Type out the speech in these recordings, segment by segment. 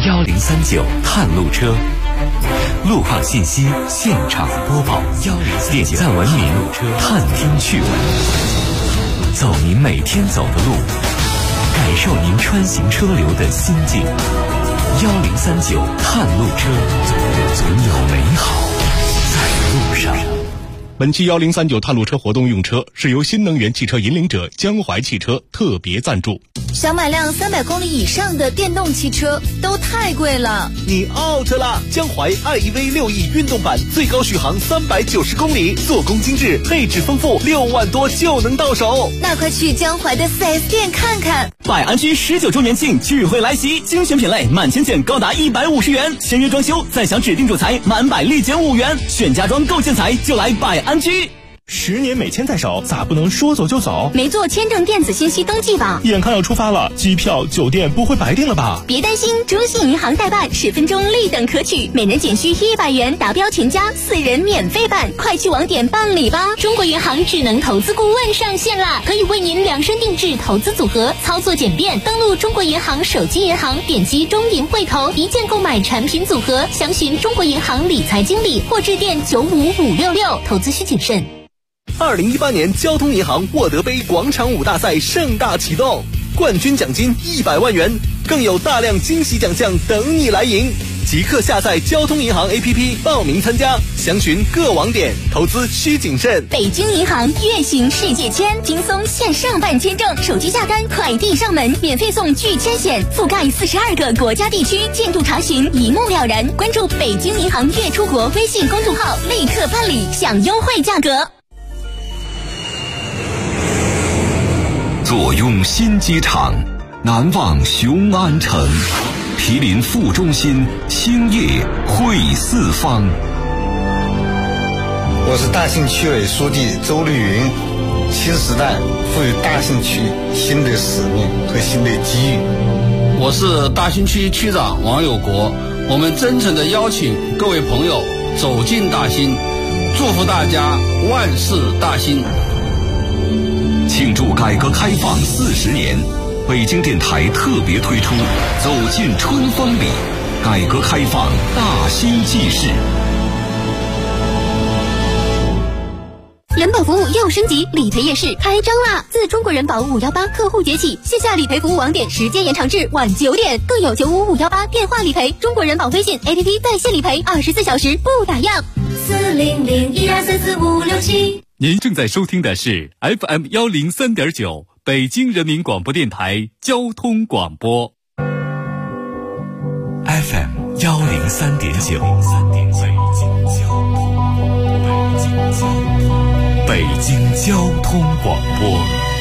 1039探路车，路况信息现场播报，点赞文明，探听趣闻，走您每天走的路，感受您穿行车流的心境。1039探路车，总有美好在路上。 本期1039探路车活动用车是由新能源汽车引领者江淮汽车特别赞助。 想买辆300公里以上的电动汽车都太贵了， 你 out 了！江淮 iEV 6E 运动版最高续航390公里，做工精致，配置丰富，6万多就能到手。 那快去江淮的 4S 店看看。 百安居19周年庆聚会来袭，精选品类满千件高达150元，签约装修再享指定主材满百立减5元，选家装购建材就来百安居。 10年美签在手，咋不能说走就走？ 没做签证电子信息登记吧？ 眼看要出发了，机票酒店不会白订了吧？ 别担心，中信银行代办10分钟立等可取，每人仅需100元，达标全家4人免费办，快去网点办理吧！中国银行智能投资顾问上线啦，可以为您量身定制投资组合，操作简便。登录中国银行手机银行，点击中银汇投，一键购买产品组合，详询中国银行理财经理或致电95566，投资需谨慎。 2018年交通银行沃德杯广场舞大赛盛大启动，冠军奖金100万元，更有大量惊喜奖项等你来赢。即刻下载交通银行 APP 报名参加，详询各网点，投资需谨慎。 北京银行月行世界签，轻松线上办签证，手机下单，快递上门，免费送拒签险，覆盖42个国家地区，进度查询一目了然。关注北京银行月出国微信公众号，立刻办理，享优惠价格。 坐拥新机场，难忘雄安城，毗邻副中心，兴业汇四方。 我是大兴区委书记周绿云。新时代赋予大兴区新的使命和新的机遇。 我是大兴区区长王有国，我们真诚地邀请各位朋友走进大兴，祝福大家万事大兴。 庆祝改革开放40年，北京电台特别推出走进春风里，改革开放大兴纪事。 人保服务又升级，理赔夜市开张啦！自中国人保518客户节起，线下理赔服务网点时间延长至晚9点，更有95518电话理赔，中国人保微信 APP 在线理赔，24小时不打烊。40012344567。 您正在收听的是 FM 103.9北京人民广播电台交通广播。 FM 103.9，北京交通广播，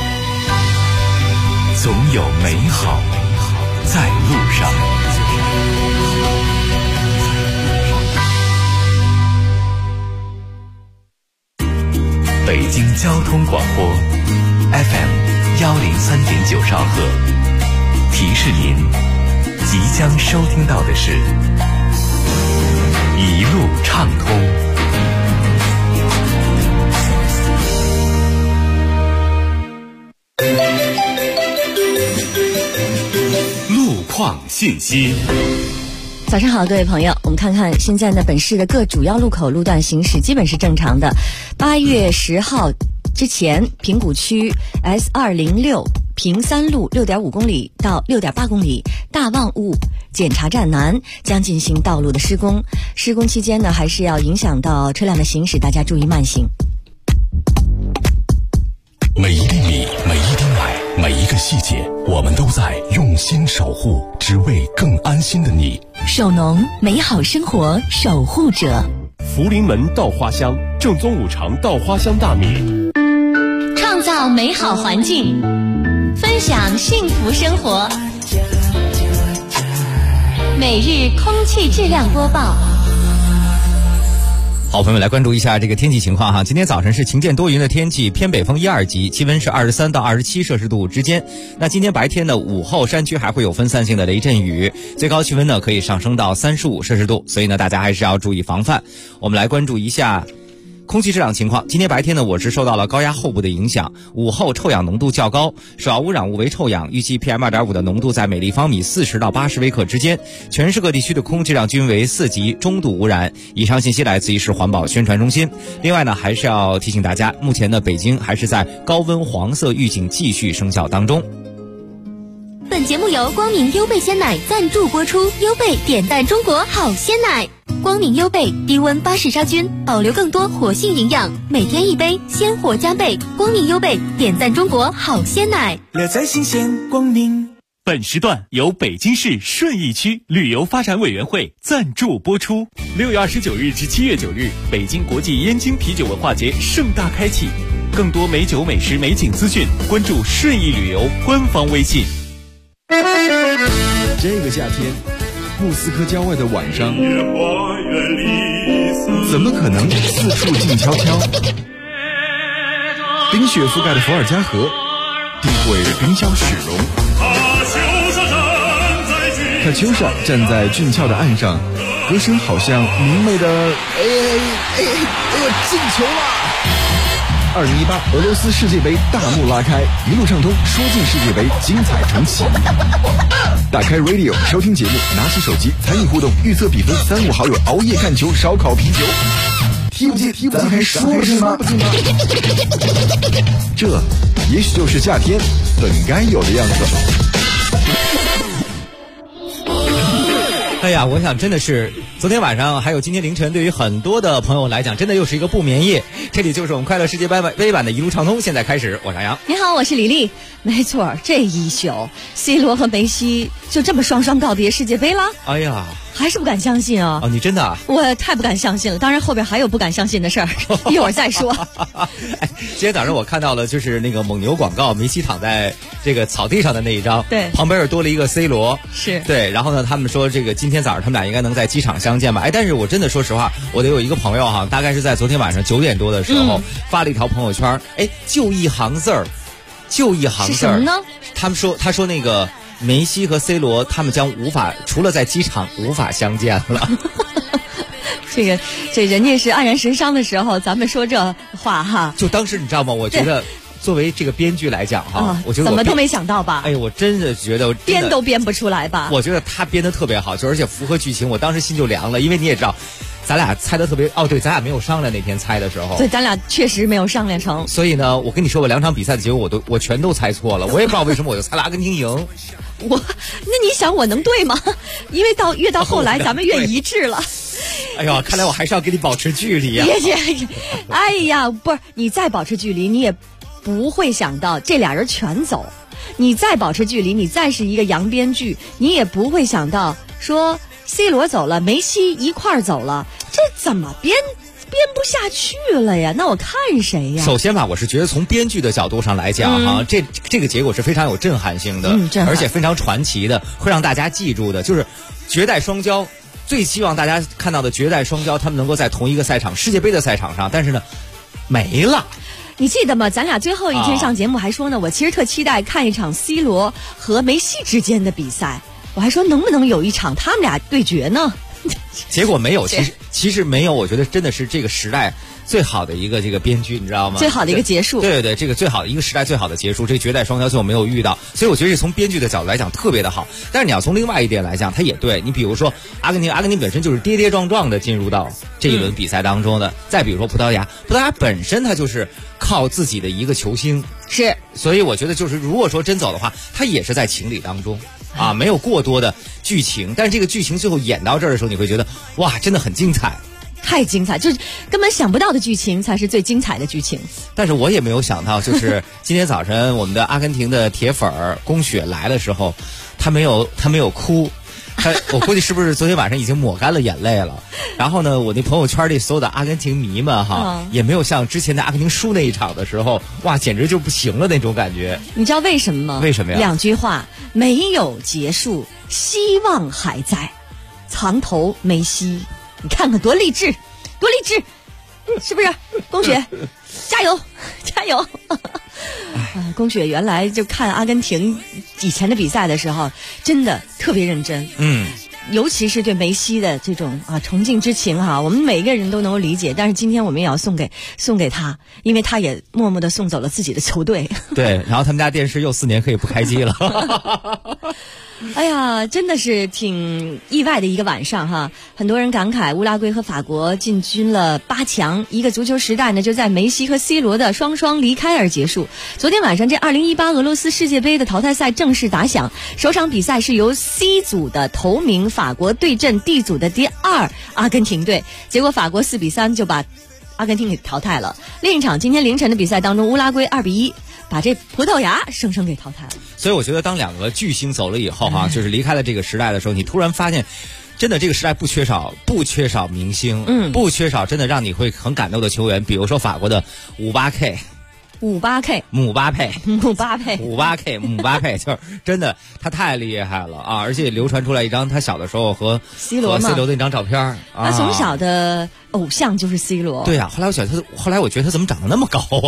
总有美好在路上。北京交通广播 FM 103.9兆赫，提示您即将收听到的是一路畅通。路况信息。 早上好，各位朋友，我们看看现在呢，本市的各主要路口路段行驶基本是正常的。8月10号之前，平谷区 S206 平三路 6.5 公里到 6.8 公里，大望路检查站南将进行道路的施工。施工期间呢，还是要影响到车辆的行驶，大家注意慢行。 每一粒米，每一滴奶，每一个细节，我们都在用心守护，只为更安心的你。 首农美好生活守护者， 福临门稻花香，正宗五常稻花香大米， 创造美好环境，分享幸福生活。每日空气质量播报。 好，朋友们来关注一下这个天气情况哈。今天早晨是晴间多云的天气，偏北风1、2级，气温是23到27摄氏度之间。那今天白天呢，午后山区还会有分散性的雷阵雨，最高气温呢可以上升到35摄氏度，所以呢大家还是要注意防范。我们来关注一下空气质量情况，今天白天呢，我市受到了高压后部的影响，午后臭氧浓度较高，首要污染物为臭氧，预计 PM2.5 的浓度在每立方米40到80微克之间，全市各地区的空气质量均为4级中度污染。以上信息来自于市环保宣传中心。另外呢，还是要提醒大家，目前呢，北京还是在高温黄色预警继续生效当中。 本节目由光明优贝鲜奶赞助播出，优贝点赞中国好鲜奶。光明优贝低温巴氏杀菌，保留更多活性营养，每天一杯，鲜活加倍。光明优贝点赞中国好鲜奶， 乐在新鲜光明。 本时段由北京市顺义区旅游发展委员会赞助播出。6月29日至7月9日，北京国际燕京啤酒文化节盛大开启。更多美酒美食美景资讯，关注顺义旅游官方微信。 这个夏天，莫斯科郊外的晚上，怎么可能四处静悄悄？冰雪覆盖的伏尔加河，定会冰消雪融。卡秋莎站在俊俏的岸上，歌声好像明媚的进球了！2018俄罗斯世界杯大幕拉开，一路畅通，说进世界杯，精彩重启。打开 Radio 收听节目，拿起手机参与互动，预测比分，35好友熬夜看球，烧烤啤酒。踢不进，咱还说不进吗？这也许就是夏天本该有的样子。 哎呀，我想真的是昨天晚上还有今天凌晨，对于很多的朋友来讲，真的又是一个不眠夜。这里就是我们快乐世界杯版的一路畅通，现在开始，我是杨洋。 你好，我是李丽。没错，这一宿 C 罗和梅西就这么双双告别世界杯了。 哎呀， 还是不敢相信啊！ 哦，你真的啊？ 我太不敢相信了。当然后边还有不敢相信的事儿，一会儿再说。 哎，今天早上我看到了，就是那个蒙牛广告，梅西躺在这个草地上的那一张， 对， 旁边又多了一个 C 罗， 是对。 然后呢，他们说这个今天早上他们俩应该能在机场相见吧？哎，但是我真的说实话，我得有一个朋友哈，大概是在昨天晚上9点多的时候，发了一条朋友圈，哎，就一行字儿， 是什么呢？ 他说那个梅西和 C 罗他们将除了在机场无法相见了。 这人家是黯然神伤的时候，咱们说这话哈。 就当时你知道吗？我觉得作为这个编剧来讲哈，我觉得怎么都没想到吧？ 哎，我真的觉得编都编不出来吧？ 我觉得他编得特别好，就而且符合剧情，我当时心就凉了，因为你也知道。咱俩猜的特别对，咱俩没有商量那天猜的时候， 对，咱俩确实没有商量成。 所以呢，我跟你说，我2场比赛的结果我全都猜错了，我也不知道为什么，我就猜了阿根廷赢。 那你想我能对吗？因为越到后来，咱们越一致了。 哎呀，看来我还是要跟你保持距离呀。 哎呀，不是，你再保持距离，你也不会想到这俩人全走。你再保持距离，你再是一个洋编剧，你也不会想到说。C 罗走了，梅西一块儿走了，这怎么编不下去了呀？那我看谁呀？ 首先吧，我是觉得从编剧的角度上来讲哈，这个结果是非常有震撼性的，而且非常传奇的，会让大家记住的，就是绝代双骄。最希望大家看到的绝代双骄，他们能够在同一个赛场，世界杯的赛场上，但是呢，没了。 你记得吗？咱俩最后一天上节目还说呢，我其实特期待看一场 C 罗和梅西之间的比赛。我还说能不能有一场他们俩对决呢？ 结果没有，其实没有。我觉得真的是这个时代最好的一个这个编剧，你知道吗？ 最好的一个结束。 对，这个最好的一个时代最好的结束，这个绝代双骄最后没有遇到，所以我觉得从编剧的角度来讲特别的好。但是你要从另外一点来讲，它也对。你比如说阿根廷本身就是跌跌撞撞的进入到这一轮比赛当中的。再比如说葡萄牙本身它就是靠自己的一个球星， 是。 所以我觉得就是如果说真走的话，它也是在情理当中。没有过多的剧情，但是这个剧情最后演到这儿的时候，你会觉得哇，真的很精彩， 太精彩，就是根本想不到的剧情才是最精彩的剧情。 但是我也没有想到，就是今天早晨我们的阿根廷的铁粉宫雪来的时候，他没有哭。我估计是不是昨天晚上已经抹干了眼泪了？然后呢，我那朋友圈里所有的阿根廷迷们也没有像之前的阿根廷输那一场的时候，哇，简直就不行了那种感觉。 你知道为什么吗？ 为什么呀 ？2句话：没有结束，希望还在。藏头梅西，你看看多励志，多励志，是不是？宫雪，加油，加油！宫雪原来就看阿根廷以前的比赛的时候，真的特别认真。 尤其是对梅西的这种崇敬之情哈，我们每个人都能够理解。但是今天我们也要送给他，因为他也默默地送走了自己的球队。 对，然后他们家电视又4年可以不开机了。 哎呀，真的是挺意外的一个晚上哈！很多人感慨乌拉圭和法国进军了8强，一个足球时代呢就在梅西和 C 罗的双双离开而结束。昨天晚上这2018俄罗斯世界杯的淘汰赛正式打响，首场比赛是由 C 组的头名法国对阵 D 组的第2阿根廷队，结果法国4比3就把阿根廷给淘汰了。另一场今天凌晨的比赛当中，乌拉圭2比1把这葡萄牙生生给淘汰了。 所以我觉得当2个巨星走了以后哈，就是离开了这个时代的时候，你突然发现真的这个时代不缺少明星，不缺少真的让你会很感动的球员，比如说法国的姆巴佩，就是真的他太厉害了啊！而且流传出来一张他小的时候和 C 罗的那张照片， 他从小的偶像就是 C 罗。 对啊，后来我觉得他怎么长得那么高啊？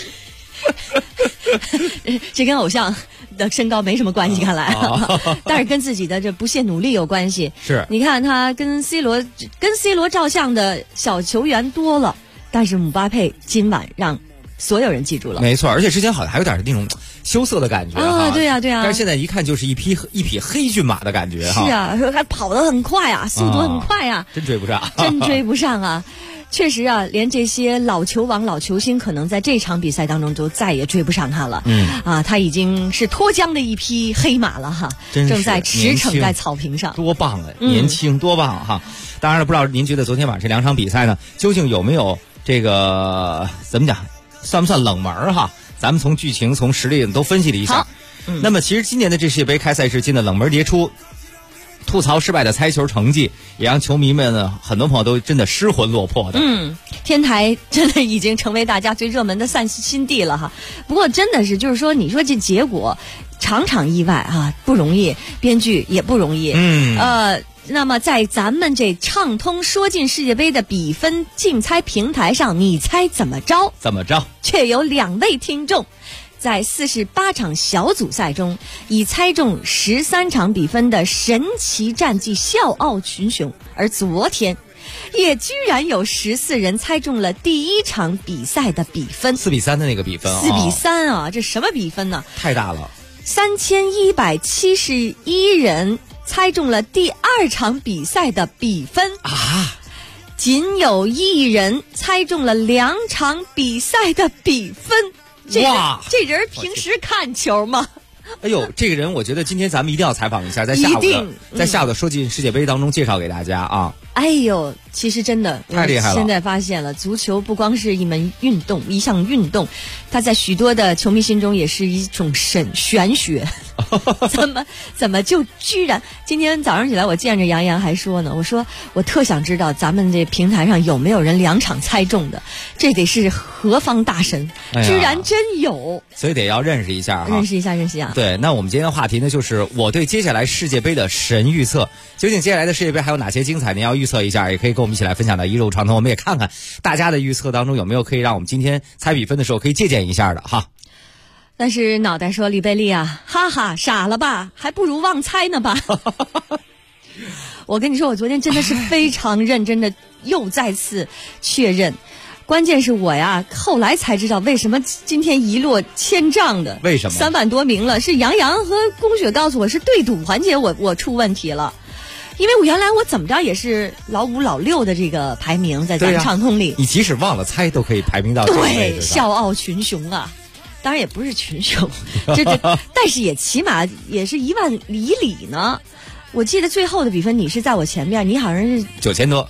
这跟偶像的身高没什么关系，看来，但是跟自己的这不懈努力有关系。 是， 你看他跟 C 罗照相的小球员多了，但是姆巴佩今晚让所有人记住了。 没错，而且之前好像还有点那种羞涩的感觉啊， 对啊， 但是现在一看就是一匹黑骏马的感觉哈。 是啊，还跑得很快啊，速度很快啊， 真追不上， 真追不上啊。确实啊，连这些老球王、老球星可能在这场比赛当中都再也追不上他了。他已经是脱缰的一匹黑马了哈，正在驰骋在草坪上， 多棒啊！年轻多棒哈！当然了，不知道您觉得昨天晚上这2场比赛呢，究竟有没有这个怎么讲，算不算冷门哈？咱们从剧情、从实力都分析了一下。那么其实今年的这世界杯开赛至今的冷门迭出。吐槽失败的猜球成绩，也让球迷们呢，很多朋友都真的失魂落魄的。 天台真的已经成为大家最热门的散心地了哈。不过真的是，就是说，你说这结果场场意外啊，不容易，编剧也不容易。那么在咱们这畅通说尽世界杯的比分竞猜平台上，你猜怎么着？却有2位听众。在48场小组赛中，以猜中13场比分的神奇战绩笑傲群雄，而昨天也居然有14人猜中了第1场比赛的比分 ，4比3的那个比分 ，4比3啊，这什么比分呢？ 太大了 ！3171人猜中了第2场比赛的比分啊， 仅有1人猜中了2场比赛的比分。 哇， 这人平时看球吗？ 哎呦，这个人我觉得今天咱们一定要采访一下，在下午的说进世界杯当中介绍给大家啊。 哎呦，其实真的太厉害了！ 现在发现了，足球不光是一门运动，一项运动，它在许多的球迷心中也是一种玄学。怎么就居然今天早上起来，我见着杨洋还说呢，我说我特想知道咱们这平台上有没有人2场猜中的，这得是何方大神，居然真有， 所以得要认识一下哈， 认识一下。 对，那我们今天的话题呢，就是我对接下来世界杯的神预测。究竟接下来的世界杯还有哪些精彩？您要预测一下，也可以跟我们一起来分享到一路畅通。我们也看看大家的预测当中有没有可以让我们今天猜比分的时候可以借鉴一下的哈。 但是脑袋说李贝利啊，哈哈，傻了吧，还不如忘猜呢吧。我跟你说，我昨天真的是非常认真的又再次确认，关键是我呀后来才知道为什么今天一落千丈的。 为什么 ？3万多名了，是杨洋和龚雪告诉我是对赌环节我出问题了。因为我原来我怎么着也是老5老6的这个排名在咱畅通里， 你即使忘了猜都可以排名到这个位置上， 笑傲群雄啊。当然也不是群雄，但是也起码也是1万里呢。我记得最后的比分你是在我前面，你好像是 9000多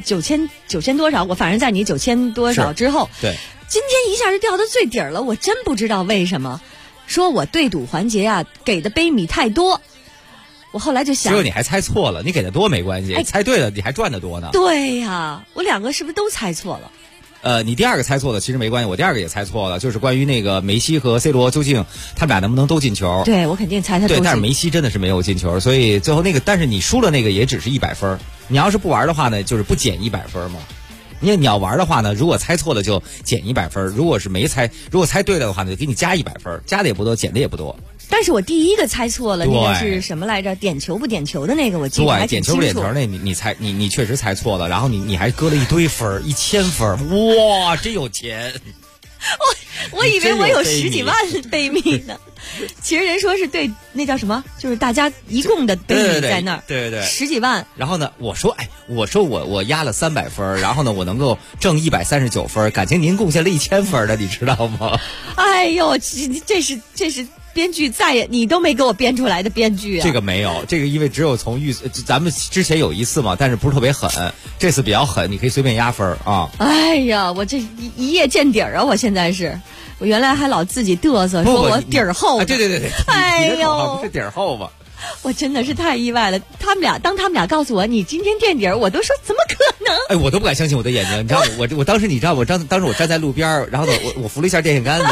，9000多少，我反正在你9000多少之后。 对， 今天一下就掉到最底儿了，我真不知道为什么。说我对赌环节啊给的杯米太多，我后来就想， 只有你还猜错了，你给的多没关系，猜对了你还赚得多呢。 对呀，我2个是不是都猜错了？ 你第2个猜错了其实没关系，我第2个也猜错了，就是关于那个梅西和 C 罗究竟他们俩能不能都进球。 对，我肯定猜他都进。 对，但是梅西真的是没有进球，所以最后那个，但是你输了那个也只是100分，你要是不玩的话呢，就是不减100分嘛。你要玩的话呢，如果猜错了就减100分，如果猜对了的话呢，就给你加100分，加的也不多，减的也不多。 但是我第一个猜错了，那个是什么来着？点球不点球的那个，我记得还挺清楚。 点球不点球那你确实猜错了，然后你还搁了一堆分，1000分，哇，真有钱！ 我以为我有10几万杯蜜呢。其实人说是对，那叫什么？就是大家一共的杯蜜在那儿， 对 10几万。 然后呢，我说我压了300分，然后呢，我能够挣139分，感情您贡献了1000分的，你知道吗？ 哎呦，这是编剧你都没给我编出来的编剧啊！ 这个没有，这个因为只有从咱们之前有一次嘛，但是不是特别狠，这次比较狠，你可以随便压分啊。 哎呀，我这一夜见底儿啊！我现在我原来还老自己嘚瑟，说我底儿厚。 对， 哎呦， 不是底儿厚吗？ 我真的是太意外了。当他们俩告诉我你今天垫底儿，我都说怎么可能？ 哎，我都不敢相信我的眼睛。你知道我当时你知道当时我站在路边，然后呢我扶了一下电线杆子。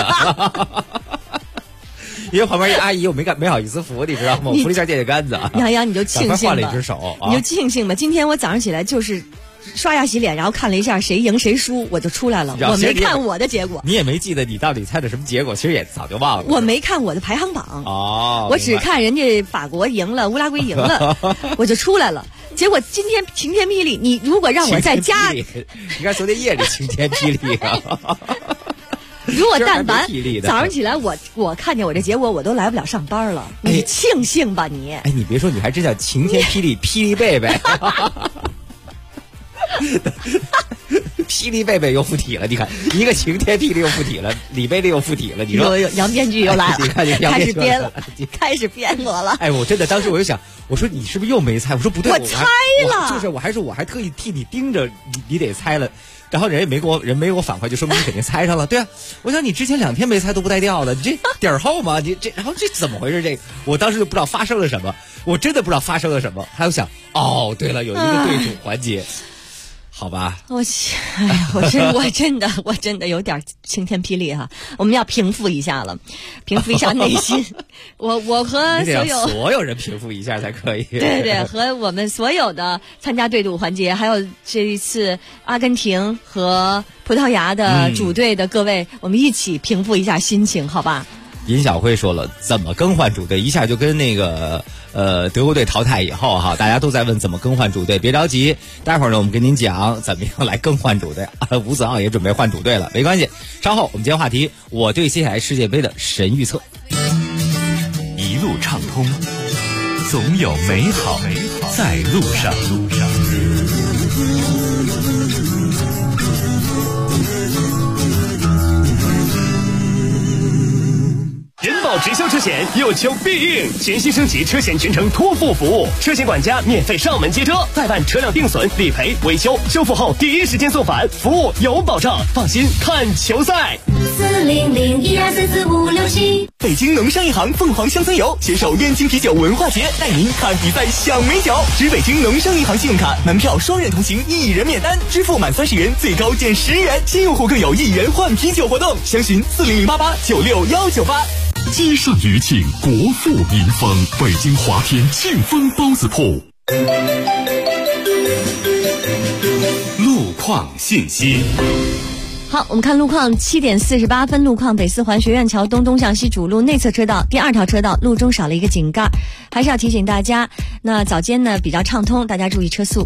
因为旁边一阿姨我没好意思扶，你知道吗？我扶了一下电线杆子。 杨洋，你就庆幸吧， 换了一只手， 你就庆幸吧。今天我早上起来就是刷牙洗脸，然后看了一下谁赢谁输，我就出来了。我没看我的结果， 你也没记得你到底猜的什么结果，其实也早就忘了。 我没看我的排行榜哦， 我只看人家法国赢了，乌拉圭赢了，我就出来了。结果今天晴天霹雳，你如果让我在家， 你看昨天夜里晴天霹雳啊。 如果但凡早上起来我看见我这结果，我都来不了上班了。你庆幸吧你！ 哎，你别说，你还真叫晴天霹雳，霹雳贝贝。霹雳贝贝又附体了，你看一个晴天霹雳又附体了，李贝贝又附体了，你说杨编剧又来了， 你看开始编了，开始编我了。 哎，我真的当时我就想，我说你是不是又没猜？我说不对， 我猜了， 就是我还特意替你盯着，你得猜了。然后人没给我反馈，就说明你肯定猜上了。对啊，我想你之前2天没猜都不带掉的，你这底儿厚吗？然后这怎么回事？这个我当时就不知道发生了什么，我真的不知道发生了什么。还有想，哦，对了，有一个对主环节。好吧， 我真的有点晴天霹雳哈！我们要平复一下了，平复一下内心。我和所有人平复一下才可以。 对，和我们所有的参加对赌环节，还有这一次阿根廷和葡萄牙的主队的各位，我们一起平复一下心情，好吧？ 尹晓辉说了，怎么更换主队？一下就跟那个德国队淘汰以后哈，大家都在问怎么更换主队。别着急，待会儿呢我们跟您讲怎么样来更换主队。吴子昂也准备换主队了，没关系，稍后我们今天话题，我对接下来世界杯的神预测。 一路畅通，总有美好在路上。 人保直销车险有求必应，全新升级车险全程托付服务，车险管家免费上门接车，代办车辆定损、理赔、维修，修复后第一时间送返，服务有保障，放心看球赛。 40012344567。 北京农商银行凤凰乡村游携手燕京啤酒文化节，带您看比赛享美酒。持北京农商银行信用卡门票双人同行，1人免单，支付满30元最高减10元，新用户更有1元换啤酒活动。详询40088969198。 接上余庆，国富民丰，北京华天庆丰包子铺。 路况信息。 好，我们看路况，7点48分，路况北四环学院桥东向西主路内侧车道第2条车道路中少了一个井盖，还是要提醒大家，那早间呢比较畅通，大家注意车速。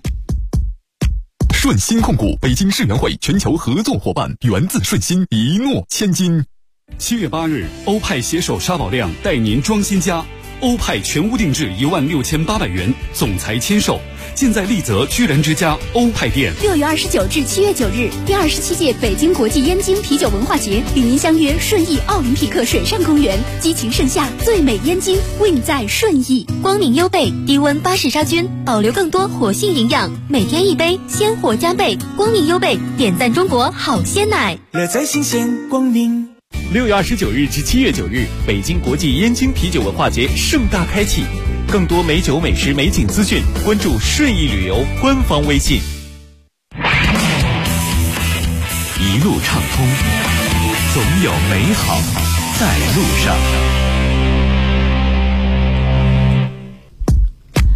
顺鑫控股，北京世园会全球合作伙伴，源自顺鑫，一诺千金。 7月8日，欧派携手沙宝亮带您装新家，欧派全屋定制16800元，总裁签售，现在丽泽居然之家欧派店。 6月29至7月9日，第27届北京国际燕京啤酒文化节与您相约顺义奥林匹克水上公园，激情盛夏，最美燕京韵在顺义。光明优贝低温巴氏杀菌，保留更多活性营养，每天一杯，鲜活加倍。光明优贝点赞中国好鲜奶， 乐在新鲜光明。 6月29日至7月9日，北京国际燕京啤酒文化节盛大开启，更多美酒美食美景资讯，关注顺义旅游官方微信。 一路畅通，总有美好在路上。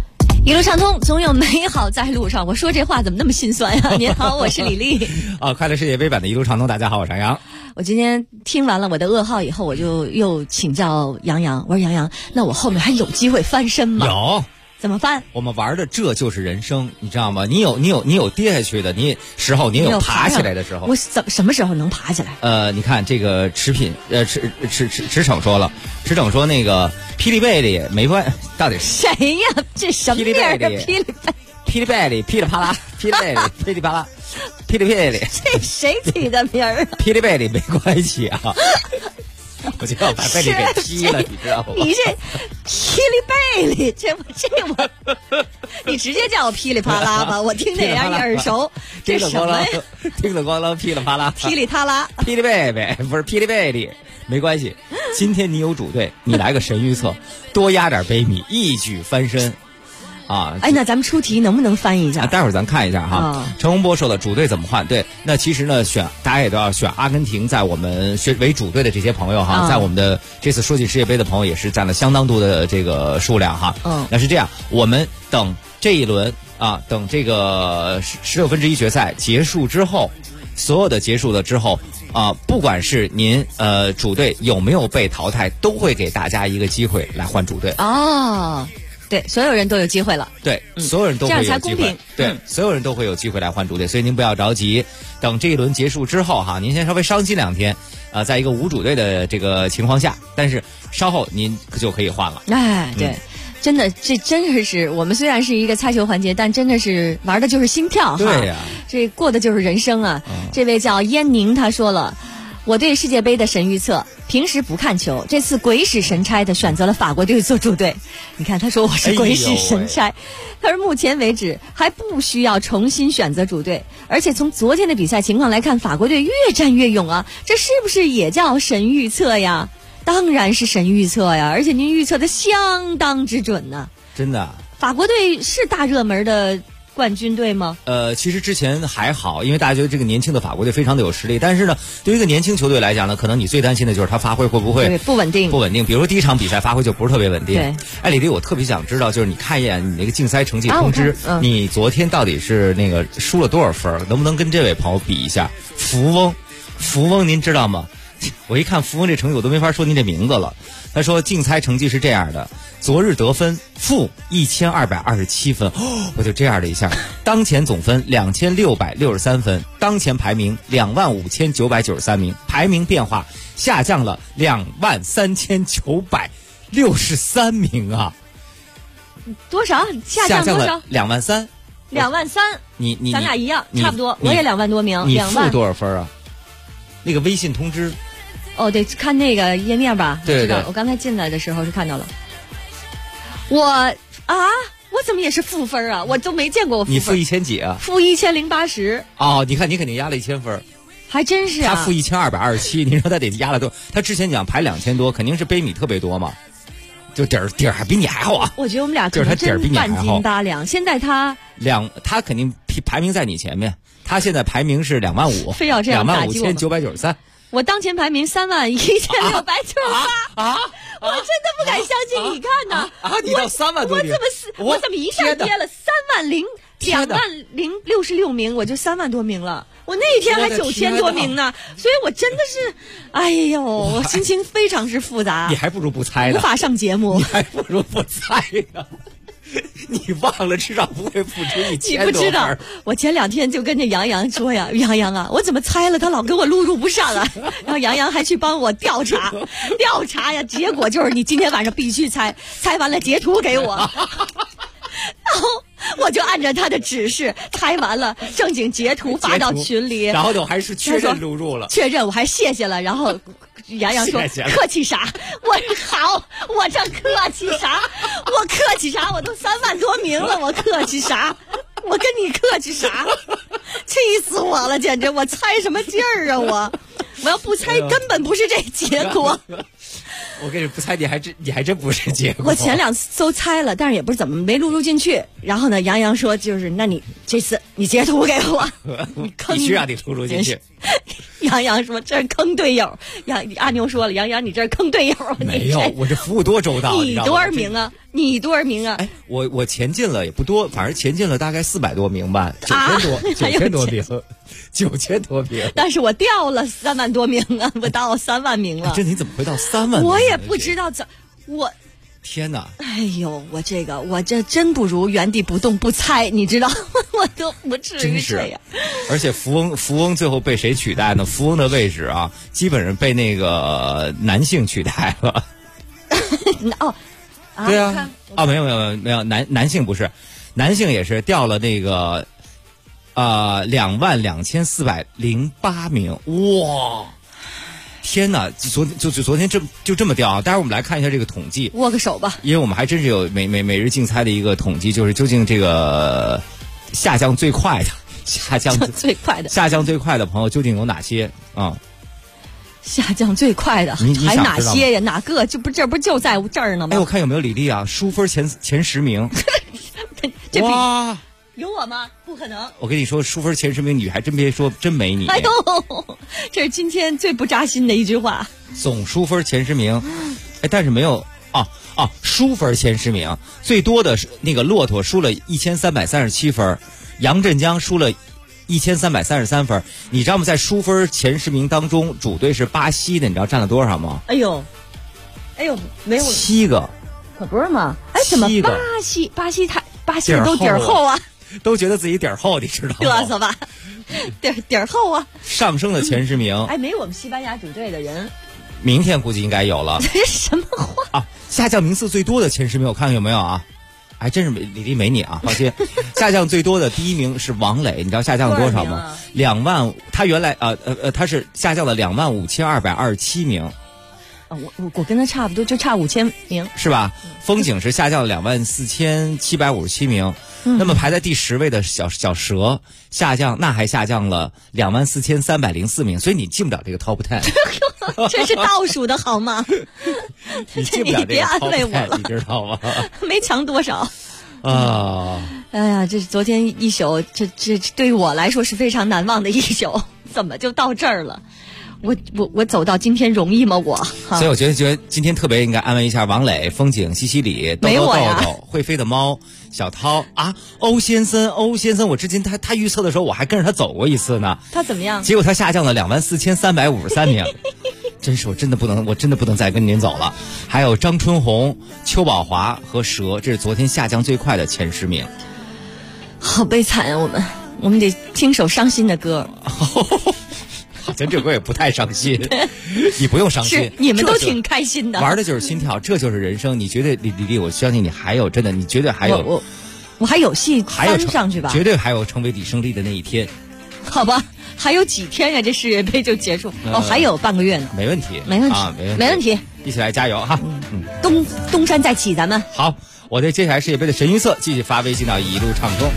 一路畅通，总有美好在路上。我说这话怎么那么心酸呀？您好，我是李丽。 快乐世界杯版的一路畅通，大家好，我是杨洋。 我今天听完了我的噩耗以后，我就又请教杨洋，我说杨洋，那我后面还有机会翻身吗？ 有。 怎么翻？ 我们玩的这就是人生，你知道吗？你有跌下去的，你有爬起来的时候。 我什么时候能爬起来？ 你看这个池骋说了，池骋说那个霹雳贝里没关，到底是谁呀？这什么名儿啊？ 霹雳贝里噼里啪啦，霹雳贝里噼里啪啦，霹雳贝里， 这谁起的名儿啊？ 霹雳贝里没关系啊。我就要把贝里给踢了，你知道吗？ 你这霹雳贝里，这我，你直接叫我噼里啪啦吧，我听哪样你耳熟？这什么呀？ 听得咣啷噼里啪啦， 噼里啪啦， 霹雳贝贝不是霹雳贝里，没关系。今天你有主队，你来个神预测，多压点杯米，一举翻身。 哎，那咱们出题能不能翻一下？ 待会儿咱看一下哈。陈洪波说了，主队怎么换？对，那其实呢，大家也都要选阿根廷，在我们为主队的这些朋友哈，在我们的这次说起世界杯的朋友也是占了相当多的这个数量哈。那是这样，我们等这一轮等这个16分之一决赛结束之后，所有的结束了之后不管是您主队有没有被淘汰，都会给大家一个机会来换主队。 对，所有人都有机会了。 对，所有人都会有机会。 这样才公平。 对，所有人都会有机会来换主队，所以您不要着急。等这一轮结束之后哈，您先稍微伤心2天，在一个无主队的这个情况下，但是稍后您就可以换了。 哎，对，真的，这真的是我们虽然是一个猜球环节，但真的是玩的就是心跳哈。 对呀， 这过的就是人生啊。这位叫燕宁，他说了。我对世界杯的神预测，平时不看球，这次鬼使神差的选择了法国队做主队。你看，他说我是鬼使神差，他说目前为止还不需要重新选择主队，而且从昨天的比赛情况来看，法国队越战越勇啊，这是不是也叫神预测呀？当然是神预测呀，而且您预测的相当之准呢。 真的， 法国队是大热门的冠军队吗？ 其实之前还好，因为大家觉得这个年轻的法国队非常的有实力，但是呢，对于一个年轻球队来讲呢，可能你最担心的就是他发挥会不会不稳定。比如说第一场比赛发挥就不是特别稳定。 对， 哎，李丽，我特别想知道，就是你看一眼你那个竞赛成绩通知，你昨天到底是那个输了多少分？能不能跟这位朋友比一下？福翁，您知道吗？我一看福翁这成绩，我都没法说您这名字了。他说竞猜成绩是这样的，昨日得分-1227分，我就这样了一下。当前总分2663分，当前排名25993名，排名变化下降了23963名啊！ 多少？下降多少 ？23000。 23000。 你咱俩一样，差不多。我也2万多名。 你负多少分啊？那个微信通知。 得看那个页面吧。 对， 我刚才进来的时候是看到了。我怎么也是负分啊？我都没见过我负分。 你负1000几啊？ 负1080。 你看你肯定压了1000分。 还真是啊。 他负1227，你说他得压了多？他之前讲排2000多，肯定是杯米特别多嘛。就底儿还比你还好啊！ 我觉得我们俩就是他底儿比你还好。 半斤8两，现在他肯定排名在你前面，他现在排名是25000， 非要这样打击我 25993。 我当前排名31698，我真的不敢相信！你看呢？ 你到3万多名， 我怎么一下跌了20066名，我就3万多名了。我那天还9000多名呢，所以我真的是，哎呦，我心情非常之复杂。 你还不如不猜呢， 无法上节目。 你还不如不猜呢。你忘了至少不会付出1000多分。 你不知道，我前2天就跟着杨洋说呀，杨洋啊，我怎么猜了他老给我录不上啊？然后杨洋还去帮我调查呀，结果就是你今天晚上必须猜完了截图给我。然后我就按照他的指示猜完了，正经截图发到群里， 然后我还是确认录入了， 确认我还谢谢了，然后杨洋说客气啥？我这客气啥？我都3万多名了，我客气啥？我跟你客气啥？气死我了，简直！我猜什么劲儿啊？我要不猜，根本不是这结果。 我跟你不猜，你还真不是结果。 我前2次都猜了，但是也不是怎么没录入进去。然后呢，杨洋说就是，那你这次你截图给我，你坑必须让你录入进去。 杨洋说这是坑队友，阿牛说了，杨洋你这是坑队友。 没有，我这服务多周到。 你多少名啊？你多少名啊？ 哎，我前进了也不多，反正前进了大概400多名吧，9000多名，9000多名。 但是我掉了3万多名啊，我到3万名了。 这你怎么会到3万？ 我也不知道我。 天哪！ 哎呦，我这真不如原地不动不猜，你知道，我都不至于这样。 而且福翁最后被谁取代呢？福翁的位置啊，基本上被那个男性取代了。 哦， 对啊，没有，男性不是，男性也是掉了那个22408名，哇！天哪！昨天就这么掉啊！待会儿我们来看一下这个统计， 握个手吧。 因为我们还真是有每日竞猜的一个统计，就是究竟这个下降最快的朋友究竟有哪些啊？ 下降最快的还哪些呀？哪个？这不就在这儿呢吗？ 哎，我看有没有李丽啊？淑芬前10名。哇！ 有我吗？不可能！ 我跟你说，淑芬前10名，你还真别说，真没你。 哎呦，这是今天最不扎心的一句话。 总淑芬前10名，哎，但是没有淑芬前10名，最多的是那个骆驼输了1337分，杨振江输了1333分。你知道吗？在淑芬前10名当中，主队是巴西的，你知道占了多少吗？ 哎呦，没有 7个， 可不是吗？哎，怎么巴西都底儿厚啊？ 都觉得自己底儿厚，你知道吗？ 嘚瑟吧，底儿厚啊！ 上升的前10名， 哎，没我们西班牙主队的人。 明天估计应该有了。 这是什么话啊？下降名次最多的前10名，我看看有没有啊？还真是李丽没你啊，放心。下降最多的第1名是王磊，你知道下降了多少吗？2万，他原来他是下降了25227名。 我跟他差不多，就差5000名， 是吧？风景是下降了24757名。那么排在第10位的小蛇还下降了24304名，所以你进不了这个 top 10。 这是倒数的好吗？ 你进不了这个 top 10， 别安慰我了， 你知道吗？ 没强多少啊！ 哎呀，这是昨天一宿，这对于我来说是非常难忘的一宿，怎么就到这儿了？我走到今天容易吗？ 所以我觉得今天特别应该安慰一下王磊、风景、西西里、豆豆、会飞的猫、小涛啊，欧先生，我之前他预测的时候，我还跟着他走过一次呢。 他怎么样？ 结果他下降了24353名，我真的不能再跟您走了。还有张春红、邱宝华和蛇，这是昨天下降最快的前10名。 好悲惨啊！我们得听首伤心的歌。 好像这歌也不太伤心，你不用伤心， 你们都挺开心的， 玩的就是心跳，这就是人生。你绝对李丽，我相信你还有真的，你绝对还有， 我还有戏翻上去吧， 绝对还有成为李胜利的那一天。 好吧，还有几天呀？这世界杯就结束还有半个月呢。 没问题， 没问题， 一起来加油哈！ 东山再起，咱们好。我对接下来世界杯的神预测继续发微信到一路畅通。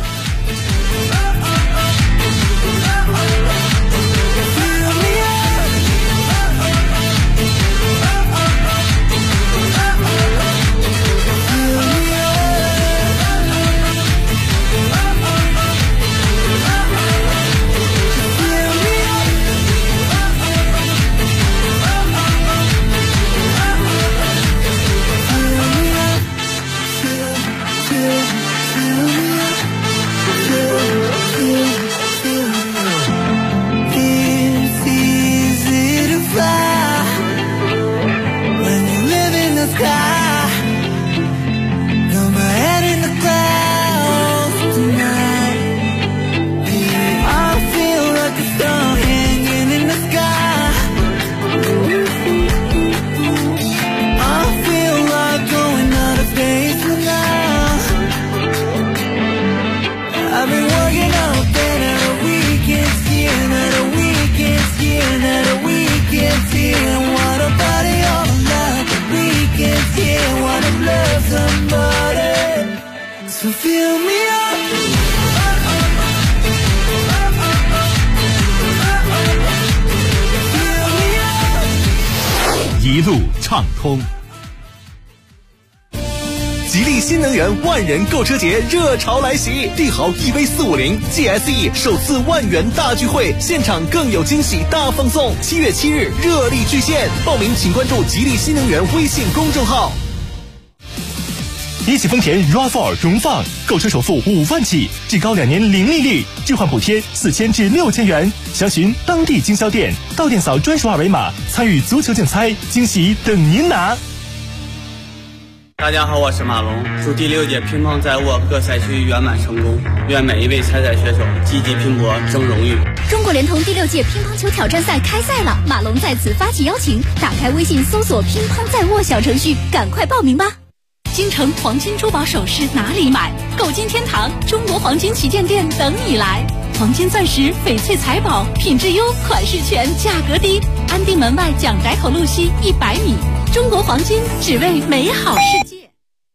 一路畅通。 吉利新能源万人购车节热潮来袭，帝豪 EV450 GSE 首次10000元大聚会，现场更有惊喜大放送。7月7日热力巨献，报名请关注吉利新能源微信公众号。 一汽丰田 RAV4 荣放，购车首付5万起，至高2年零利率，置换补贴4000至6000元。详询当地经销店，到店扫专属二维码，参与足球竞猜，惊喜等您拿。 大家好，我是马龙，祝第6届乒乓在握各赛区圆满成功，愿每一位参赛选手积极拼搏争荣誉。 中国联通第6届乒乓球挑战赛开赛了，马龙在此发起邀请，打开微信搜索乒乓在握小程序，赶快报名吧。京城黄金珠宝首饰哪里买？购金天堂中国黄金旗舰店等你来。黄金钻石、翡翠财宝，品质优，款式全，价格低。安定门外蒋宅口路西100米。中国黄金，只为美好世界。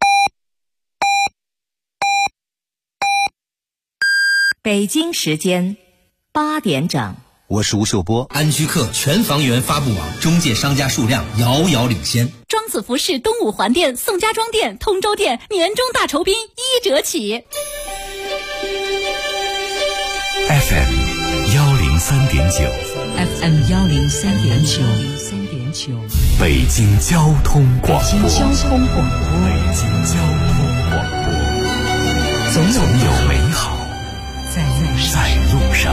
北京时间8点整。 我是吴秀波。安居客全房源发布网中介商家数量遥遥领先。 庄子服饰东五环店、宋家庄店、通州店年终大酬宾1折起。 FM 103.9 FM 103.9 北京交通广播。 北京交通广播。总有美好在路上。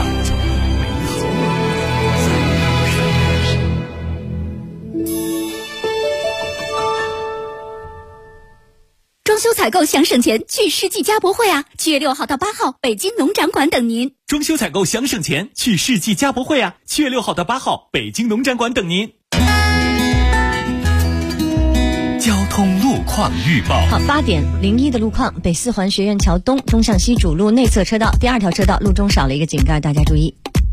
装修采购想省钱，去世纪家博会啊！7月6号到8号，北京农展馆等您。 装修采购想省钱，去世纪家博会啊！7月6号到8号，北京农展馆等您。 交通路况预报。 好，8点01的路况，北四环学院桥东东向西主路内侧车道第2条车道路中少了一个井盖，大家注意。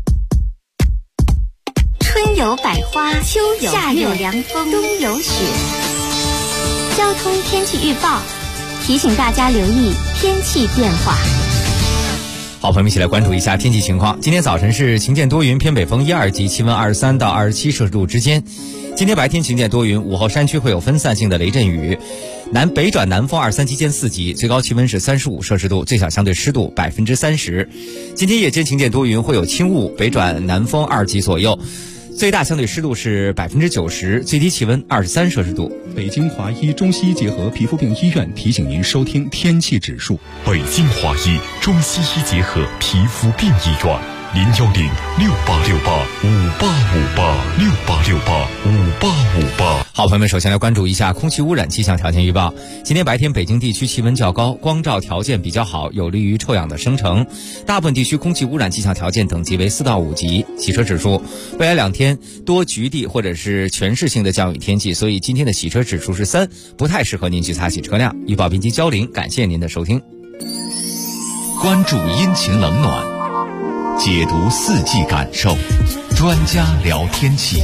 春有百花，秋有夏有凉风，冬有雪。交通天气预报提醒大家留意天气变化。 好，朋友们一起来关注一下天气情况。今天早晨是晴间多云，偏北风1、2级，气温23到27摄氏度之间。今天白天晴间多云，午后山区会有分散性的雷阵雨，南北转南风2、3级间4级，最高气温是35摄氏度，最小相对湿度30%。今天夜间晴间多云，会有轻雾，北转南风2级左右。最大相对湿度是90%，最低气温23摄氏度。 北京华医中西医结合皮肤病医院提醒您收听天气指数。 北京华医中西医结合皮肤病医院，0106868585858 好，朋友们，首先来关注一下空气污染气象条件预报。今天白天北京地区气温较高，光照条件比较好，有利于臭氧的生成。大部分地区空气污染气象条件等级为4到5级。洗车指数，未来2天多局地或者是全市性的降雨天气，所以今天的洗车指数是3，不太适合您去擦洗车辆。预报编辑焦玲，感谢您的收听。 关注阴晴冷暖，解读四季感受，专家聊天气。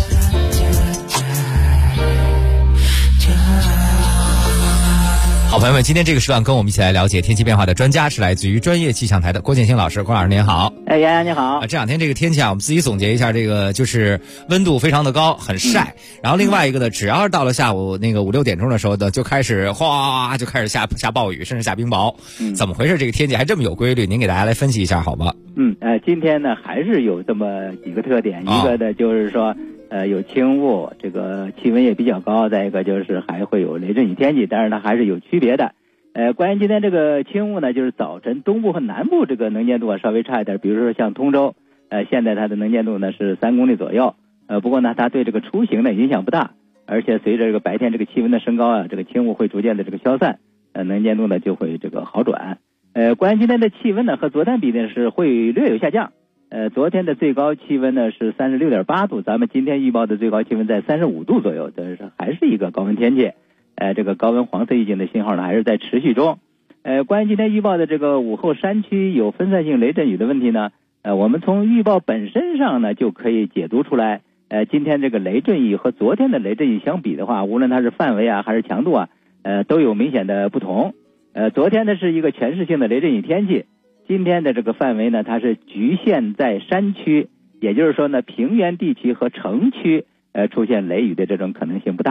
好，朋友们，今天这个时段跟我们一起来了解天气变化的专家是来自于专业气象台的郭建新老师。郭老师您好。 杨洋你好。 这2天这个天气啊，我们自己总结一下，这个就是温度非常的高，很晒。然后另外一个呢，只要是到了下午那个5、6点钟的时候呢，就开始下暴雨，甚至下冰雹。怎么回事？这个天气还这么有规律？您给大家来分析一下好吗？ 今天呢还是有这么几个特点，一个呢就是说有轻雾，这个气温也比较高，再一个就是还会有雷阵雨天气，但是它还是有区别的。关于今天这个轻雾呢，就是早晨东部和南部这个能见度稍微差一点，比如说像通州，现在它的能见度呢是3公里左右，不过呢它对这个出行呢影响不大，而且随着这个白天这个气温的升高啊，这个轻雾会逐渐的这个消散，能见度呢就会这个好转。关于今天的气温呢和昨天比呢是会略有下降。昨天的最高气温呢是36.8度，咱们今天预报的最高气温在35度左右，这是还是一个高温天气。这个高温黄色预警的信号呢还是在持续中。关于今天预报的这个午后山区有分散性雷阵雨的问题呢，我们从预报本身上呢就可以解读出来，今天这个雷阵雨和昨天的雷阵雨相比的话，无论它是范围啊还是强度啊，都有明显的不同。昨天呢是一个全市性的雷阵雨天气，今天的这个范围呢它是局限在山区，也就是说呢平原地区和城区出现雷雨的这种可能性不大。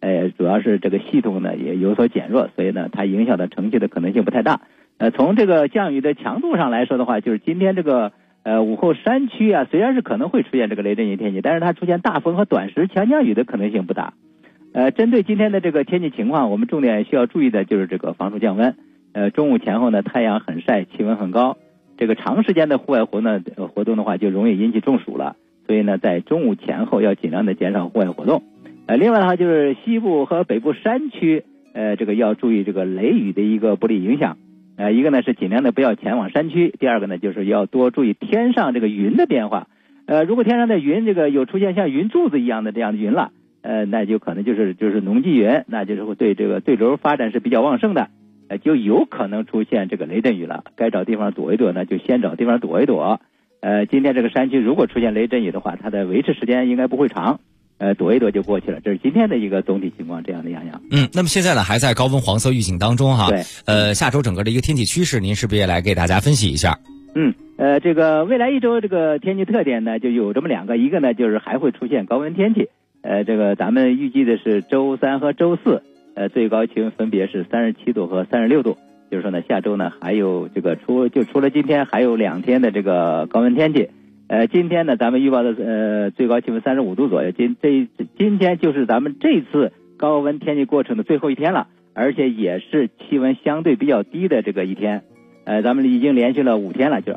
主要是这个系统呢也有所减弱，所以呢它影响到城区的可能性不太大。从这个降雨的强度上来说的话，就是今天这个午后山区啊，虽然是可能会出现这个雷阵雨天气，但是它出现大风和短时强降雨的可能性不大。针对今天的这个天气情况，我们重点需要注意的就是这个防暑降温。中午前后呢，太阳很晒，气温很高，这个长时间的户外活动的话，就容易引起中暑了。所以呢，在中午前后要尽量的减少户外活动。另外的话，就是西部和北部山区，这个要注意这个雷雨的一个不利影响。一个呢是尽量的不要前往山区，第二个呢就是要多注意天上这个云的变化。如果天上的云这个有出现像云柱子一样的这样的云了，那就可能就是农际云，那就是会对这个对流发展是比较旺盛的，就有可能出现这个雷阵雨了。该找地方躲一躲呢，就先找地方躲一躲。今天这个山区如果出现雷阵雨的话，它的维持时间应该不会长，躲一躲就过去了。这是今天的一个总体情况，这样的洋洋。 那么现在呢还在高温黄色预警当中哈。 对。 下周整个的一个天气趋势，您是不是也来给大家分析一下？ 这个未来一周这个天气特点呢，就有这么两个，一个呢就是还会出现高温天气。这个咱们预计的是周三和周四，最高气温分别是37度和36度。就是说呢，下周呢还有这个除了今天还有2天的这个高温天气。今天呢咱们预报的最高气温35度左右。今天就是咱们这次高温天气过程的最后一天了，而且也是气温相对比较低的这个一天。咱们已经连续了5天了，就是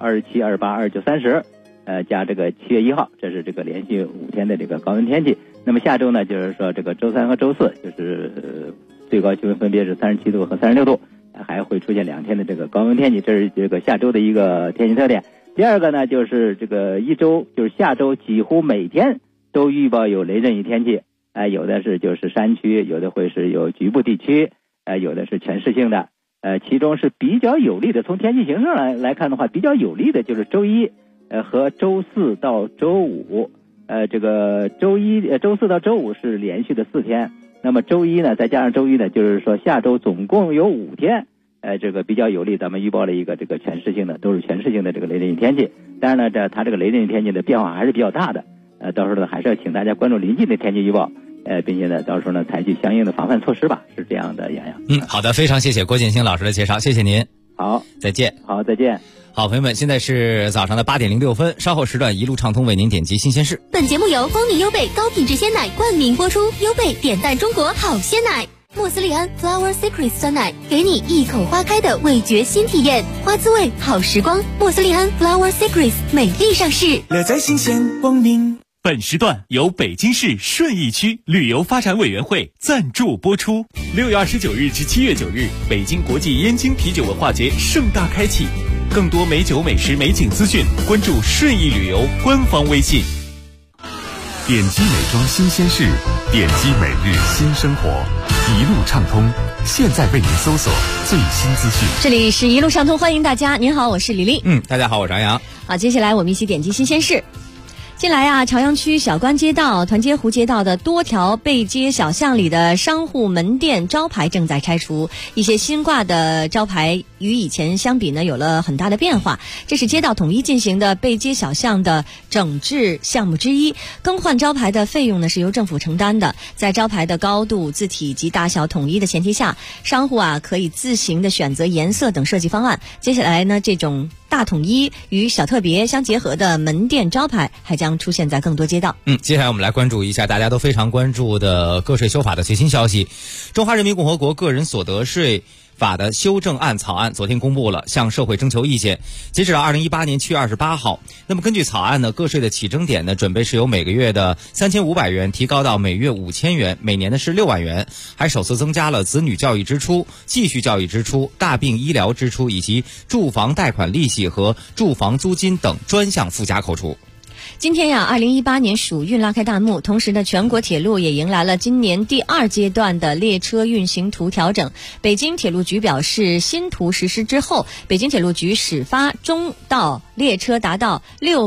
27、28、29、30，加这个7月1号，这是这个连续5天的这个高温天气。那么下周呢，就是说这个周三和周四，就是最高气温分别是37度和36度，还会出现2天的这个高温天气，这是这个下周的一个天气特点。第二个呢，就是这个一周，就是下周几乎每天都预报有雷阵雨天气，有的是就是山区，有的会是有局部地区，有的是全市性的。其中是比较有利的，从天气形势来看的话，比较有利的就是周一和周四到周五。这个周四到周五是连续的4天，那么周一呢再加上周一呢，就是说下周总共有5天，这个比较有利。咱们预报了一个这个全市性的，都是全市性的这个雷阵雨天气。当然呢，它这个雷阵雨天气的变化还是比较大的，到时候呢还是要请大家关注临近的天气预报。并且呢，到时候呢，采取相应的防范措施吧，是这样的，洋洋。 好的，非常谢谢郭建兴老师的介绍，谢谢您。 好， 再见。 好，再见。 好，朋友们，现在是早上的8点06分，稍后时段一路畅通为您点击新鲜事。 本节目由蜂蜜优贝高品质鲜奶冠名播出，优贝点赞中国好鲜奶。莫斯利安 Flower Secret 酸奶，给你一口花开的味觉新体验，花滋味好时光。莫斯利安 Flower Secret 美丽上市， 乐在新鲜光明。 本时段由北京市顺义区旅游发展委员会赞助播出。6月29日至7月9日，北京国际燕京啤酒文化节盛大开启。更多美酒、美食、美景资讯，关注顺义旅游官方微信。 点击美妆新鲜事，点击每日新生活，一路畅通。现在为您搜索最新资讯。 这里是一路畅通，欢迎大家。您好，我是李丽。 大家好，我是杨洋。 好，接下来我们一起点击新鲜事。近来啊，朝阳区小关街道、团结湖街道的多条背街小巷里的商户门店招牌正在拆除，一些新挂的招牌与以前相比呢，有了很大的变化。这是街道统一进行的背街小巷的整治项目之一。更换招牌的费用呢是由政府承担的，在招牌的高度、字体及大小统一的前提下，商户啊可以自行的选择颜色等设计方案。接下来呢，这种大统一与小特别相结合的门店招牌还将出现在更多街道。 接下来我们来关注一下大家都非常关注的个税修法的最新消息。中华人民共和国个人所得税法的修正案草案昨天公布了，向社会征求意见。截止到2018年7月28号，那么根据草案呢，个税的起征点呢，准备是由每个月的3500元提高到每月5000元，每年的是6万元，还首次增加了子女教育支出、继续教育支出、大病医疗支出以及住房贷款利息和住房租金等专项附加扣除。 今天呀，2018年暑运拉开大幕，同时呢，全国铁路也迎来了今年第2阶段的列车运行图调整。北京铁路局表示，新图实施之后，北京铁路局始发终到列车达到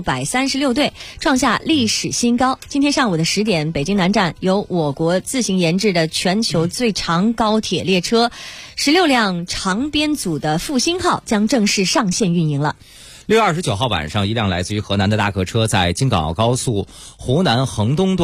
636对，创下历史新高。今天上午的10点，北京南站由我国自行研制的全球最长高铁列车16辆长编组的复兴号将正式上线运营了。 6月29号晚上，一辆来自于河南的大客车在京港澳高速湖南衡东段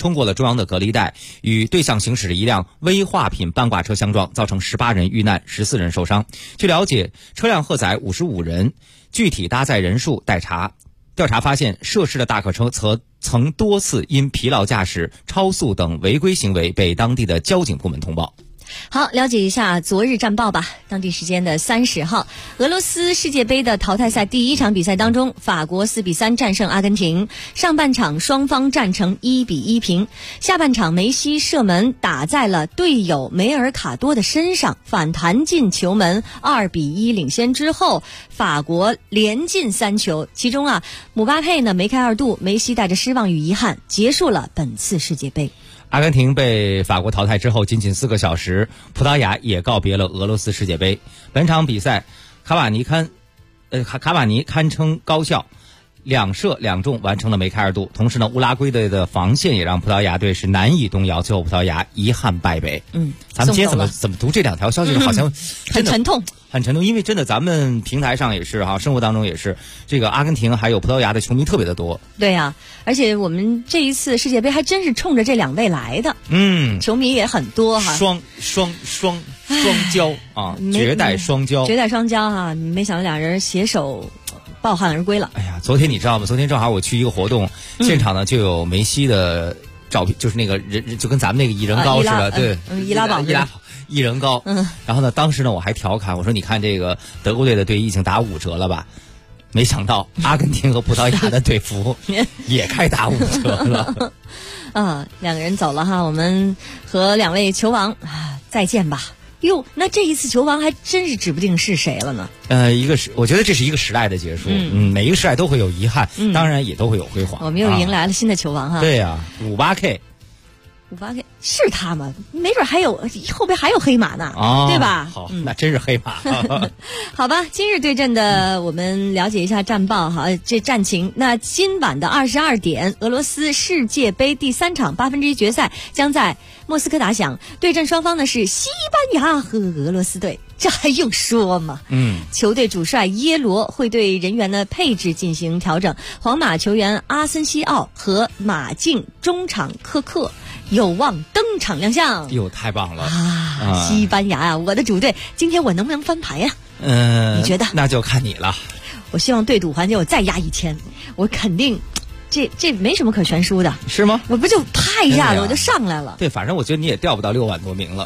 冲过了中央的隔离带，与对向行驶的一辆危化品半挂车相撞，造成18人遇难，14人受伤。据了解，车辆荷载55人，具体搭载人数待查。调查发现，涉事的大客车曾多次因疲劳驾驶、超速等违规行为被当地的交警部门通报。 好，了解一下昨日战报吧。当地时间的30号，俄罗斯世界杯的淘汰赛第1场比赛当中，法国4比3战胜阿根廷。上半场双方战成1比1平，下半场梅西射门打在了队友梅尔卡多的身上，反弹进球门，2比1领先之后，法国连进3球，其中姆巴佩呢梅开2度，梅西带着失望与遗憾结束了本次世界杯。 阿根廷被法国淘汰之后，仅4个小时，葡萄牙也告别了俄罗斯世界杯。本场比赛，卡瓦尼堪称高效，2射2中，完成了梅开2度。同时呢，乌拉圭队的防线也让葡萄牙队是难以动摇，最后葡萄牙遗憾败北。咱们今天怎么读这2条消息，好像很沉痛。 很沉痛，因为真的咱们平台上也是生活当中也是，这个阿根廷还有葡萄牙的球迷特别的多。 对呀，而且我们这一次世界杯还真是冲着这2位来的。球迷也很多哈。 双骄啊，绝代双骄。 绝代双骄哈，没想到2人携手抱憾而归了。 哎呀，昨天你知道吗？昨天正好我去一个活动，现场呢就有梅西的照片，就是那个人就跟咱们那个一人高似的，对， 易拉宝。 一人高，然后呢，当时呢我还调侃我说：“你看这个德国队的队医已经打5折了吧？”没想到阿根廷和葡萄牙的队服也开打5折了。 2个人走了哈，我们和2位球王再见吧。哟，那这一次球王还真是指不定是谁了呢。 我觉得这是一个时代的结束。每一个时代都会有遗憾，当然也都会有辉煌。 我们又迎来了新的球王哈。 对呀，58K。 58K 是他吗？没准还有后边还有黑马呢，对吧？ 好，那真是黑马。 好吧，今日对阵的我们了解一下战报哈，这战情。那今晚的22点，俄罗斯世界杯第3场1/8决赛将在莫斯科打响，对阵双方呢是西班牙和俄罗斯队。这还用说吗？球队主帅耶罗会对人员的配置进行调整，皇马球员阿森西奥和马竞中场科克有望登场亮相。 太棒了西班牙我的主队，今天我能不能翻盘呀？你觉得？ 那就看你了。 我希望对赌环节我再压1000，我肯定这没什么可悬殊的。 是吗？ 我不就啪一下子我就上来了。 对，反正我觉得你也调不到6万多名了。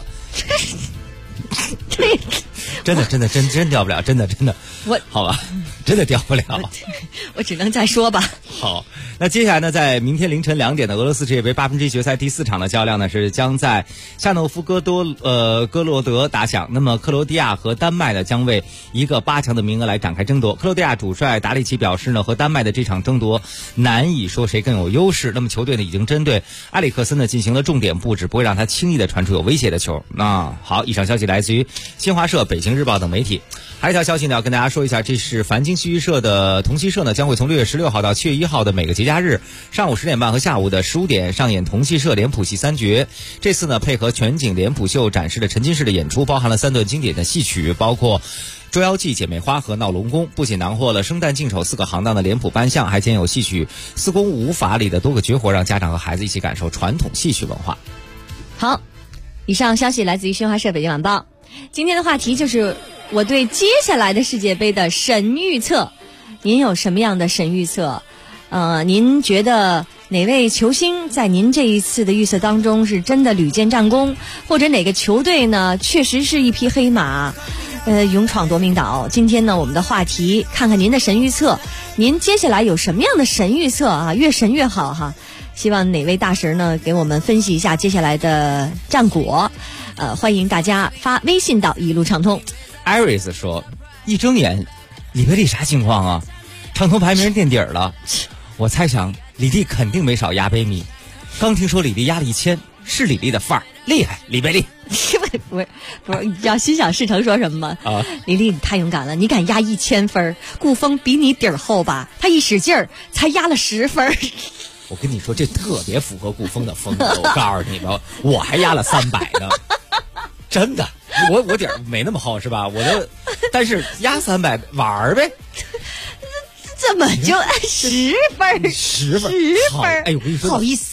真调不了，真的好吧，真的调不了。 我只能再说吧。 好，那接下来呢，在明天凌晨2点的俄罗斯世界杯1/8决赛第4场的较量呢，是将在夏诺夫哥罗德打响。那么克罗地亚和丹麦呢，将为一个8强的名额来展开争夺。克罗地亚主帅达里奇表示呢，和丹麦的这场争夺难以说谁更有优势。那么球队呢，已经针对埃里克森呢进行了重点布置，不会让他轻易的传出有威胁的球。好，以上消息来自于新华社、北京日报等媒体。还有一条消息呢，要跟大家说一下，这是繁星戏剧社的同戏社呢，将会从6月16号到7月1号的每个节假日上午10点半和下午的15点上演同戏社脸谱戏3绝。这次呢，配合全景脸谱秀展示的沉浸式的演出，包含了3段经典的戏曲，包括《捉妖记》、《姐妹花》和《闹龙宫》，不仅囊括了生旦净丑4个行当的脸谱扮相，还兼有戏曲4宫5法里的多个绝活，让家长和孩子一起感受传统戏曲文化。 好，以上消息来自于新华社北京晚报。今天的话题就是我对接下来的世界杯的神预测，您有什么样的神预测？您觉得哪位球星在您这一次的预测当中是真的屡建战功，或者哪个球队呢确实是一匹黑马，勇闯夺命岛？今天呢，我们的话题看看您的神预测，您接下来有什么样的神预测啊？越神越好哈！希望哪位大神呢给我们分析一下接下来的战果。欢迎大家发微信到一路畅通。 Iris 说，一睁眼，李贝利啥情况啊？畅通排名垫底了。我猜想李丽肯定没少压杯米。刚听说李丽压了1000，是李丽的范儿，厉害，李贝利。 不是，你知道心想事成说什么吗？李丽你太勇敢了，你敢压1000分，顾锋比你底儿厚吧？他一使劲儿才压了10分。 我跟你说，这特别符合顾锋的风格。我告诉你吧，我还压了300呢。真的，我底儿没那么厚是吧？但是压300玩呗。 怎么就10分？10分？ 哎，我跟你说， 好意思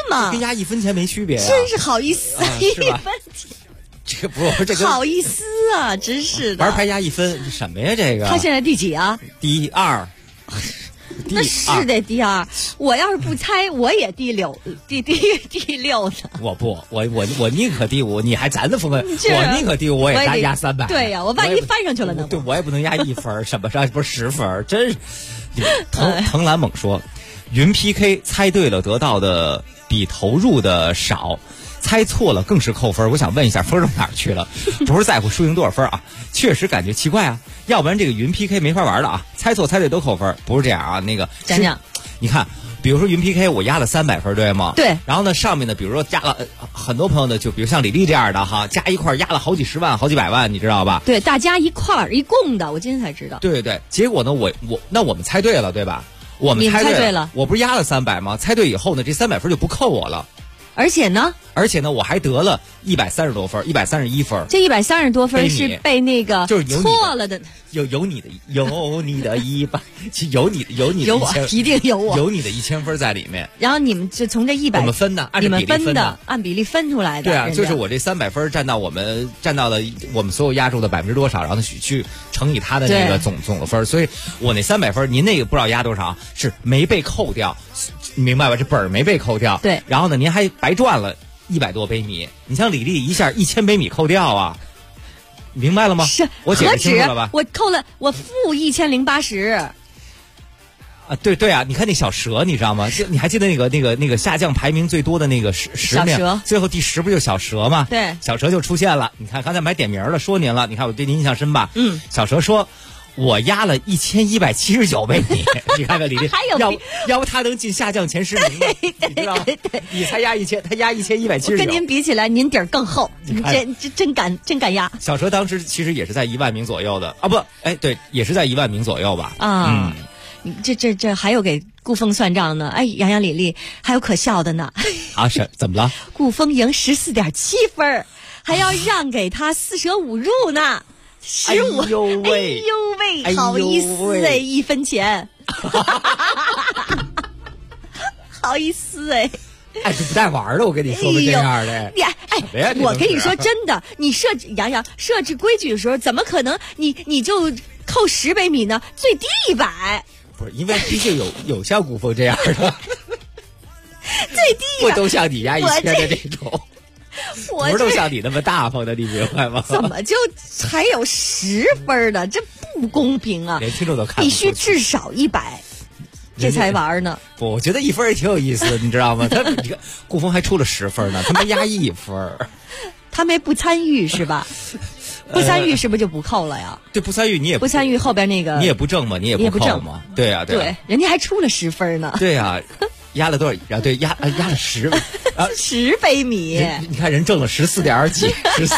嘛， 跟压1分钱没区别呀。 真是好意思，1分钱。 这不是这个好意思啊，真是的。 玩牌压1分，什么呀？这个他现在第几啊？ 第2。 那是得第2，我要是不猜，我也第6呢。 我不，我宁可第5，你还咱的风格，我宁可第5，我也压300。 对呀，我万一翻上去了呢？ 对，我也不能压1分，什么不是10分，真是。藤兰猛说，云 PK 猜对了得到的比投入的少。猜错了更是扣分，我想问一下分到哪儿去了？不是在乎输赢多少分啊，确实感觉奇怪啊，要不然这个云 PK 没法玩了啊，猜错猜对都扣分，不是这样啊。那个讲讲， 你看，比如说云 PK 我压了300分，对吗？ 对。 然后呢，上面呢，比如说加了很多朋友呢，就比如像李丽这样的哈，加一块压了好几十万、好几百万，你知道吧？ 对，大家一块儿一共的，我今天才知道。 对对对，结果呢，我们猜对了，对吧？我们猜对了，我不是压了300吗？猜对以后呢，这300分就不扣我了。 而且呢， 我还得了130多分，131分。 这130多分是被那个就是错了的， 有你的100，有你的一定有我， 有你的1000分在里面。 然后你们就从这100， 我们分的， 你们分的按比例分出来的。 对啊，就是我这300分占到了我们所有压中的%多少，然后去乘以他的那个总的分，所以我那300分，您那个不知道压多少，是没被扣掉。明白吧？这本儿没被扣掉， 对。 然后呢，您还白赚了100多杯米。你像李丽一下1000杯米扣掉啊，明白了吗？ 是， 我解释清楚了吧？ 我扣了，我负1080。 啊，对啊，你看那小蛇，你知道吗？你还记得那个下降排名最多的那个十名，最后第10不就小蛇吗？ 对， 小蛇就出现了。你看刚才我们还点名了，说您了，你看我对您印象深吧？小蛇说。我压了1179杯米，你看看李丽，要不他能进下降前10名吗？你知道吗？你才压1000，他压1179。 跟您比起来，您底儿更厚，真敢压。 小蛇当时其实也是在1万名左右的啊，不，哎，对，也是在1万名左右吧？ 啊，这还有给顾峰算账呢。哎，杨洋李丽还有可笑的呢。 啊，是怎么了？ 顾峰赢14.7分，还要让给他4舍5入呢。15， 哎呦喂， 好意思哎，1分钱，好意思哎， 哎，这不带玩的，我跟你说个这样的， 我跟你说真的，你设置规矩的时候，怎么可能你就扣10杯米呢？最低100， 不是因为毕竟有像顾峰这样的， 最低不都像你压1000的这种。 不是都像你那么大方的，你明白吗？ 怎么就还有10分呢？这不公平啊！ 连听众都看不必须至少100，这才玩呢。 不，我觉得1分也挺有意思的，你知道吗？他你看顾峰还出了10分呢，他没压1分， 他没不参与是吧？不参与是不是就不扣了呀？ 对，不参与你也不参与后边那个你也不挣嘛，你也不扣嘛？对呀， 对，人家还出了10分呢。 对呀。压了多少？对，压了 10杯米。 你看人挣了14.7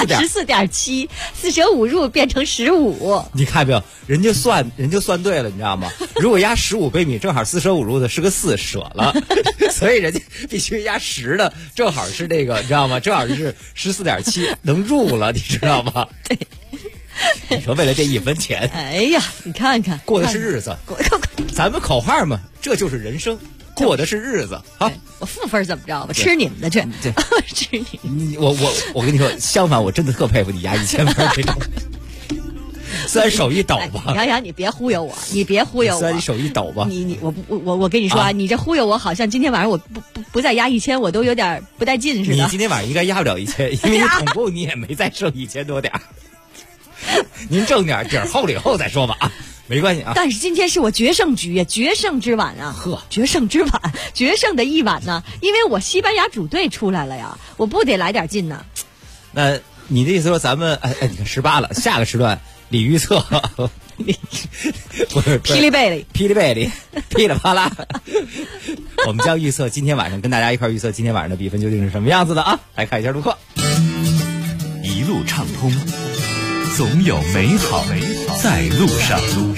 ，4舍5入变成15。 你看没有？人就算对了，你知道吗？如果压15杯米，正好4舍5入的是个4，舍了，所以人家必须压10的，正好是那个，你知道吗？正好是14.7能入了，你知道吗？ 对。 你说为了这1分钱， 哎呀，你看看， 过的是日子。咱们口号嘛，这就是人生。过的是日子啊！ 我负分怎么着？我吃你们的去，吃你！我跟你说，相反，我真的特佩服你压1000分这种。虽然手一抖吧， 杨洋，你别忽悠我，你别忽悠我。 虽然你手一抖吧， 我跟你说啊，你这忽悠我，好像今天晚上我不再压1000，我都有点不带劲似的。 你今天晚上应该压不了1000，因为你总共你也没再剩1000多点。您挣点底儿厚了以后再说吧啊。没关系啊， 但是今天是我决胜局呀，决胜之晚啊！决胜之晚，决胜的一晚呢，因为我西班牙主队出来了呀，我不得来点劲呢。 那你的意思说咱们你看18了，下个时段李预测，不是霹雳贝里， 噼里啪啦，我们将预测今天晚上跟大家一块预测今天晚上的比分究竟是什么样子的啊？来看一下路况， 一路畅通。总有美好在路上。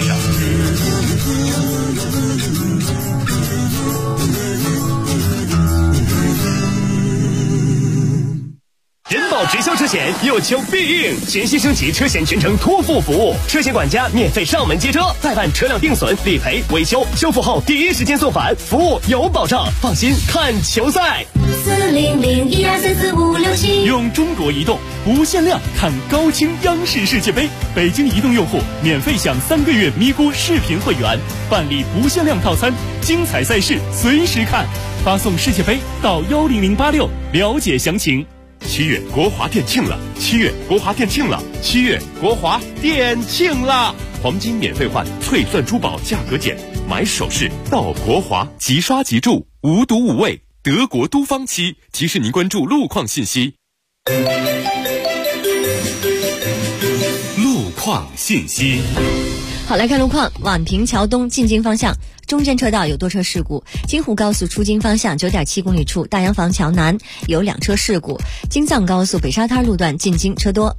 人保直销车险有求必应，全新升级车险全程托付服务，车险管家免费上门接车，代办车辆定损、理赔、维修，修复后第一时间送返，服务有保障，放心看球赛。 40012345677。 用中国移动无限量看高清央视世界杯，北京移动用户免费享3个月咪咕视频会员，办理不限量套餐，精彩赛事随时看。发送世界杯到10086了解详情。 7月国华店庆了，7月国华店庆了，7月国华店庆了！黄金免费换，翠钻珠宝价格减，买首饰到国华，即刷即住，无毒无味。德国都方漆提示您关注路况信息。 路况信息。 好，来看路况。宛平桥东进京方向中间车道有多车事故，京沪高速出京方向 9.7 公里处大洋坊桥南有2车事故，京藏高速北沙滩路段进京车多。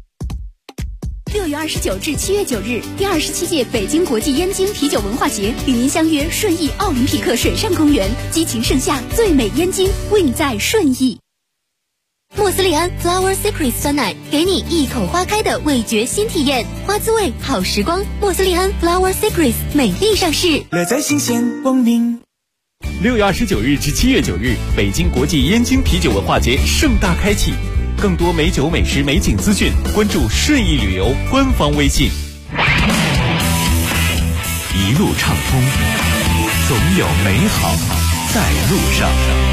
6月29至7月9日，第27届北京国际燕京啤酒文化节与您相约顺义奥林匹克水上公园，激情盛夏，最美燕京，为你在顺义。莫斯利安 Flower Secret 酸奶，给你一口花开的味觉新体验，花滋味好时光。莫斯利安 Flower Secret 美丽上市， 乐在新鲜光明。 6月29日至7月9日，北京国际燕京啤酒文化节盛大开启。更多美酒美食美景资讯，关注顺义旅游官方微信。 一路畅通，总有美好在路上。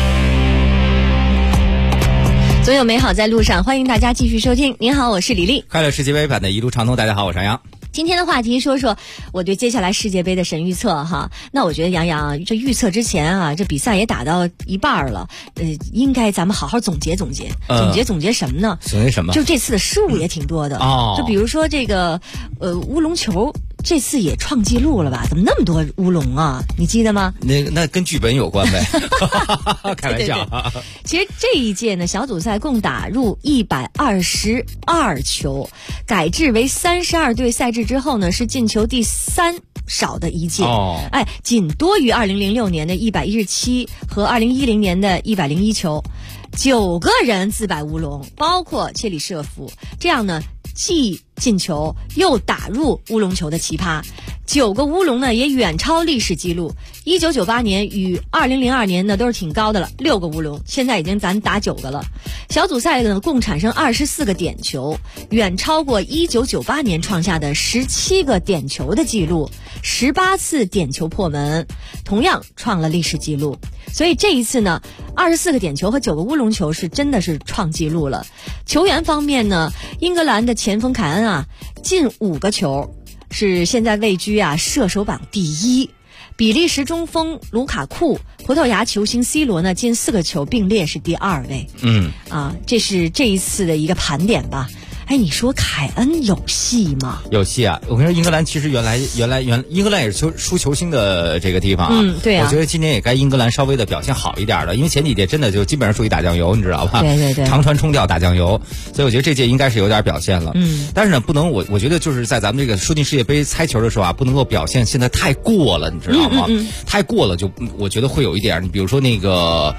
总有美好在路上，欢迎大家继续收听。您好，我是李丽。 快乐世界杯版的一路畅通，大家好，我是杨洋。 今天的话题说说我对接下来世界杯的神预测哈。那我觉得杨洋这预测之前啊，这比赛也打到一半了，应该咱们好好总结总结，总结什么呢？ 总结什么？ 就这次的失误也挺多的哦。 就比如说这个乌龙球。这次也创纪录了吧？怎么那么多乌龙啊？你记得吗？ 那跟剧本有关呗，开玩笑。 对。其实这一届呢，小组赛共打入122球，改制为32队赛制之后呢，是进球第3少的一届。哎，仅多于2006年的117和2010年的101球。9个人自摆乌龙，包括切里舍夫，这样呢既进球又打入乌龙球的奇葩，9个乌龙呢也远超历史记录。1998年与2002年呢都是挺高的了，6个乌龙，现在已经咱打9个了。小组赛呢共产生24个点球，远超过1998年创下的17个点球的记录，18次点球破门，同样创了历史记录。所以这一次呢，24个点球和9个乌龙球是真的是创纪录了。球员方面呢，英格兰的前锋凯恩啊进5个球，是现在位居射手榜第1。比利时中锋卢卡库、葡萄牙球星 C 罗呢进4个球，并列是第2位。这是这一次的一个盘点吧。哎，你说凯恩有戏吗？ 有戏啊！我跟你说，英格兰其实原来英格兰也是输球星的这个地方啊。 对啊。 我觉得今年也该英格兰稍微的表现好一点了，因为前几届真的就基本上属于打酱油，你知道吧？ 对。 长传冲吊打酱油，所以我觉得这届应该是有点表现了。但是呢，不能我觉得就是在咱们这个说进世界杯猜球的时候啊，不能够表现现在太过了，你知道吗？太过了就我觉得会有一点。你比如说那个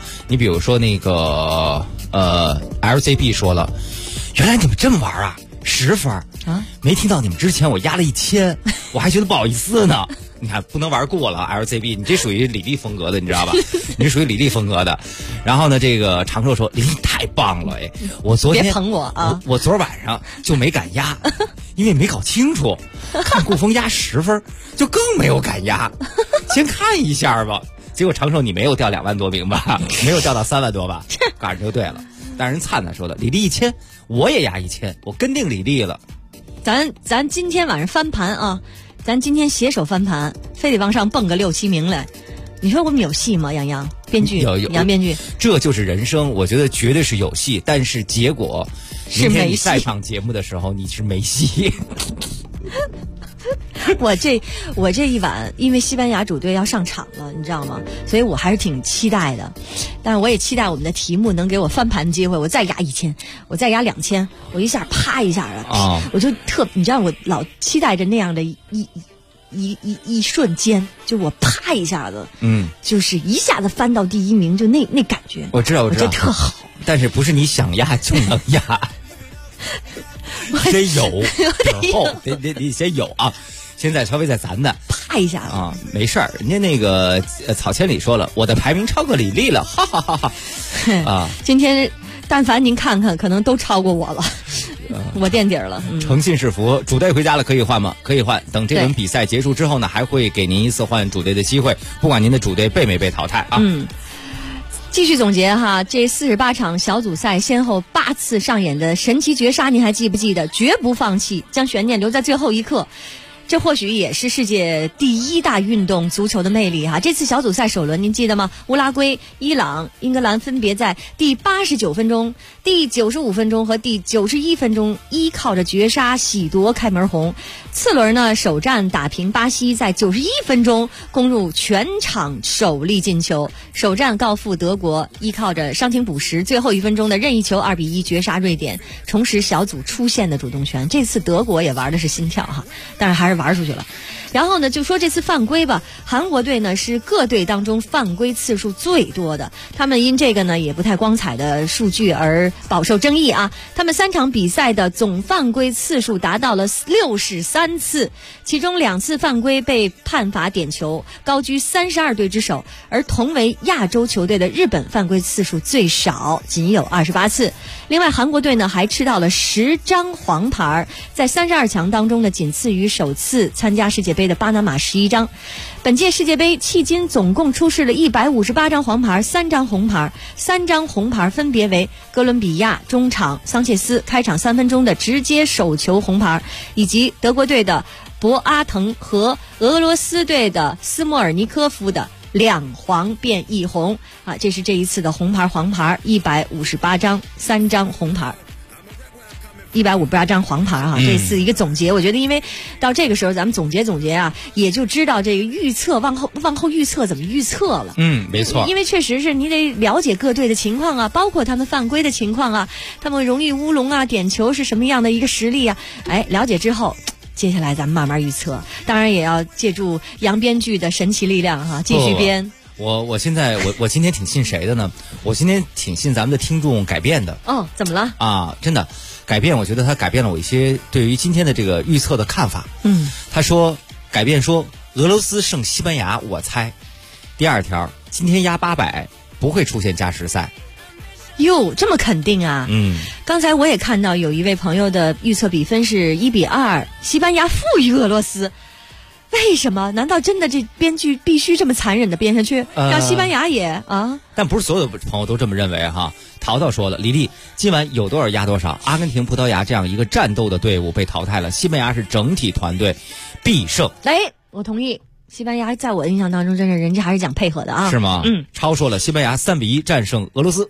LCB 说了。原来你们这么玩啊，10分啊！没听到你们之前我压了1000，我还觉得不好意思呢。你看不能玩过了 ，LCB， 你这属于李丽风格的，你知道吧？你这属于李丽风格的。然后呢，这个长寿说：“李丽太棒了，哎，我昨天别捧我啊！ 我昨晚上就没敢压，因为没搞清楚，看顾峰压10分，就更没有敢压，先看一下吧。结果长寿你没有掉2万多名吧？没有掉到3万多吧？赶上就对了。但是人灿灿说的，李丽1000。”我也压1000，我跟定李丽了。 咱今天晚上翻盘啊，咱今天携手翻盘，非得往上蹦个6、7名来。你说我们有戏吗？杨编剧，杨编剧， 这就是人生，我觉得绝对是有戏，但是结果是没戏。 你再上节目的时候，你是没戏。 我这一晚，因为西班牙主队要上场了，你知道吗？所以我还是挺期待的，但是我也期待我们的题目能给我翻盘机会，我再压1000，我再压2000，我一下啪一下的，我就你知道我老期待着那样的一瞬间，就我啪一下子，就是一下子翻到第1名，就那感觉， 我知道， 这特好， 但是不是你想压就能压。先有，得先有啊！ 现在稍微再攒攒， 啪一下啊，没事儿。人家那个草千里说了，我的排名超过李丽了，哈哈哈哈！啊， 今天但凡您看看，可能都超过我了。我垫底了， 诚信是福。主队回家了可以换吗？可以换。等这轮比赛结束之后呢，还会给您一次换主队的机会，不管您的主队被没被淘汰啊。 继续总结哈，这48场小组赛先后8次上演的神奇绝杀，您还记不记得？绝不放弃，将悬念留在最后一刻。这或许也是世界第1大运动足球的魅力哈。这次小组赛首轮您记得吗？乌拉圭、伊朗、英格兰分别在第89分钟、第95分钟和第91分钟依靠着绝杀喜夺开门红。次轮呢，首战打平巴西，在91分钟攻入全场首粒进球。首战告负德国，依靠着伤停补时最后1分钟的任意球2-1绝杀瑞典，重拾小组出线的主动权。这次德国也玩的是心跳哈，但是还是玩出去了。然后呢，就说这次犯规吧，韩国队呢是各队当中犯规次数最多的，他们因这个呢也不太光彩的数据而饱受争议啊。他们3场比赛的总犯规次数达到了63次，其中2次犯规被判罚点球，高居32队之首。而同为亚洲球队的日本犯规次数最少，仅有28次。另外韩国队呢还吃到了10张黄牌，在32强当中呢仅次于首次参加世界杯的巴拿马11张。本届世界杯迄今总共出示了158张黄牌，3张红牌，3张红牌分别为哥伦比亚中场桑切斯开场3分钟的直接手球红牌，以及德国队的博阿滕和俄罗斯队的斯莫尔尼科夫的2黄变1红啊，这是这一次的红牌黄牌158张，3张红牌，158张黄牌哈。这次一个总结，我觉得因为到这个时候咱们总结啊，也就知道这个预测往后预测怎么预测了。 没错， 因为确实是你得了解各队的情况啊，包括他们犯规的情况啊，他们容易乌龙啊，点球是什么样的一个实力啊，了解之后。接下来咱们慢慢预测，当然也要借助杨编剧的神奇力量哈，继续编。 我现在我今天挺信谁的呢？我今天挺信咱们的听众改变的。 哦，怎么了？ 啊，真的改变，我觉得他改变了我一些对于今天的这个预测的看法。他说改变说俄罗斯胜西班牙，我猜。第2条，今天压800不会出现加时赛。 哟，这么肯定啊？刚才我也看到有一位朋友的预测比分是1-2，西班牙负于俄罗斯。为什么？难道真的这编剧必须这么残忍的编下去，让西班牙也啊？ 但不是所有的朋友都这么认为哈。淘淘说了，李丽今晚有多少压多少。阿根廷、葡萄牙这样一个战斗的队伍被淘汰了，西班牙是整体团队必胜。 我同意。西班牙在我印象当中，真是人家还是讲配合的啊。 是吗？超说了，西班牙3-1战胜俄罗斯。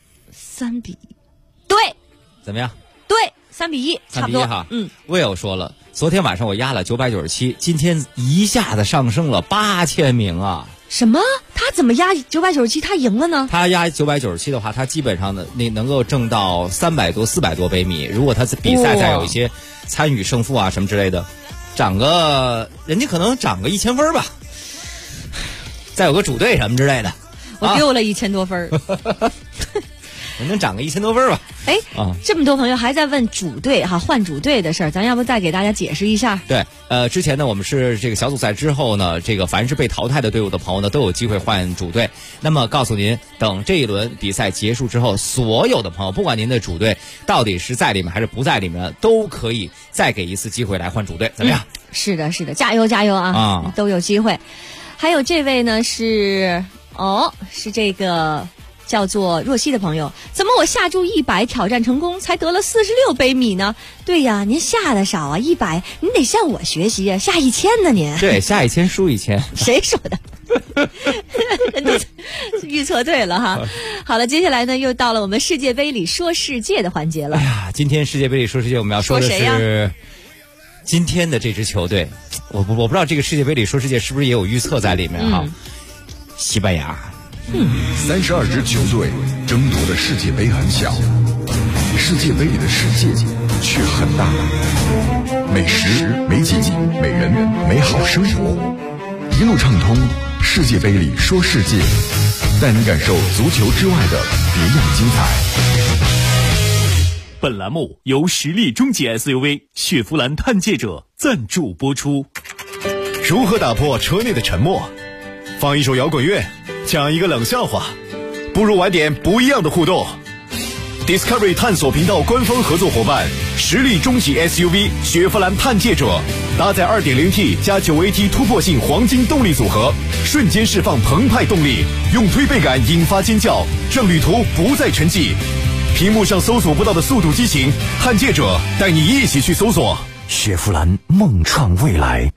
3-1，对， 怎么样？ 对，3-1，差不多哈。Will 说了，昨天晚上我压了997，今天一下子上升了8000名啊！ 什么？他怎么压997？他赢了呢？ 他压997的话，他基本上能够挣到300多、400多杯米。如果他比赛再有一些参与胜负啊什么之类的，人家可能涨个1000分吧，再有个主队什么之类的。 我丢了1000多分。 能涨个1000多分吧？ 这么多朋友还在问主队哈，换主队的事儿，咱要不再给大家解释一下？ 对，之前呢，我们是这个小组赛之后呢，这个凡是被淘汰的队伍的朋友呢，都有机会换主队。那么告诉您，等这一轮比赛结束之后，所有的朋友，不管您的主队到底是在里面还是不在里面，都可以再给一次机会来换主队，怎么样？ 是的，加油啊！都有机会。还有这位呢是这个。叫做若曦的朋友，怎么我下注100挑战成功，才得了46杯米呢？对呀，您下的少啊，100，您得向我学习啊，下1000呢您。 对，下1000输1000。 谁说的？人都预测对了哈。好了，接下来呢，又到了我们世界杯里说世界的环节了。 今天世界杯里说世界，我们要说的是今天的这支球队。我不知道这个世界杯里说世界是不是也有预测在里面哈？西班牙。 32支球队争夺的世界杯很小，世界杯里的世界却很大。美食、美景、美人、美好生活，一路畅通。世界杯里说世界，带你感受足球之外的别样精彩。 本栏目由实力中级 SUV 雪佛兰探界者赞助播出。 如何打破车内的沉默？放一首摇滚乐，讲一个冷笑话，不如玩点不一样的互动。Discovery 探索频道官方合作伙伴，实力中级 SUV 雪佛兰探界者，搭载 2.0T 加 9AT 突破性黄金动力组合，瞬间释放澎湃动力，用推背感引发尖叫，让旅途不再沉寂。屏幕上搜索不到的速度激情，探界者带你一起去搜索。 雪佛兰梦创未来。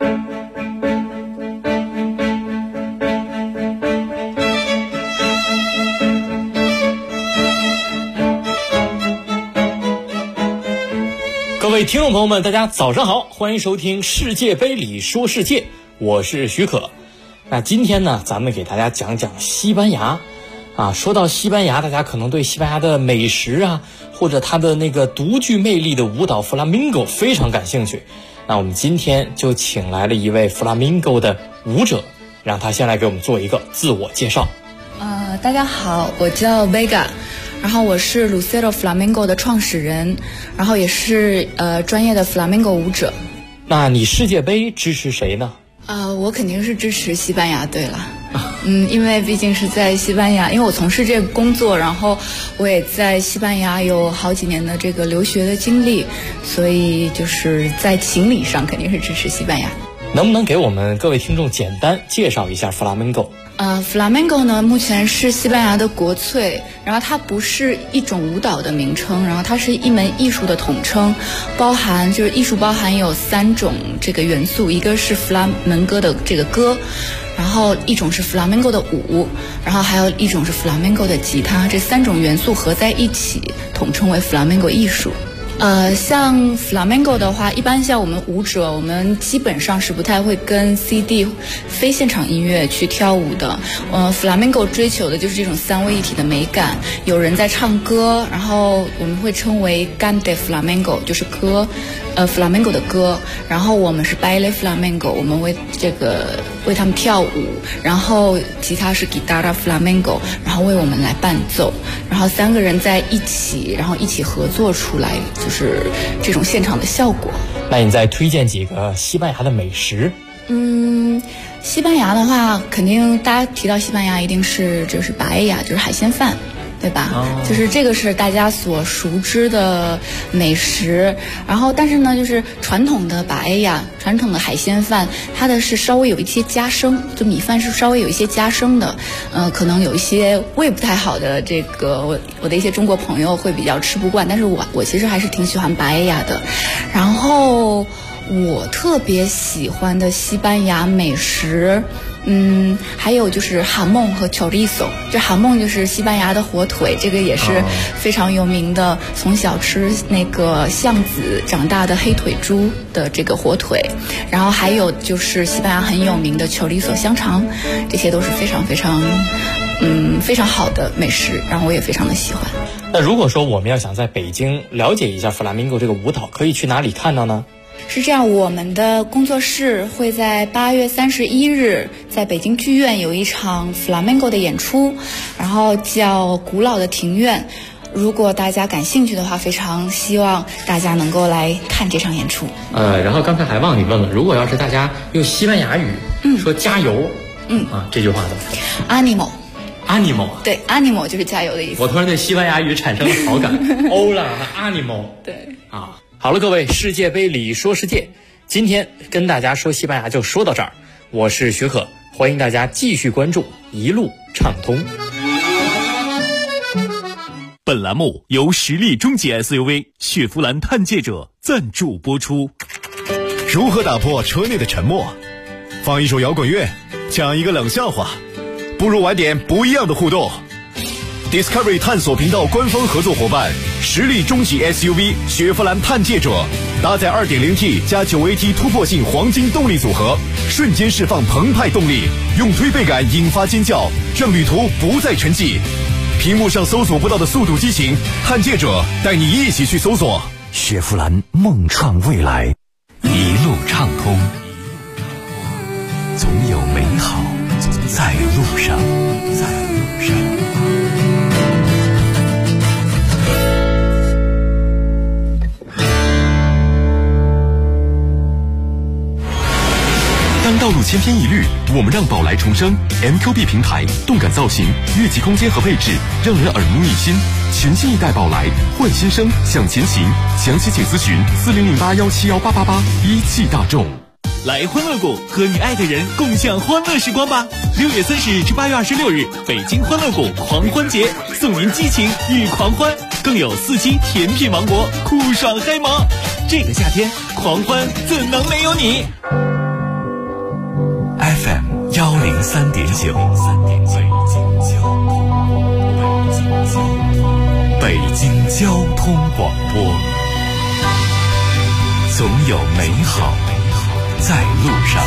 各位听众朋友们，大家早上好，欢迎收听世界杯里说世界，我是许可。那今天呢，咱们给大家讲讲西班牙啊。说到西班牙，大家可能对西班牙的美食啊，或者它的那个独具魅力的舞蹈弗拉明戈非常感兴趣。那我们今天就请来了一位弗拉明戈的舞者，让他先来给我们做一个自我介绍。 大家好，我叫 Vega。然后我是 Lucero Flamenco 的创始人，然后也是专业的 Flamenco 舞者。 那你世界杯支持谁呢？ 我肯定是支持西班牙队了。因为毕竟是在西班牙，因为我从事这个工作，然后我也在西班牙有好几年的这个留学的经历，所以就是在情理上肯定是支持西班牙。 能不能给我们各位听众简单介绍一下 Flamenco？Flamenco 呢，目前是西班牙的国粹，然后它不是一种舞蹈的名称，然后它是一门艺术的统称，就是艺术包含有3种这个元素，一个是弗拉门戈的这个歌，然后一种是 Flamenco 的舞，然后还有一种是 Flamenco 的吉他，这3种元素合在一起统称为 Flamenco 艺术。像 Flamenco 的话，一般像我们舞者，我们基本上是不太会跟 CD 非现场音乐去跳舞的。Flamenco 追求的就是这种3位一体的美感，有人在唱歌，然后我们会称为 Cante Flamenco， 就是歌，Flamenco 的歌，然后我们是 Baile Flamenco， 我们为他们跳舞，然后吉他是 Guitarra Flamenco， 然后为我们来伴奏，然后3个人在一起，然后一起合作出来，就是这种现场的效果。 那你再推荐几个西班牙的美食？ 西班牙的话，肯定大家提到西班牙一定是就是巴埃亚，就是海鲜饭，对吧？就是这个是大家所熟知的美食。然后但是呢，就是传统的巴埃亚，传统的海鲜饭，它的是稍微有一些加生，就米饭是稍微有一些加生的。可能有一些胃不太好的这个我的一些中国朋友会比较吃不惯，但是我其实还是挺喜欢巴埃亚的。然后我特别喜欢的西班牙美食，还有就是哈梦和chorizo里索。这哈梦就是西班牙的火腿，这个也是非常有名的，从小吃那个巷子长大的黑腿猪的这个火腿。然后还有就是西班牙很有名的chorizo里索香肠，这些都是非常非常非常好的美食，然后我也非常的喜欢。 那如果说我们要想在北京了解一下弗拉明戈这个舞蹈，可以去哪里看到呢？ 是这样，我们的工作室会在8月31日在北京剧院有一场 Flamenco 的演出，然后叫《古老的庭院》。如果大家感兴趣的话，非常希望大家能够来看这场演出。 然后刚才还忘你问了，如果要是大家用西班牙语说加油，这句话怎么说？Animo， 对 ，Animo 就是加油的意思。我突然对西班牙语产生了好感。Hola Animo， 对啊。好了，各位，世界杯里说世界，今天跟大家说西班牙就说到这儿。我是许可，欢迎大家继续关注一路畅通。 本栏目由实力中级 SUV 雪佛兰探界者赞助播出。 如何打破车内的沉默？放一首摇滚乐，讲一个冷笑话，不如玩点不一样的互动。Discovery 探索频道官方合作伙伴，实力中级 SUV 雪佛兰探界者，搭载 2.0T 加 9AT 突破性黄金动力组合，瞬间释放澎湃动力，用推背感引发尖叫，让旅途不再沉寂。屏幕上搜索不到的速度激情，探界者带你一起去搜索。 雪佛兰梦创未来，一路畅通，总有美好在路上。当道路千篇一律，我们让宝来重生。MQB 平台，动感造型，越级空间和配置，让人耳目一新。全新一代宝来，换新生，向前行。详细请咨询4008171888。一汽大众。 来欢乐谷和你爱的人共享欢乐时光吧！6月30日至8月26日，北京欢乐谷狂欢节，送您激情与狂欢，更有4期甜品王国酷爽嗨萌。这个夏天，狂欢怎能没有你 ？FM 103.9，北京交通广播，总有美好在路上。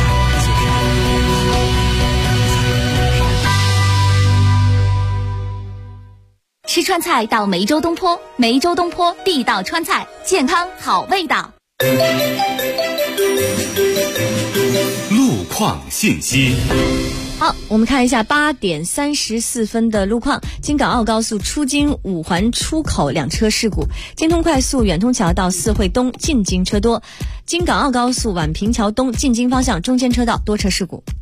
吃川菜到梅州东坡，梅州东坡地道川菜，健康好味道。 路况信息。 好，我们看一下8点34分的路况。京港澳高速出京5环出口2车事故，京通快速远通桥到四惠东进京车多，京港澳高速宛平桥东进京方向中间车道多车事故。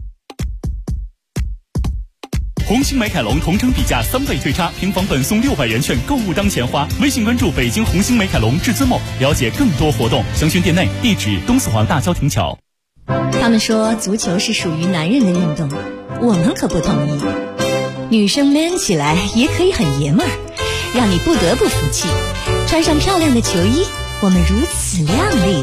红星美凯龙同城比价3倍退差，平房本送600元券，购物当钱花。微信关注北京红星美凯龙至尊某，了解更多活动。详询店内，地址东四环大郊亭桥。 他们说足球是属于男人的运动，我们可不同意。女生 man 起来也可以很爷们儿，让你不得不服气。穿上漂亮的球衣，我们如此靓丽。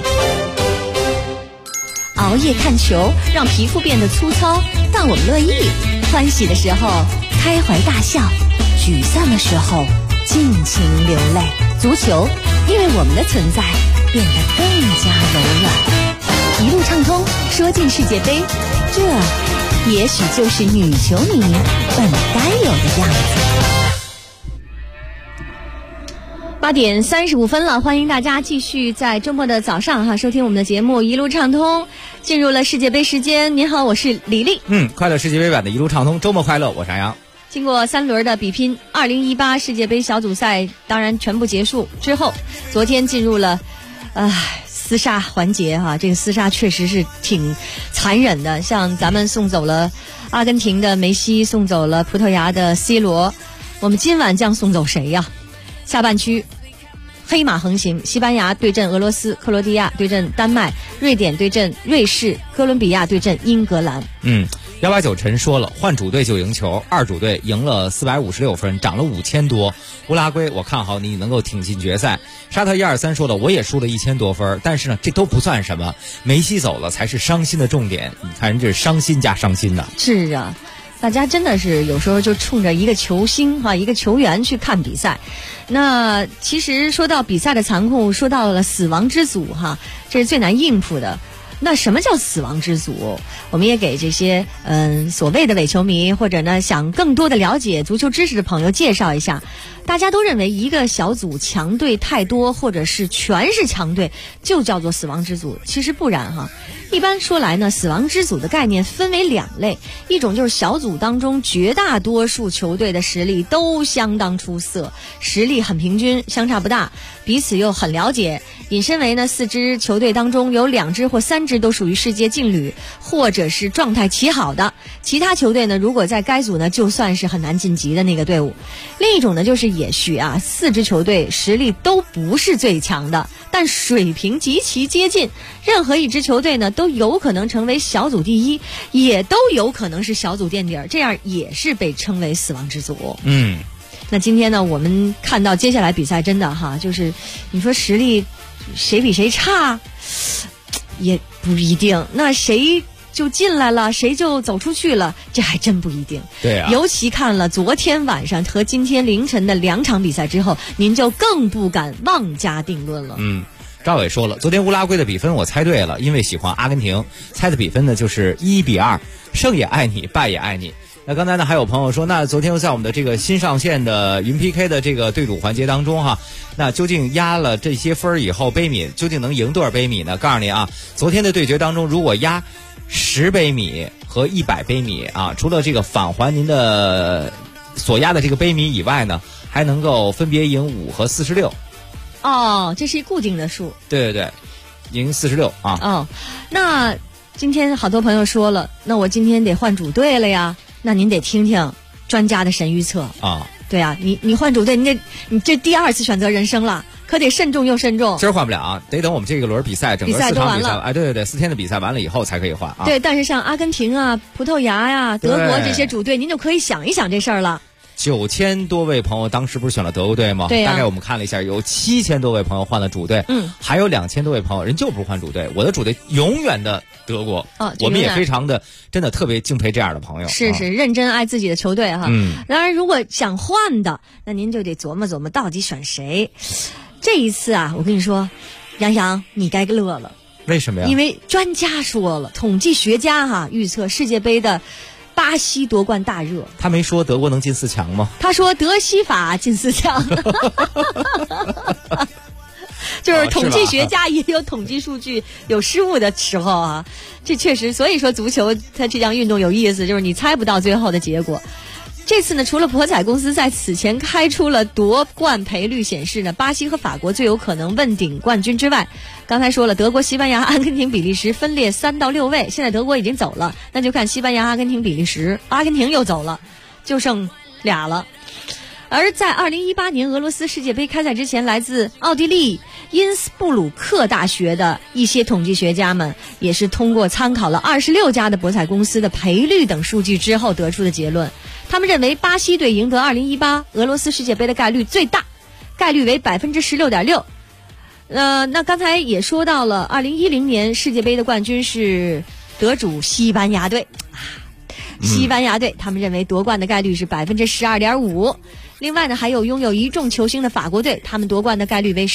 熬夜看球让皮肤变得粗糙，但我们乐意。欢喜的时候开怀大笑，沮丧的时候尽情流泪。足球因为我们的存在变得更加柔软。一路畅通，说进世界杯，这也许就是女球迷本该有的样子。8点35分了，欢迎大家继续在周末的早上收听我们的节目一路畅通，进入了世界杯时间。您好，我是李丽。 快乐世界杯版的一路畅通，周末快乐，我是杨洋。 经过3轮的比拼，2018世界杯小组赛当然全部结束之后，昨天进入了厮杀环节这个厮杀确实是挺残忍的。像咱们送走了阿根廷的梅西，送走了葡萄牙的 C 罗，我们今晚将送走谁呀？下半区黑马横行，西班牙对阵俄罗斯，克罗地亚对阵丹麦，瑞典对阵瑞士，哥伦比亚对阵英格兰。 189陈说了，换主队就赢球，二主队赢了456分，涨了5000多。乌拉圭，我看好你能够挺进决赛。沙特123说了，我也输了1000多分，但是呢，这都不算什么，梅西走了才是伤心的重点。你看人这是伤心加伤心的。 是啊，大家真的是有时候就冲着一个球星一个球员去看比赛。那其实说到比赛的残酷，说到了死亡之组这是最难应付的。那什么叫死亡之组？我们也给这些所谓的伪球迷，或者呢想更多的了解足球知识的朋友介绍一下。大家都认为一个小组强队太多，或者是全是强队，就叫做死亡之组。其实不然一般说来呢，死亡之组的概念分为2类，一种就是小组当中绝大多数球队的实力都相当出色，实力很平均，相差不大，彼此又很了解，引申为呢4支球队当中有2支或3支都属于世界劲旅，或者是状态奇好的，其他球队呢如果在该组呢就算是很难晋级的那个队伍。另一种呢就是也许4支球队实力都不是最强的，但水平极其接近，任何一支球队呢都有可能成为小组第一，也都有可能是小组垫底，这样也是被称为死亡之组。那今天呢我们看到接下来比赛真的就是你说实力谁比谁差也不一定，那谁就进来了，谁就走出去了，这还真不一定。 对啊， 尤其看了昨天晚上和今天凌晨的2场比赛之后，您就更不敢妄加定论了。 赵伟说了，昨天乌拉圭的比分我猜对了，因为喜欢阿根廷，猜的比分呢就是1-2，胜也爱你，败也爱你。那刚才呢还有朋友说，那昨天在我们的这个新上线的云 PK 的这个对赌环节当中那究竟压了这些分以后，杯米究竟能赢多少杯米呢？告诉你昨天的对决当中，如果压10杯米和100杯米除了这个返还您的所压的这个杯米以外呢，还能够分别赢5和46。 这是一固定的数。 对，赢46 那今天好多朋友说了，那我今天得换主队了呀，那您得听听专家的神预测啊。 对啊，你换主队，你这第2次选择人生了，可得慎重又慎重。 今儿换不了啊，得等我们这个轮比赛整个4场比赛都完了。 哎，对，4天的比赛完了以后才可以换啊。 对，但是像阿根廷啊、葡萄牙呀、德国这些主队，您就可以想一想这事儿了。 9000多位朋友当时不是选了德国队吗？ 对啊， 大概我们看了一下，有7000多位朋友换了主队，还有2000多位朋友人就不是换主队。我的主队永远的德国，我们也非常的真的特别敬佩这样的朋友。 是认真爱自己的球队哈。当然，如果想换的，那您就得琢磨琢磨到底选谁。这一次啊，我跟你说，杨洋你该乐了。 为什么呀？ 因为专家说了，统计学家预测世界杯的巴西夺冠大热。 他没说德国能进4强吗？ 他说德西法进4强。就是统计学家也有统计数据有失误的时候啊，这确实，所以说足球它这项运动有意思，就是你猜不到最后的结果。这次呢，除了博彩公司在此前开出了夺冠赔率显示呢，巴西和法国最有可能问鼎冠军之外，刚才说了，德国、西班牙、阿根廷、比利时分列3到6位，现在德国已经走了，那就看西班牙、阿根廷、比利时，阿根廷又走了，就剩俩了。而在2018年俄罗斯世界杯开赛之前，来自奥地利因斯布鲁克大学的一些统计学家们也是通过参考了26家的博彩公司的赔率等数据之后得出的结论。他们认为巴西队赢得2018俄罗斯世界杯的概率最大，概率为 16.6%。那刚才也说到了2010年世界杯的冠军是得主西班牙队。西班牙队他们认为夺冠的概率是 12.5%。另外呢，还有拥有一众球星的法国队，他们夺冠的概率为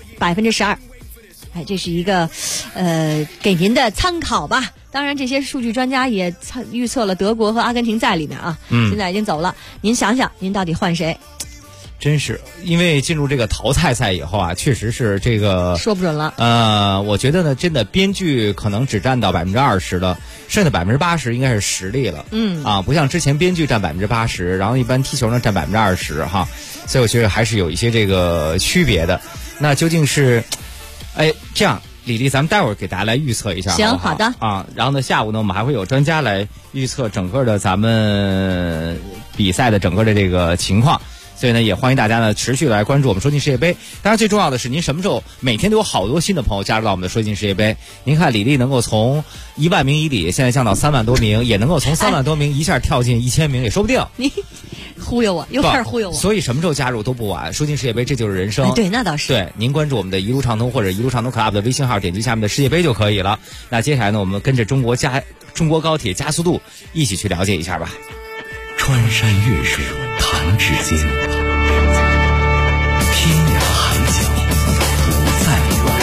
12%。哎，这是一个给您的参考吧。当然这些数据专家也预测了德国和阿根廷在里面啊，现在已经走了。您想想您到底换谁？ 真是因为进入这个淘汰赛以后啊，确实是这个说不准了。 我觉得呢，真的编剧可能只占到20%了，剩下的80%应该是实力了。不像之前编剧占80%，然后一般踢球呢占20%哈，所以我觉得还是有一些这个区别的。那究竟是，这样，李丽，咱们待会儿给大家来预测一下。 行，好的啊。然后呢，下午呢，我们还会有专家来预测整个的咱们比赛的整个的这个情况。所以呢，也欢迎大家呢持续来关注我们说进世界杯。当然，最重要的是，您什么时候每天都有好多新的朋友加入到我们的说进世界杯。您看，李丽能够从1万名以里现在降到3万多名，也能够从3万多名一下跳进1000名，也说不定。 你忽悠我，又开始忽悠我。 所以什么时候加入都不晚。说进世界杯，这就是人生。 对，那倒是。 对，您关注我们的一路畅通或者一路畅通 Club 的微信号，点击下面的世界杯就可以了。那接下来呢，我们跟着中国高铁加速度一起去了解一下吧。 穿山越水，弹指间，天涯海角不再远。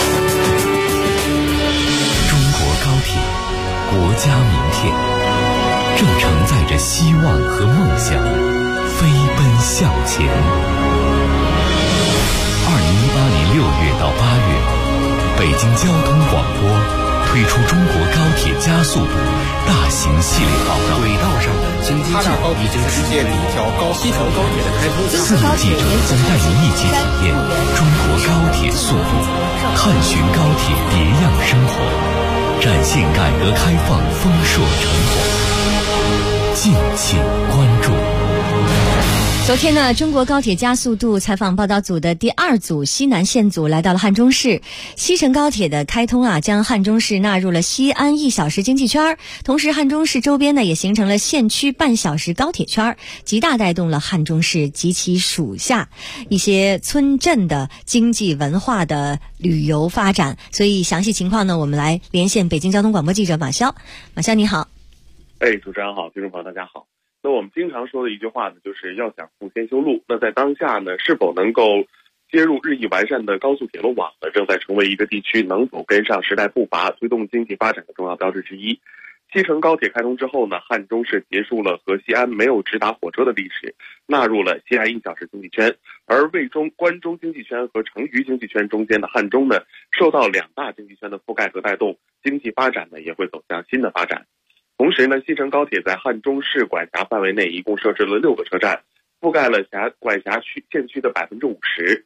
中国高铁，国家明天，正承载着希望和梦想，飞奔向前。2018年6月到8月，北京交通广播推出中国高铁加速度大型系列报告， 轨道上的京津冀已经实现了一条西成高铁的开通。 4路记者将带您一起体验中国高铁速度，探寻高铁别样生活，展现改革开放丰硕成果。敬请关注。 昨天呢，中国高铁加速度采访报道组的第2组西南线组来到了汉中市。西成高铁的开通啊，将汉中市纳入了西安1小时经济圈，同时汉中市周边呢也形成了县区半小时高铁圈，极大带动了汉中市及其属下一些村镇的经济文化的旅游发展。所以详细情况呢，我们来连线北京交通广播记者马潇。马潇你好。 主持人好，听众朋友大家好。那我们经常说的一句话呢，就是要想富先修路。那在当下呢，是否能够接入日益完善的高速铁路网呢，正在成为一个地区能否跟上时代步伐、推动经济发展的重要标志之一。西成高铁开通之后呢，汉中市结束了和西安没有直达火车的历史，纳入了西安1小时经济圈。而魏中、关中经济圈和成渝经济圈中间的汉中呢，受到2大经济圈的覆盖和带动，经济发展呢也会走向新的发展。同时呢，西成高铁在汉中市管辖范围内一共设置了6个车站，覆盖了管辖县区的50%。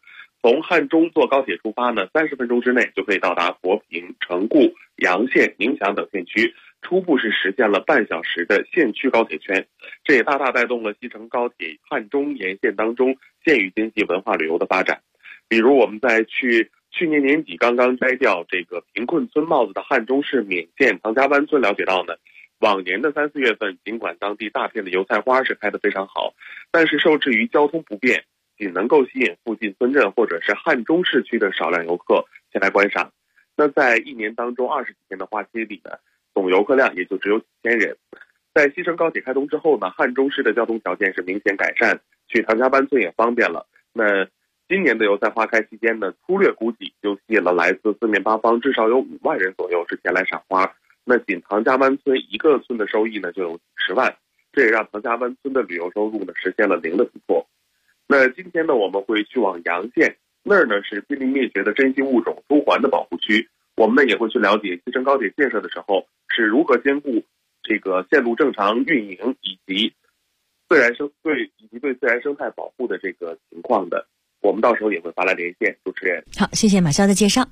从汉中坐高铁出发呢，30分钟之内就可以到达佛坪、成固、阳县、宁祥等县区，初步是实现了半小时的县区高铁圈，这也大大带动了西成高铁汉中沿线当中县域经济文化旅游的发展。比如我们在去年年底刚刚摘掉这个贫困村帽子的汉中市勉县唐家湾村了解到呢，往年的3、4月份，尽管当地大片的油菜花是开得非常好，但是受制于交通不便，仅能够吸引附近村镇或者是汉中市区的少量游客前来观赏。那在一年当中20几天的花期里呢，总游客量也就只有几千人。在西成高铁开通之后呢，汉中市的交通条件是明显改善，去唐家湾村也方便了。那今年的油菜花开期间呢，粗略估计就吸引了来自四面八方至少有5万人左右是前来赏花。那仅唐家湾村一个村的收益呢就有10万，这也让唐家湾村的旅游收入呢实现了0的突破。那今天呢，我们会去往阳县，那儿呢是濒临灭绝的珍稀物种朱鹮的保护区。我们呢也会去了解西成高铁建设的时候是如何兼顾这个线路正常运营以及对自然生态保护的这个情况的。我们到时候也会发来连线。主持人， 好，谢谢马潇的介绍。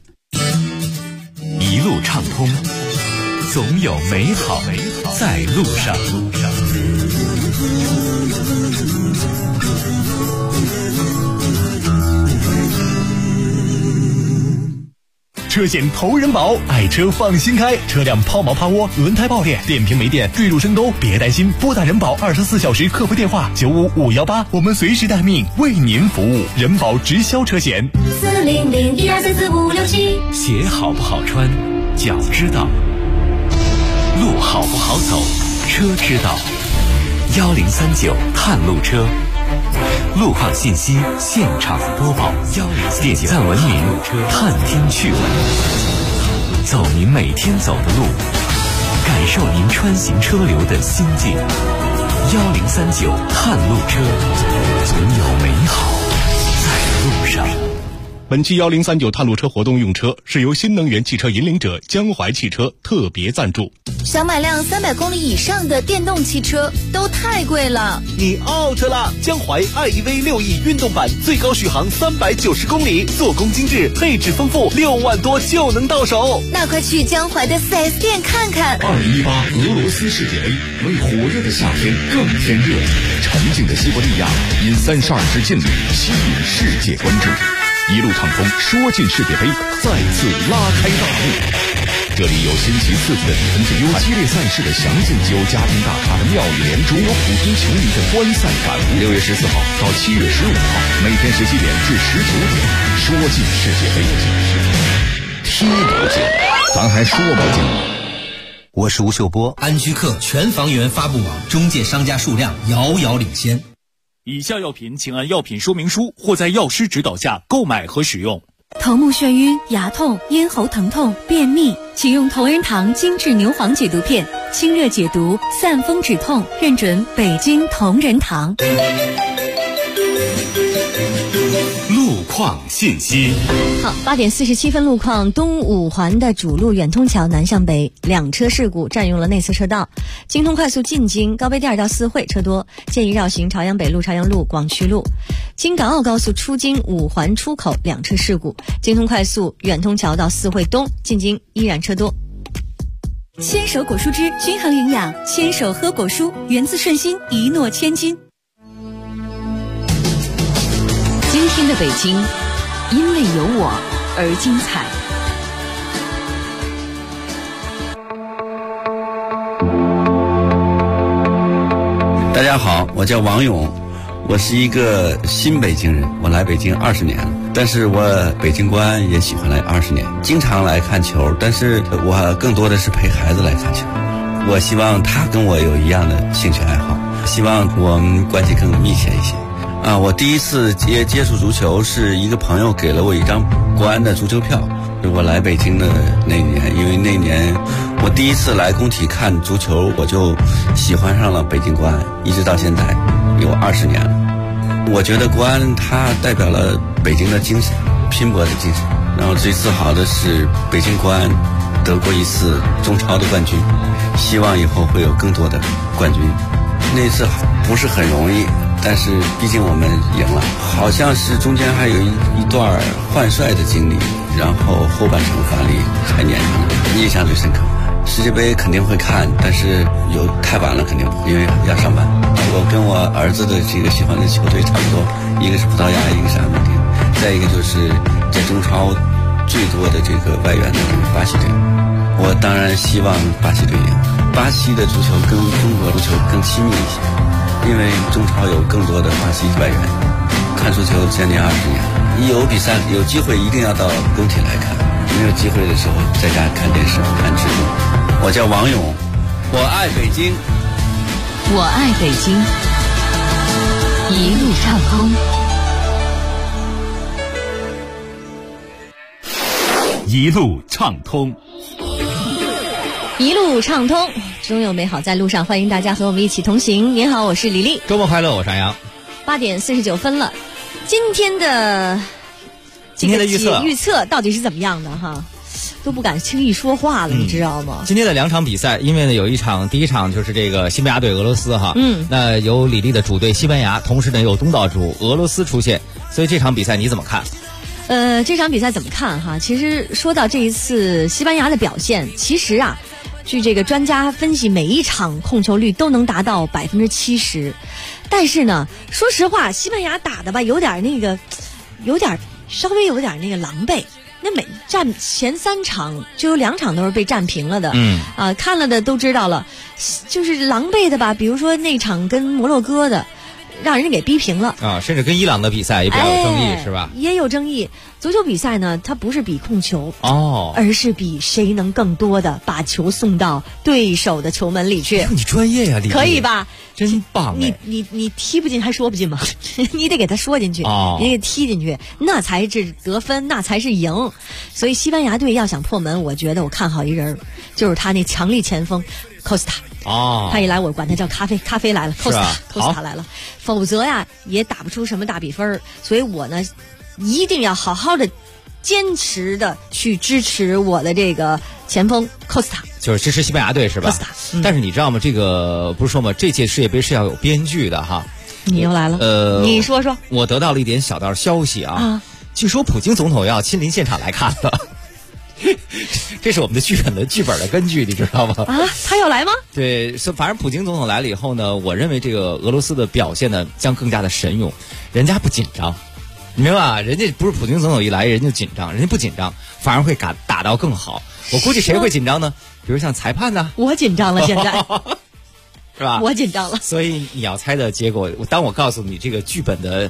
一路畅通，总有美好在路上。 车险投人保，爱车放心开，车辆抛锚趴窝、轮胎爆裂、电瓶没电、坠入深沟，别担心，拨打人保24小时客服电话95518，我们随时待命，为您服务。人保直销车险 40012344567。鞋好不好穿，脚知道；路好不好走，车知道。1039探路车。路况信息现场播报，点赞文明，探听趣闻，走您每天走的路，感受您穿行车流的心境。1039探路车，总有美好在路上。 本期1039探路车活动用车是由新能源汽车引领者江淮汽车特别赞助。 想买辆300公里以上的电动汽车都太贵了， 你 out 了！江淮 iEV 6E 运动版最高续航390公里，做工精致，配置丰富，6万多就能到手。 那快去江淮的 4S 店看看。 2018俄罗斯世界杯为火热的夏天更添热，沉静的西伯利亚因32支劲旅吸引世界关注。一路畅通，说进世界杯，再次拉开大幕。这里有新奇刺激的比分精彩，有激烈赛事的详尽，有家庭大咖的妙语连珠，有普通球迷的观赛感悟。6月14号到7月15号，每天17点至19点，说进世界杯，踢不进，咱还说不进。 我是吴秀波，安居客全房源发布网中介商家数量遥遥领先。 以下药品请按药品说明书或在药师指导下购买和使用。 头目眩晕、牙痛、咽喉疼痛、便秘，请用同仁堂精致牛黄解毒片，清热解毒，散风止痛，认准北京同仁堂。 路况信息。 好，8点47分，路况：东五环的主路远通桥南向北2车事故，占用了内侧车道。京通快速进京高碑店到四惠车多，建议绕行朝阳北路、朝阳路、广渠路。京港澳高速出京五环出口2车事故，京通快速远通桥到四惠东进京依然车多。 牵手果蔬汁均衡营养，牵手喝果蔬，源自顺心，一诺千金。 今天的北京，因为有我而精彩。 大家好，我叫王勇，我是一个新北京人，我来北京20年了，但是我北京国安也喜欢来20年，经常来看球，但是我更多的是陪孩子来看球。我希望他跟我有一样的兴趣爱好，希望我们关系更密切一些。我第一次接触足球是一个朋友给了我一张国安的足球票，我来北京的那年，因为那年我第一次来工体看足球，我就喜欢上了北京国安，一直到现在有20年了。我觉得国安它代表了北京的精神，拼搏的精神，然后最自豪的是北京国安得过一次中超的冠军，希望以后会有更多的冠军。那次不是很容易， 但是毕竟我们赢了，好像是中间还有一段换帅的经历，然后后半程发力才粘上了，印象最深刻。世界杯肯定会看，但是有太晚了肯定不会，因为要上班。我跟我儿子的这个喜欢的球队差不多，一个是葡萄牙，一个是阿根廷，再一个就是在中超最多的这个外援的这个巴西队。我当然希望巴西队赢。巴西的足球跟中国足球更亲密一些，因为中超有更多的巴西外援。看足球将近20年，一有比赛有机会一定要到工体来看，没有机会的时候在家看电视看直播。我叫王勇，我爱北京， 我爱北京，一路畅通， 一路畅通。 一路畅通，终有美好在路上，欢迎大家和我们一起同行。您好，我是李丽， 周末快乐，我是安阳。 8点49分了，今天的预测到底是怎么样的哈？都不敢轻易说话了，你知道吗？ 今天的2场比赛，因为呢有一场，第一场就是这个西班牙对俄罗斯哈，那有李丽的主队西班牙，同时呢有东道主俄罗斯出现，所以这场比赛你怎么看？ 这场比赛怎么看哈？其实说到这一次西班牙的表现，其实啊，据这个专家分析，每一场控球率都能达到70%，但是呢，说实话，西班牙打的吧，稍微有点那个狼狈。那战前3场就有2场都是被战平了的，看了的都知道了，就是狼狈的吧。比如说那场跟摩洛哥的，让人给逼平了啊，甚至跟伊朗的比赛也比较有争议，是吧？ 也有争议。足球比赛呢，它不是比控球而是比谁能更多的把球送到对手的球门里去。 你专业呀，李丽， 可以吧？ 真棒！ 你踢不进还说不进吗？你得给他说进去，你得给踢进去，那才是得分，那才是赢。所以西班牙队要想破门，我觉得我看好一人，就是他那强力前锋Costa。他一来我管他叫咖啡来了，Costa来了，否则呀也打不出什么大比分。所以我呢一定要好好的坚持的去支持我的这个前锋 Costa， 就是支持西班牙队是吧 ？Costa， 但是你知道吗？这个不是说吗？这届世界杯是要有编剧的哈。 你又来了，你说说。 我得到了一点小道消息啊，据说普京总统要亲临现场来看了。这是我们的剧本的根据，你知道吗？ 他要来吗？ 对，反正普京总统来了以后呢，我认为这个俄罗斯的表现呢将更加的神勇，人家不紧张，你明白吧？人家不是普京总统一来人就紧张，人家不紧张，反而会打到更好。我估计谁会紧张呢？比如像裁判呢？ 我紧张了，现在是吧？ 我紧张了。 所以你要猜的结果，当我告诉你这个剧本的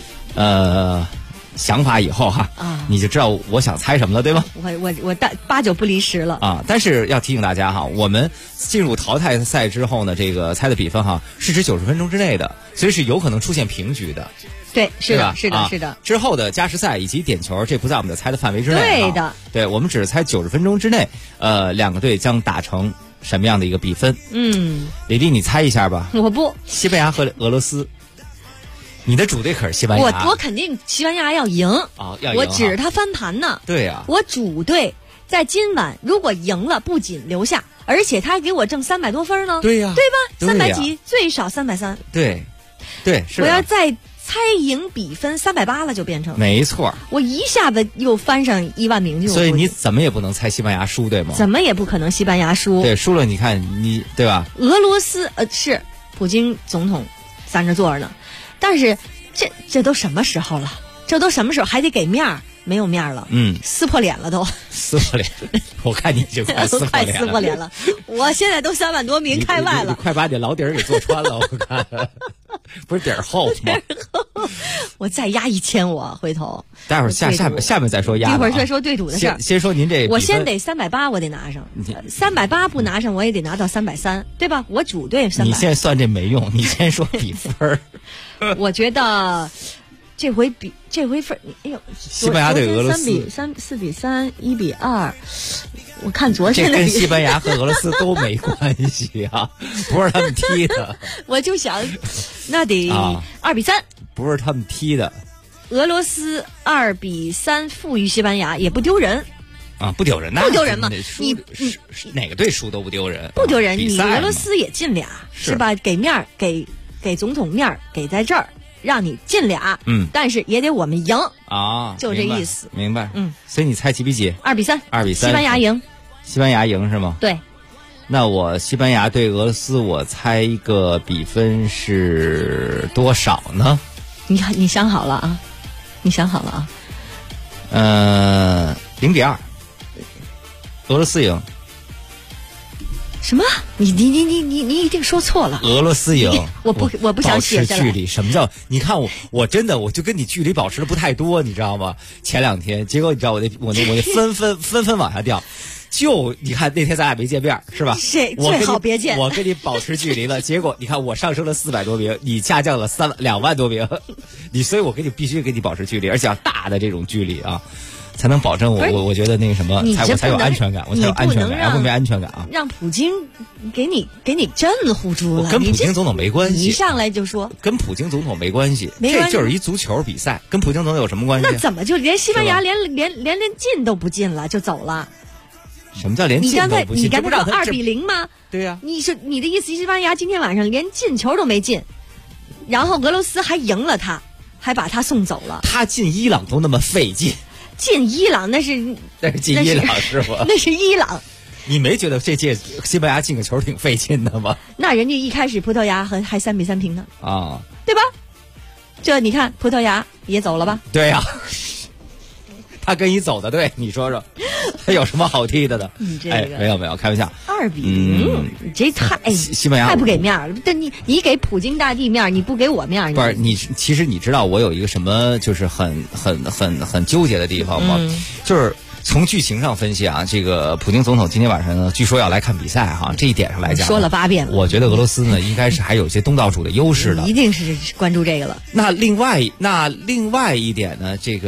想法以后哈，你就知道我想猜什么了，对吗？ 我8九不离10了啊！但是要提醒大家哈，我们进入淘汰赛之后呢，这个猜的比分哈是指90分钟之内的，所以是有可能出现平局的。 对，是的，是的，是的。 之后的加时赛以及点球，这不在我们的猜的范围之内。 对的， 对我们只是猜90分钟之内，2个队将打成什么样的一个比分？李丽，你猜一下吧。 我不。 西班牙和俄罗斯。你的主队可是西班牙， 我肯定西班牙要赢要赢， 我指着他翻盘呢。 对呀， 我主队在今晚如果赢了，不仅留下，而且他还给我挣300多分呢。 对呀， 对吧？300几，最少330。 对，是。 我要再猜赢比分380了，就变成没错。 我一下子又翻上1万名去。 所以你怎么也不能猜西班牙输，对吗？ 怎么也不可能西班牙输。 对，输了你看你对吧？ 俄罗斯是普京总统在那坐着呢。但是这都什么时候了？这都什么时候还得给面儿？没有面儿了，撕破脸了都。 撕破脸，我看你就快撕破脸了。我现在都3万多名开外了， 你快把你老底儿给做穿了，我看。不是底儿厚吗？ 我再压1000，我回头。 待会儿下面再说压。 一会儿再说对赌的事儿。 先说您这， 我先得380，我得拿上。380不拿上，我也得拿到330，对吧？我主队300。 你现在算这没用，你先说比分。 我觉得这回分，哎呦， 西班牙对俄罗斯 4比3、1比2。我看昨天的这跟西班牙和俄罗斯都没关系啊，不是他们踢的。 我就想，那得2比3， 不是他们踢的。 俄罗斯2比3负于西班牙，也不丢人。 不丢人， 不丢人嘛？你哪个队输都不丢人， 不丢人。你俄罗斯也进俩，是吧？给面儿给给总统面儿给在这儿，让你进俩，但是也得我们赢啊， 就这意思。 明白。所以你猜几比几 ？2比3。 2比3， 西班牙赢。 西班牙赢是吗？ 对。 那我西班牙对俄罗斯，我猜一个比分是多少呢？ 你想好了啊？你想好了啊？0比2，俄罗斯赢。 什么？你一定说错了。 俄罗斯赢。 我不想写下来。 保持距离，什么叫？你看我真的我就跟你距离保持的不太多，你知道吗？前2天，结果你知道我那纷往下掉。就你看那天咱俩没见面是吧？ 谁最好别见？ 我跟你保持距离了，结果你看我上升了400多名，你下降了2万多名，所以我必须跟你保持距离，而且要大的这种距离啊，才能保证我觉得那个什么，我才有安全感，我才有安全感，然后没安全感啊。 让普京给你震唬住了， 跟普京总统没关系， 一上来就说跟普京总统没关系，这就是一足球比赛，跟普京总统有什么关系？ 那怎么就连西班牙连进都不进了就走了？ 什么叫连进都不进？ 你刚才说2比0吗？ 对呀。 你的意思，西班牙今天晚上连进球都没进，然后俄罗斯还赢了他，还把他送走了。 他进伊朗都那么费劲， 进伊朗那是进伊朗是吗？ 那是伊朗。 你没觉得这届西班牙进个球挺费劲的吗？ 那人家一开始葡萄牙还3比3平呢啊， 对吧？这你看葡萄牙也走了吧？ 对呀。他跟你走的对，你说说，他有什么好踢的呢？没有，开玩笑。 2比0，你这西班牙太不给面儿了。但你给普京大帝面儿，你不给我面儿。 不是你，其实你知道我有一个什么就是很纠结的地方吗？就是从剧情上分析啊，这个普京总统今天晚上呢，据说要来看比赛哈，这一点上来讲， 说了8遍了。 我觉得俄罗斯呢，应该是还有一些东道主的优势的， 一定是关注这个了。 那另外一点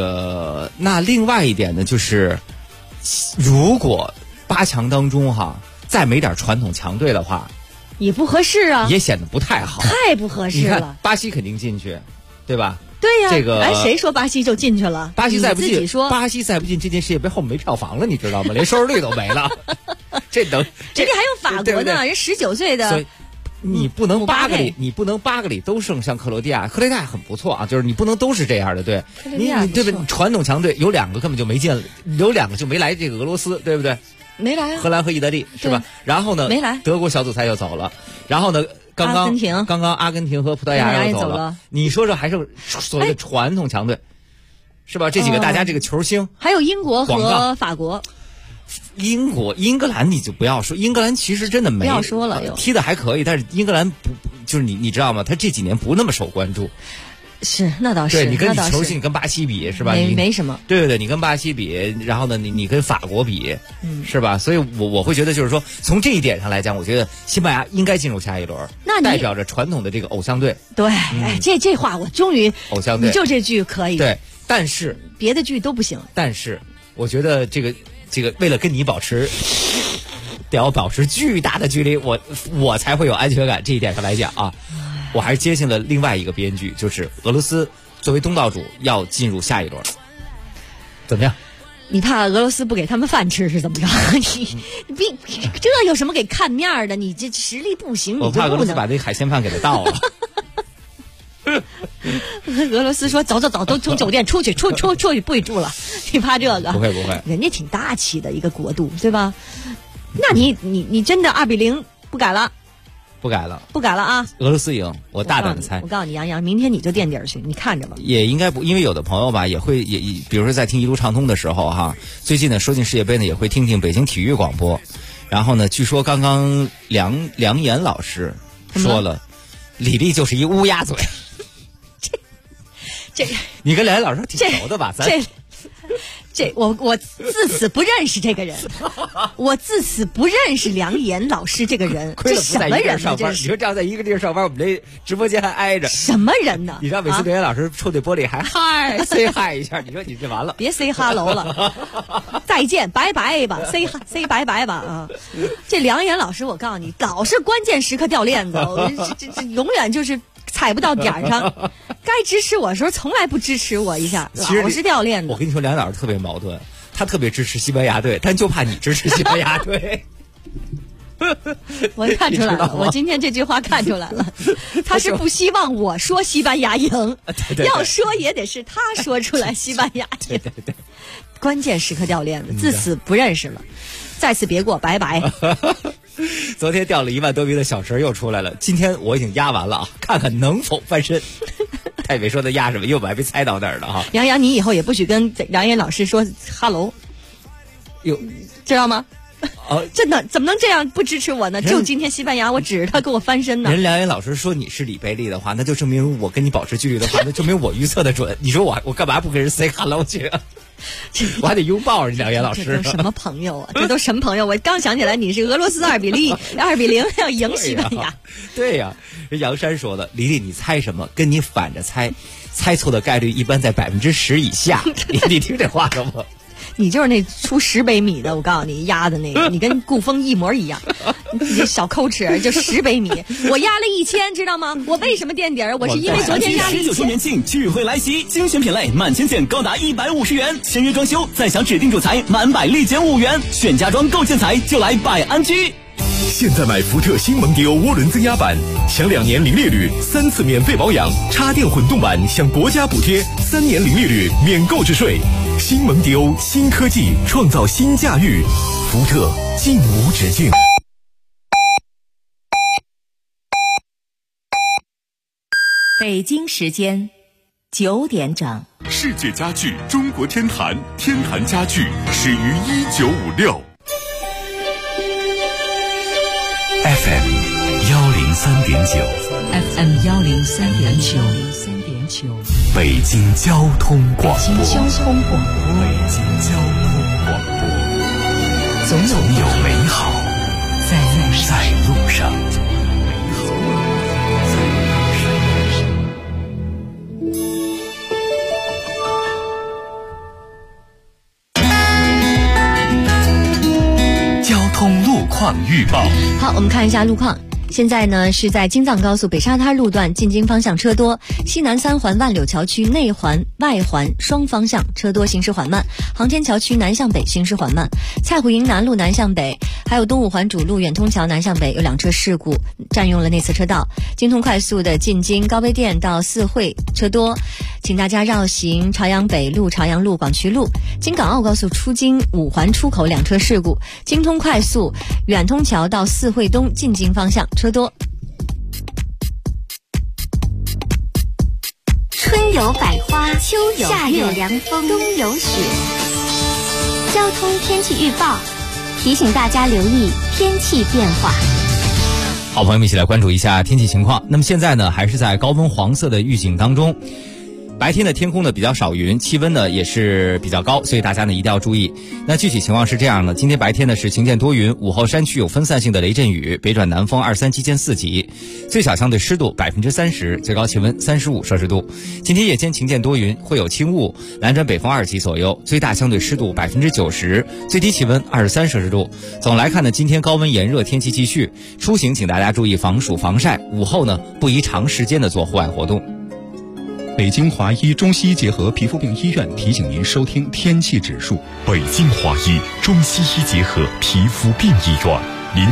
呢，就是，如果8强当中哈，再没点传统强队的话， 也不合适啊， 也显得不太好， 太不合适了。 你看巴西肯定进去，对吧？ 对呀， 这个谁说巴西就进去了？ 巴西再不进， 巴西再不进，这届世界杯后面没票房了，你知道吗？连收视率都没了。人家还有法国呢，人19岁的。 所以你不能8个里都胜像克罗地亚很不错啊，就是你不能都是这样的，对，你对不对？传统强队有2个根本就没进，有2个就没来这个俄罗斯，对不对？ 没来啊， 荷兰和意大利是吧？然后呢， 没来， 德国小组赛就走了，然后呢？刚刚阿根廷和葡萄牙又走了，你说这还是所谓的传统强队，是吧？这几个大家这个球星， 还有英国和法国。 英格兰你就不要说，英格兰其实真的没不要说了， 踢的还可以，但是英格兰不就是你知道吗？他这几年不那么受关注。 是，那倒是。 对，你跟球星，你跟巴西比是吧？ 没什么。 对，你跟巴西比，然后呢，你跟法国比，是吧？所以我会觉得，就是说，从这一点上来讲，我觉得西班牙应该进入下一轮， 那代表着传统的这个偶像队。 对，这话我终于偶像队， 你就这句可以。 对，但是别的句都不行。 但是我觉得这个为了跟你保持巨大的距离，我才会有安全感。这一点上来讲啊。我还是接近了另外一个编剧，就是俄罗斯作为东道主要进入下一轮，怎么样？ 你怕俄罗斯不给他们饭吃是怎么着？这有什么给看面的？你这实力不行， 我怕俄罗斯把那海鲜饭给他倒了。 俄罗斯说走，都从酒店出去，不许住了。你怕这个？ 不会， 人家挺大气的一个国度，对吧？那你真的2比0不改了？ 不改了啊！ 俄罗斯赢，我大胆的猜。 我告诉你，杨洋，明天你就垫底去，你看着吧。 也应该不，因为有的朋友吧，也比如说在听一路畅通的时候哈，最近呢说进世界杯呢，也会听北京体育广播。然后呢，据说刚刚梁岩老师说了，李丽就是一乌鸦嘴。 这你跟梁岩老师挺熟的吧？ 我自此不认识这个人，我自此不认识梁岩老师这个人。 亏了不在一个地儿上班， 你说这样在一个地儿上班，我们这直播间还挨着。 什么人呢？ 你知道每次梁岩老师触对玻璃还嗨 say hi 一下，你说你这完了， 别 say hello 了，再见拜拜吧 say 拜拜吧啊！这梁岩老师，我告诉你，老是关键时刻掉链子，这永远就是踩不到点上。该支持我的时候从来不支持我一下，老是掉链子。 我跟你说，梁老师特别矛盾，他特别支持西班牙队，但就怕你支持西班牙队。 我看出来了，我今天这句话看出来了，他是不希望我说西班牙赢，要说也得是他说出来西班牙赢。 对， 关键时刻掉链子，自此不认识了，再次别过，拜拜。 昨天掉了1万多名的小蛇又出来了，今天我已经压完了啊，看看能否翻身。他也没说他压什么，又还没猜到哪儿了哈。 杨洋，你以后也不许跟梁岩老师说哈喽， 有知道吗？真的怎么能这样不支持我呢？就今天西班牙，我指着他给我翻身呢。 人梁岩老师说你是里贝利的话，那就证明我跟你保持距离的话，那证明我预测的准。你说我干嘛不跟人 say hello 去啊？我还得拥抱人梁岩老师。 这都什么朋友啊？这都什么朋友？我刚想起来你是俄罗斯2-0要赢西班牙。 对呀，人杨山说的，李丽你猜什么？跟你反着猜，猜错的概率一般在10%以下。你听这话了吗？ 你就是那出10杯米的，我告诉你压的那个，你跟顾风一模一样。你这小抠齿，就10杯米，我压了1000，知道吗？我为什么垫底儿？我是因为昨天压了1000。 19周年庆聚会来袭，精选品类满千件高达150元，签约装修再享指定主材满100立减5元，选家装购建材就来百安居。 现在买福特新蒙迪欧涡轮增压版，享2年零利率，3次免费保养；插电混动版享国家补贴，3年零利率免购置税。新蒙迪欧，新科技创造新驾驭，福特尽无止境。 北京时间9点整。 世界家具中国天坛，天坛家具始于1956。 FM 103.9 FM 103.9 北京交通广播。 北京交通广播，总有美好在路上。 交通路况预报。 好，我们看一下路况。现在呢是在京藏高速北沙滩路段进京方向车多，西南3环万柳桥区内环外环双方向车多，行驶缓慢。航天桥区南向北行驶缓慢。蔡虎营南路南向北，还有东五环主路远通桥南向北有2车事故，占用了内侧车道。京通快速的进京高碑店到四惠车多，请大家绕行朝阳北路、朝阳路、广渠路。京港澳高速出京五环出口2车事故，京通快速远通桥到四惠东进京方向车多。 春有百花，秋有夏有凉风，冬有雪。交通天气预报提醒大家留意天气变化。 好，朋友们一起来关注一下天气情况。那么现在呢，还是在高温黄色的预警当中。白天的天空呢比较少云，气温呢也是比较高，所以大家呢一定要注意。那具体情况是这样的，今天白天呢是晴间多云，午后山区有分散性的雷阵雨，北转南风2-3级见4级，最小相对湿度30%，最高气温35摄氏度。今天夜间晴间多云，会有轻雾，南转北风2级左右，最大相对湿度90%，最低气温23摄氏度。总来看呢，今天高温炎热天气继续，出行请大家注意防暑防晒，午后呢不宜长时间的做户外活动。 北京华医中西医结合皮肤病医院提醒您收听天气指数。 北京华医中西医结合皮肤病医院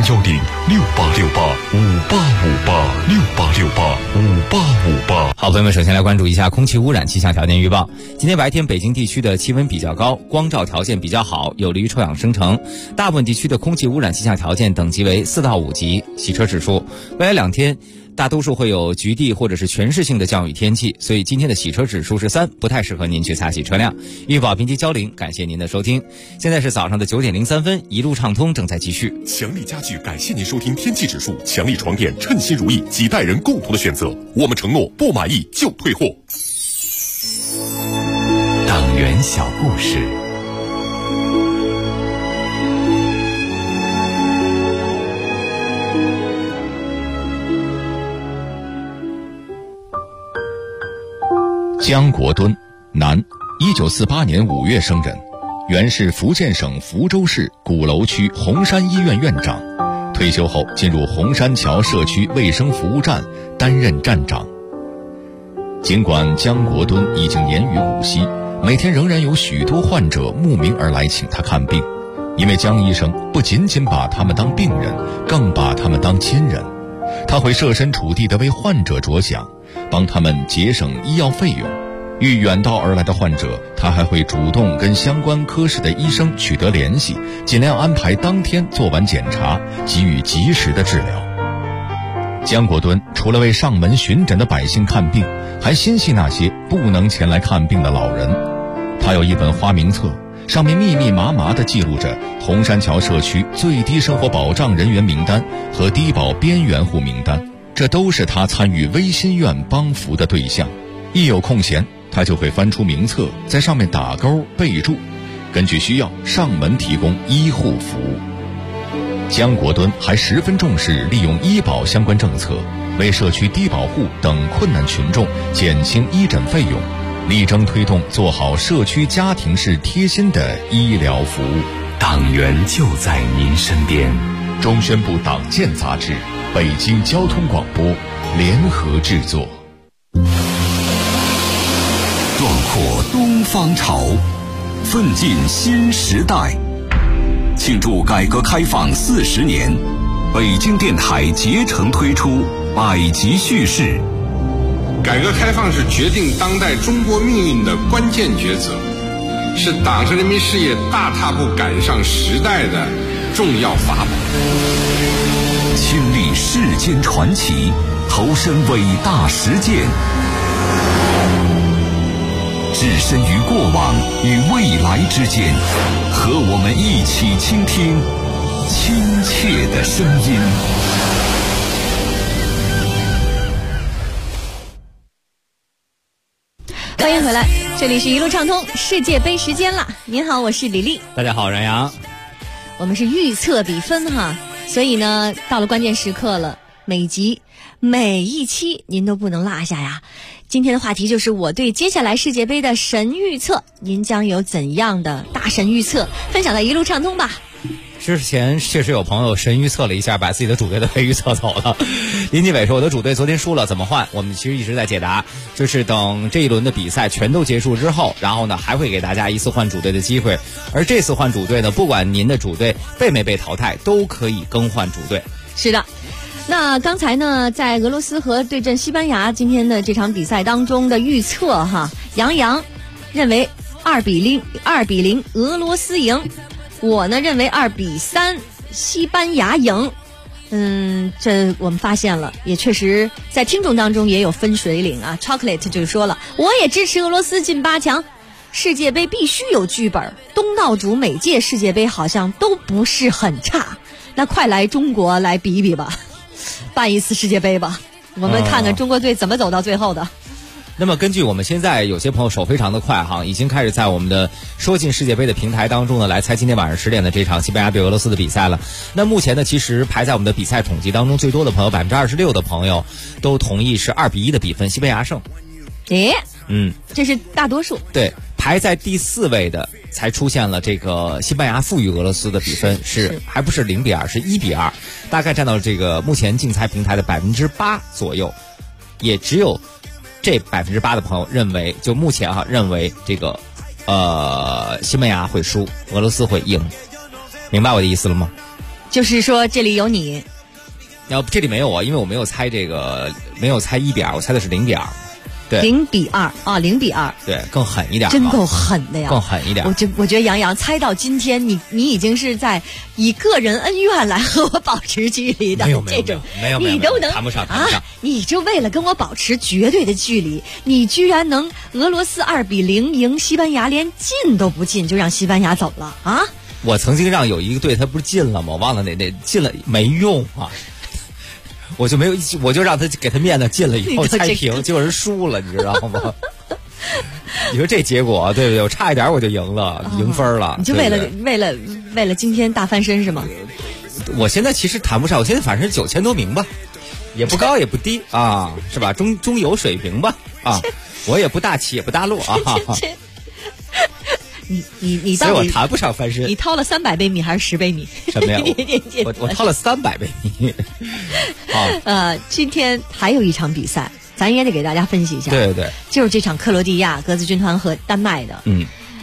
，0868585858，68585858。 好，朋友们，首先来关注一下空气污染气象条件预报。今天白天北京地区的气温比较高，光照条件比较好，有利于臭氧生成。大部分地区的空气污染气象条件等级为4到5级，洗车指数。未来2天大多数会有局地或者是全市性的降雨天气，所以今天的洗车指数是3，不太适合您去擦洗车辆。预报编辑焦玲，感谢您的收听。现在是早上的9点03分，一路畅通正在继续。 强力家具感谢您收听天气指数，强力床垫称心如意，几代人共同的选择。我们承诺不满意就退货。 党员小故事。 姜国敦，男，1948年5月生人，原是福建省福州市鼓楼区红山医院院长，退休后进入红山桥社区卫生服务站担任站长。尽管姜国敦已经年逾5息，每天仍然有许多患者慕名而来请他看病。 因为江医生不仅仅把他们当病人，更把他们当亲人。他会设身处地地为患者着想，帮他们节省医药费用。遇远道而来的患者，他还会主动跟相关科室的医生取得联系，尽量安排当天做完检查，给予及时的治疗。江国敦除了为上门巡诊的百姓看病，还心系那些不能前来看病的老人。他有一本花名册，上面密密麻麻地记录着红山桥社区最低生活保障人员名单和低保边缘户名单，这都是他参与微心院帮扶的对象。一有空闲，他就会翻出名册，在上面打勾备注，根据需要上门提供医护服务。江国敦还十分重视利用医保相关政策，为社区低保户等困难群众减轻医诊费用，力争推动做好社区家庭式贴心的医疗服务。 党员就在您身边。 中宣部党建杂志，北京交通广播联合制作。 壮阔东方潮，奋进新时代。庆祝改革开放40年，北京电台竭诚推出百集叙事。 改革开放是决定当代中国命运的关键抉择，是党和人民事业大踏步赶上时代的重要法宝。 亲历世间传奇，投身伟大实践，置身于过往与未来之间，和我们一起倾听亲切的声音。 欢迎回来，这里是一路畅通世界杯时间了。您好，我是李丽。 大家好，冉阳。 我们是预测比分哈，所以呢，到了关键时刻了，每一期您都不能落下呀。今天的话题就是我对接下来世界杯的神预测，您将有怎样的大神预测？分享在一路畅通吧。 之前确实有朋友神预测了一下，把自己的主队都被预测走了。林继伟说我的主队昨天输了，怎么换？我们其实一直在解答，就是等这一轮的比赛全都结束之后，然后呢还会给大家一次换主队的机会。而这次换主队呢，不管您的主队被没被淘汰，都可以更换主队。 是的。那刚才呢，在俄罗斯和对阵西班牙今天的这场比赛当中的预测哈，杨洋认为2比0俄罗斯赢，我呢认为2比3西班牙赢。这我们发现了，也确实在听众当中也有分水岭啊。Chocolate 就说了，我也支持俄罗斯进8强。世界杯必须有剧本，东道主每届世界杯好像都不是很差，那快来中国来比一比吧。办一次世界杯吧，我们看看中国队怎么走到最后的。 那么根据我们现在有些朋友手非常的快哈，已经开始在我们的说进世界杯的平台当中呢来猜今天晚上10点的这场西班牙对俄罗斯的比赛了。那目前呢，其实排在我们的比赛统计当中最多的朋友26%的朋友都同意是2比1的比分西班牙胜。这是大多数。对，排在第4位的才出现了这个西班牙负于俄罗斯的比分是还不是0比2，是1比2，大概占到这个目前竞猜平台的8%左右，也只有这8%的朋友认为，就目前认为这个西班牙会输，俄罗斯会赢。明白我的意思了吗？ 就是说这里有你， 要不这里没有我，因为我没有猜这个，没有猜1比2，我猜的是0比2。对 ，0比2啊，0比2， 对，更狠一点， 真够狠的呀， 更狠一点。 我觉得杨洋猜到今天，你已经是在以个人恩怨来和我保持距离的， 没有， 你都能谈不上啊！你就为了跟我保持绝对的距离，你居然能俄罗斯2比0赢西班牙，连进都不进就让西班牙走了啊！ 我曾经让有一个队他不是进了吗？我忘了哪进了没用啊。我就让他给他面子，进了以后猜平，结果人输了，你知道吗？你说这结果对不对？我差一点我就赢了，赢分了。 你就为了今天大翻身是吗？ 我现在其实谈不上，我现在反正9000多名吧，也不高也不低啊，是吧？中游水平吧啊，我也不大起也不大落啊。 你所以我谈不上翻身。 你掏了300杯米还是10杯米？ 什么呀？我掏了300杯米。 今天还有一场比赛，咱也得给大家分析一下。 对， 就是这场克罗地亚格子军团和丹麦的。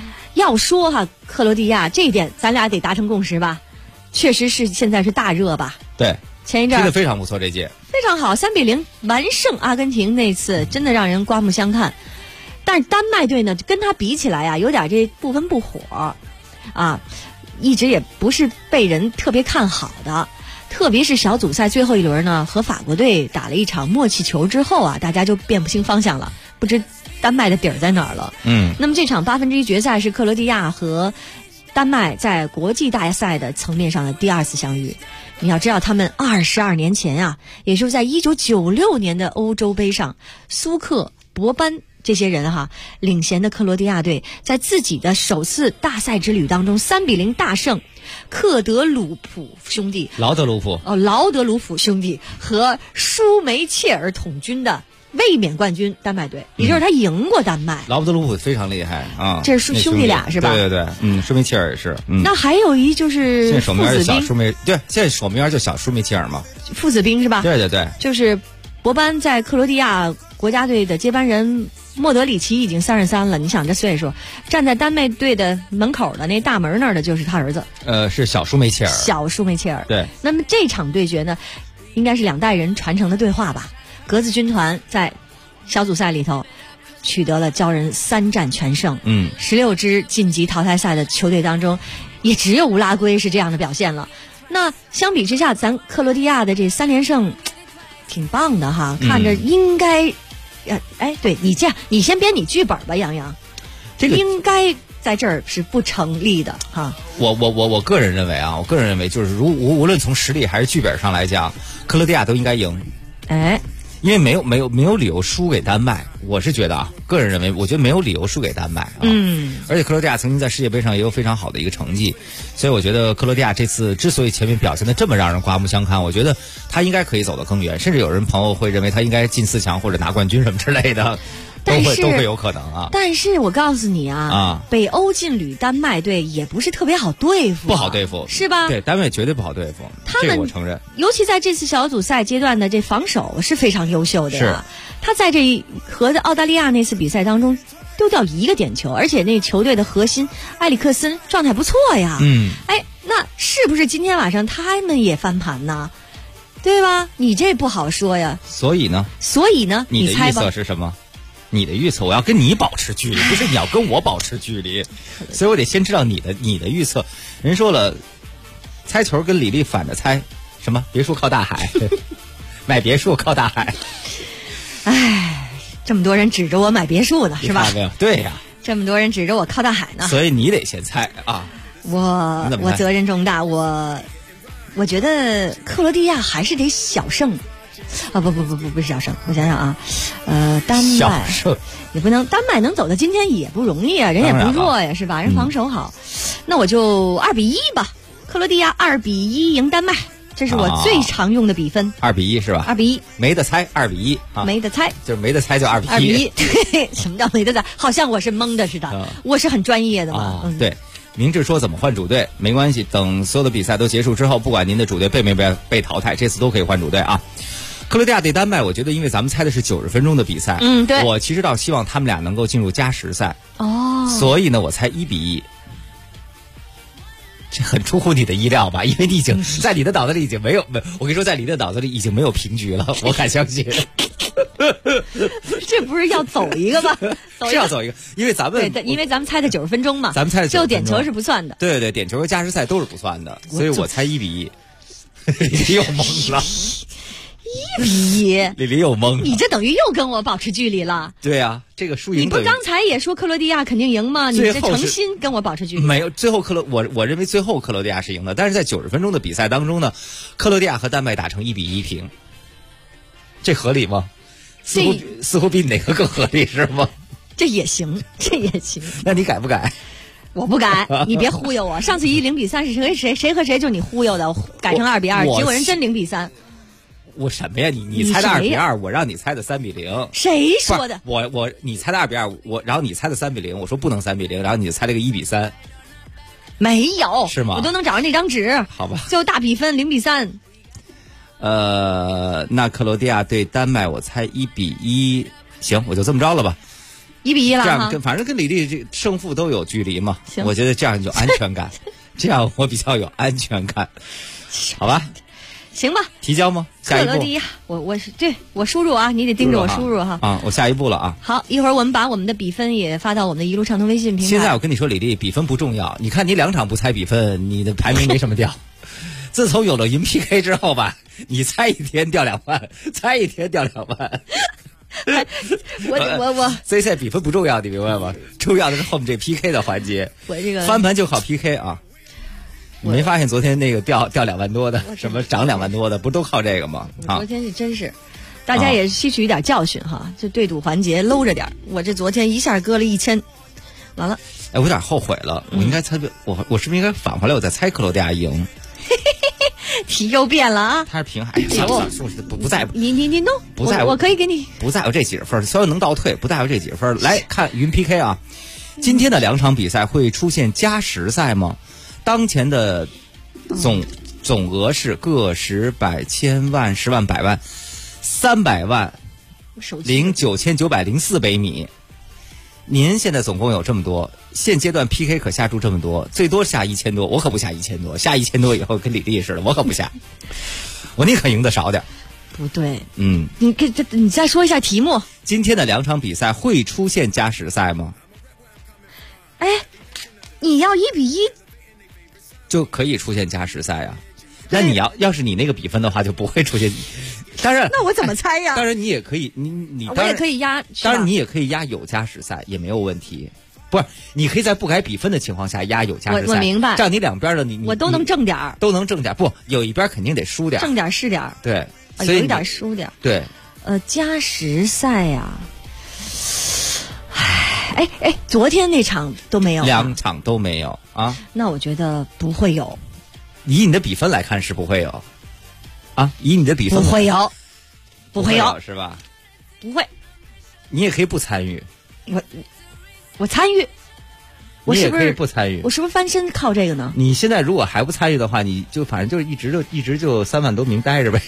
要说哈，克罗地亚这一点咱俩得达成共识吧，确实是现在是大热吧。 对， 前一阵踢得非常不错，这届非常好，3-0完胜阿根廷，那次真的让人刮目相看。但是丹麦队呢，跟他比起来啊，有点这不温不火啊，一直也不是被人特别看好的。特别是小组赛最后一轮呢，和法国队打了一场默契球之后啊，大家就辨不清方向了，不知丹麦的底儿在哪儿了。那么这场1/8决赛是克罗地亚和丹麦在国际大赛的层面上的第2次相遇。你要知道，他们22年前啊，也就是在1996年的欧洲杯上，苏克、博班这些人哈领衔的克罗地亚队，在自己的首次大赛之旅当中3-0大胜克德鲁普兄弟、 劳德鲁普兄弟和舒梅切尔统军的卫冕冠军丹麦队，也就是他赢过丹麦。 劳德鲁普非常厉害啊， 这是兄弟俩是吧？ 对对对，舒梅切尔也是。 那还有一就是现在守门员小舒梅，对，现在守门员就小舒梅切尔嘛， 父子兵是吧？ 对对对， 就是博班在克罗地亚国家队的接班人。莫德里奇已经33了，你想这岁数，站在丹麦队的门口的那大门那儿的就是他儿子， 是小舒梅切尔。对。 那么这场对决呢，应该是2代人传承的对话吧。格子军团在小组赛里头取得了骄人3战全胜，16支晋级淘汰赛的球队当中，也只有乌拉圭是这样的表现了。那相比之下，咱克罗地亚的这3连胜挺棒的哈，看着应该。对你这样，你先编你剧本吧，杨洋。这个应该在这儿是不成立的哈。 我个人认为啊，就是无论从实力还是剧本上来讲，克罗地亚都应该赢。因为没有理由输给丹麦，我是觉得啊，个人认为，我觉得没有理由输给丹麦啊。而且克罗地亚曾经在世界杯上也有非常好的一个成绩，所以我觉得克罗地亚这次之所以前面表现的这么让人刮目相看，我觉得他应该可以走得更远，甚至有人朋友会认为他应该进4强或者拿冠军什么之类的。都会有可能啊。 但是我告诉你北欧劲旅丹麦队也不是特别好对付， 不好对付是吧？ 对，丹麦绝对不好对付，这个我承认。 尤其在这次小组赛阶段的这防守是非常优秀的呀。他在这和澳大利亚那次比赛当中丢掉1个点球，而且那球队的核心埃里克森状态不错呀。那是不是今天晚上他们也翻盘呢？对吧？你这不好说呀。 所以呢，你的预测是什么？你的预测，我要跟你保持距离，不是你要跟我保持距离，所以我得先知道你的预测。人说了，猜球跟李丽反着猜，什么别墅靠大海，买别墅靠大海。 这么多人指着我买别墅呢，是吧？ 对呀， 这么多人指着我靠大海呢， 所以你得先猜啊。 我责任重大，我觉得克罗地亚还是得小胜。不是小胜，我想想啊，丹麦也不能，丹麦能走到今天也不容易啊，人也不弱呀，是吧？人防守好，那我就2-1吧，克罗地亚2-1赢丹麦，这是我最常用的比分。 2-1是吧 ？2-1， 没得猜，2-1啊， 没得猜， 就是没得猜就2-1。 2-1，对，什么叫没得猜？好像我是蒙的似的，我是很专业的嘛。 对。明智说怎么换主队没关系，等所有的比赛都结束之后，不管您的主队被没被淘汰，这次都可以换主队啊。克罗地亚对丹麦，我觉得因为咱们猜的是90分钟的比赛， 对， 我其实倒希望他们俩能够进入加时赛所以呢，我猜1-1。这很出乎你的意料吧？因为你已经在你的脑子里已经没有，我跟你说，在你的脑子里已经没有平局了，我敢相信。 这不是要走一个吗？ 是要走一个，因为咱们因为咱们猜的90分钟嘛， 咱们猜的就点球是不算的。 对，点球和加时赛都是不算的，所以我猜1-1。李丽又懵了 ，1-1， 李丽又懵了， 你这等于又跟我保持距离了。 对啊，这个输赢你不刚才也说克罗地亚肯定赢吗？你这诚心跟我保持距离。 没有，最后我认为最后克罗地亚是赢的，但是在90分钟的比赛当中呢，克罗地亚和丹麦打成1-1平，这合理吗？似乎比哪个更合理是吗？ 这也行。 那你改不改？ 我不改，你别忽悠我。上次0-3是谁和谁就你忽悠的，改成2-2，结果人真0-3。 我什么呀？你猜的2-2，我让你猜的3-0。 谁说的？ 你猜的2-2，然后你猜的3-0，我说不能3-0，然后你就猜了个1-3。 没有， 是吗？ 我都能找着那张纸。 好吧， 最后大比分0-3。 那克罗地亚对丹麦，我猜1-1，行，我就这么着了吧。 1-1了这样反正跟李丽这胜负都有距离嘛，我觉得这样有安全感，这样我比较有安全感，好吧？ 行吧， 提交吗？下一步。 克罗地亚，我输入啊，你得盯着我输入哈。 啊，我下一步了啊。 好，一会儿我们把我们的比分也发到我们的一路畅通微信平台。 现在我跟你说，李丽，比分不重要。你看你2场不猜比分，你的排名没什么掉。自从有了云 PK 之后吧，你猜1天掉2万，猜1天掉2万。 我， 所以现在比分不重要，你明白吗？重要的是后面这 PK 的环节。 我这个翻盘就靠 PK 啊。你没发现昨天那个掉2万多的，什么涨2万多的，不都靠这个吗？ 昨天是真是，大家也吸取一点教训哈，就对赌环节搂着点。我这昨天一下割了1000，完了。 哎，我有点后悔了，我应该猜我是不是应该返回来，我再猜克罗地亚赢？ 题又变了啊！ 他是平，哎呀，算了，不在乎。 你弄， 不在乎， 我可以给你。 不在乎这几十分，虽然能倒退，不在乎这几十分。来看云 PK 啊，今天的2场比赛会出现加时赛吗？当前的总额是个10、百、千万、10万、百万300万09904杯米。您现在总共有这么多，现阶段 PK 可下注这么多，最多下1000多，我可不下1000多，下1000多以后跟李丽似的，我可不下，我宁可赢得少点。 不对， 你再说一下题目。 今天的2场比赛会出现加时赛吗？ 哎，你要1-1。 就可以出现加时赛啊，那你要是你那个比分的话，就不会出现。当然， 那我怎么猜呀？ 当然你也可以，你我也可以压， 当然你也可以压有加时赛也没有问题。不是，你可以在不改比分的情况下压有加时赛。 我明白， 这样你两边的我都能挣点儿， 都能挣点。不，有一边肯定得输点， 挣点是点。 对， 有一点输点。 对， 加时赛呀。哎，昨天那场都没有 ，2场都没有啊。 那我觉得不会有。 以你的比分来看是不会有，啊，以你的比分不会有， 不会有是吧？ 不会。 你也可以不参与。 我参与。 你也可以不参与。 我是不是翻身靠这个呢？ 你现在如果还不参与的话，你就反正就一直就3万多名待着呗。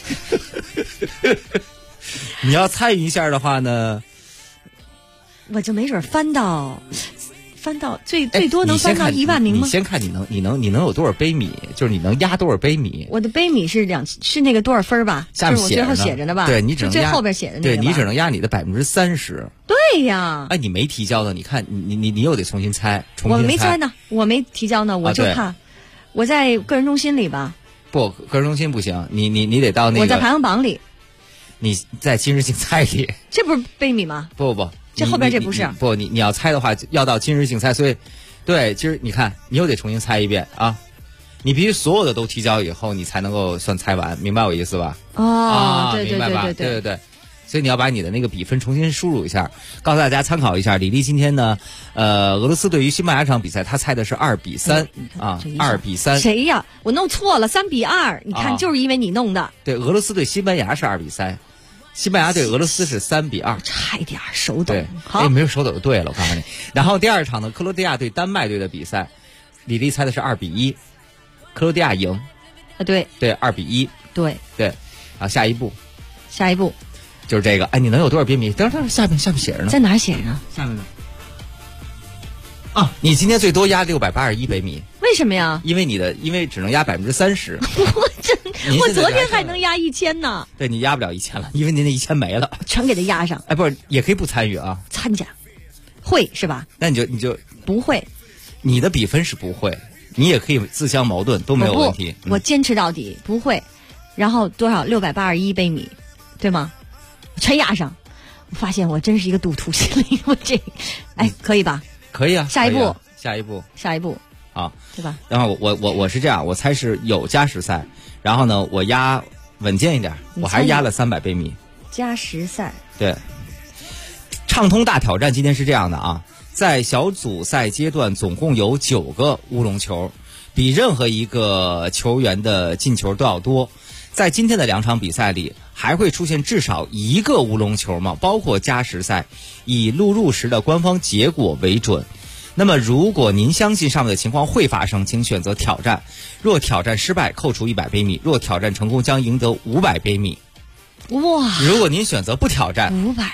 你要参与一下的话呢？ 我就没准翻到最多能翻到1万名吗？ 你先看你能有多少杯米，就是你能压多少杯米。 我的杯米是那个多少分吧？ 下面我最后写着呢吧？ 对，你只能压最后边写的那个。 对，你只能压你的30%。 对呀。 哎，你没提交的，你看你又得重新猜。 我没猜呢，我没提交呢，我就怕我在个人中心里吧。 不，个人中心不行，你得到那个。 我在排行榜里。 你在今日竞猜里。 这不是杯米吗？ 不。 这后边这不是不，你要猜的话要到今日竞猜，所以对，今儿你看你又得重新猜一遍啊！你必须所有的都提交以后，你才能够算猜完，明白我意思吧？ 对， 明白吧？对，所以你要把你的那个比分重新输入一下，告诉大家参考一下。李丽今天呢，俄罗斯对于西班牙这场比赛，他猜的是2-3啊，2-3。 谁呀？我弄错了，3-2。你看，就是因为你弄的。 对，俄罗斯对西班牙是2-3。西班牙对俄罗斯是3-2， 差一点手抖。 好，没有手抖就对了，我告诉你。然后第2场呢，克罗地亚对丹麦队的比赛，李丽猜的是2-1，克罗地亚赢。 对 2-1。 对。 啊，下一步就是这个。哎，你能有多少杯米？等会下面写着呢。 在哪写着？ 下面呢？啊，你今天最多压681杯米。 为什么呀？ 因为只能压30%。 我昨天还能压1000呢。 对，你压不了1000了，因为您那1000没了， 全给他压上。 哎，不是，也可以不参与啊。 参加，会是吧？ 那你就不会。 你的比分是不会，你也可以自相矛盾，都没有问题。 我坚持到底，不会。然后多少681杯米，对吗？全压上。我发现我真是一个赌徒心理，我这，哎，可以吧？ 可以啊。 下一步。 好， 对吧？ 然后我是这样，我猜是有加时赛，然后呢，我压稳健一点，我还压了300杯米。 加时赛。 对。畅通大挑战今天是这样的啊，在小组赛阶段总共有9个乌龙球，比任何一个球员的进球都要多。在今天的2场比赛里，还会出现至少1个乌龙球吗？包括加时赛，以录入时的官方结果为准。那么如果您相信上面的情况会发生，请选择挑战。若挑战失败，扣除100杯米；若挑战成功，将赢得500杯米。 哇！ 如果您选择不挑战 ，500，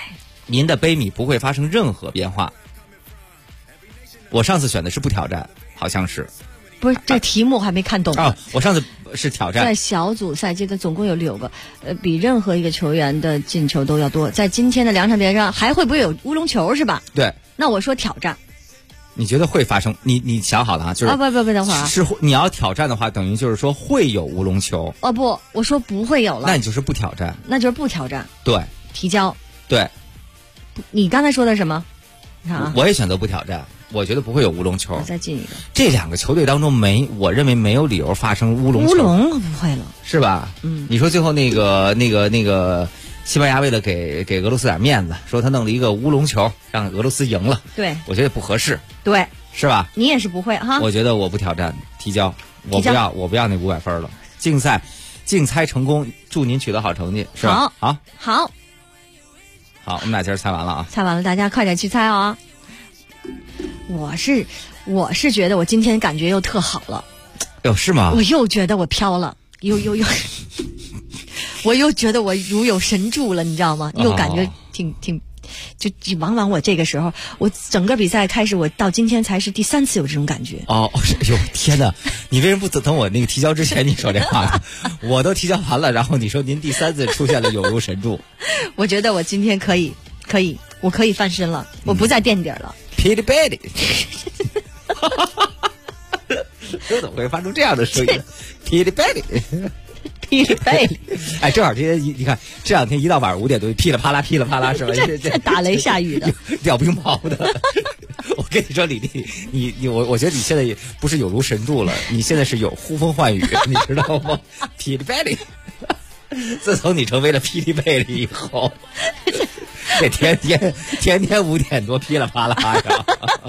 您的杯米不会发生任何变化。我上次选的是不挑战，好像是。 不是，这题目我还没看懂啊！我上次是挑战。 在小组赛阶段总共有6个，比任何一个球员的进球都要多。在今天的2场比赛上，还会不会有乌龙球是吧？ 对。 那我说挑战。 你觉得会发生？你想好了啊？就是不，等会儿啊。 是你要挑战的话，等于就是说会有乌龙球。 哦不，我说不会有了。 那你就是不挑战。 那就是不挑战。 对。 提交。 对。 你刚才说的什么？你看啊。 我也选择不挑战。我觉得不会有乌龙球。 我再进一个。 这2个球队当中我认为没有理由发生乌龙球。 乌龙不会了， 是吧？你说最后那个西班牙为了给俄罗斯点面子，说他弄了一个乌龙球，让俄罗斯赢了。 对， 我觉得不合适。 对， 是吧？ 你也是不会哈。 我觉得我不挑战，提交。我不要那500分了。竞猜成功，祝您取得好成绩，是吧？ 好， 我们俩今儿猜完了啊。 猜完了，大家快点去猜啊！我是觉得我今天感觉又特好了。 哟，是吗？ 我又觉得我飘了，又我又觉得我如有神助了，你知道吗？又感觉挺就往往我这个时候，我整个比赛开始，我到今天才是第3次有这种感觉。 哎呦天哪！你为什么不等我那个提交之前你说这话呢？我都提交完了，然后你说您第3次出现了有如神助。 我觉得我今天可以，我可以翻身了，我不再垫底了。 霹雳贝利，我怎么会发出这样的声音？霹雳贝利。 噼里贝里， 哎，正好今天你看这2天一到晚上5点多噼里啪啦噼里啪啦是吧？ 这打雷下雨的， 掉冰雹的。我跟你说，李丽，我觉得你现在也不是有如神助了，你现在是有呼风唤雨，你知道吗？噼里贝里，自从你成为了霹雳贝里以后，这天天5点多噼里啪啦呀。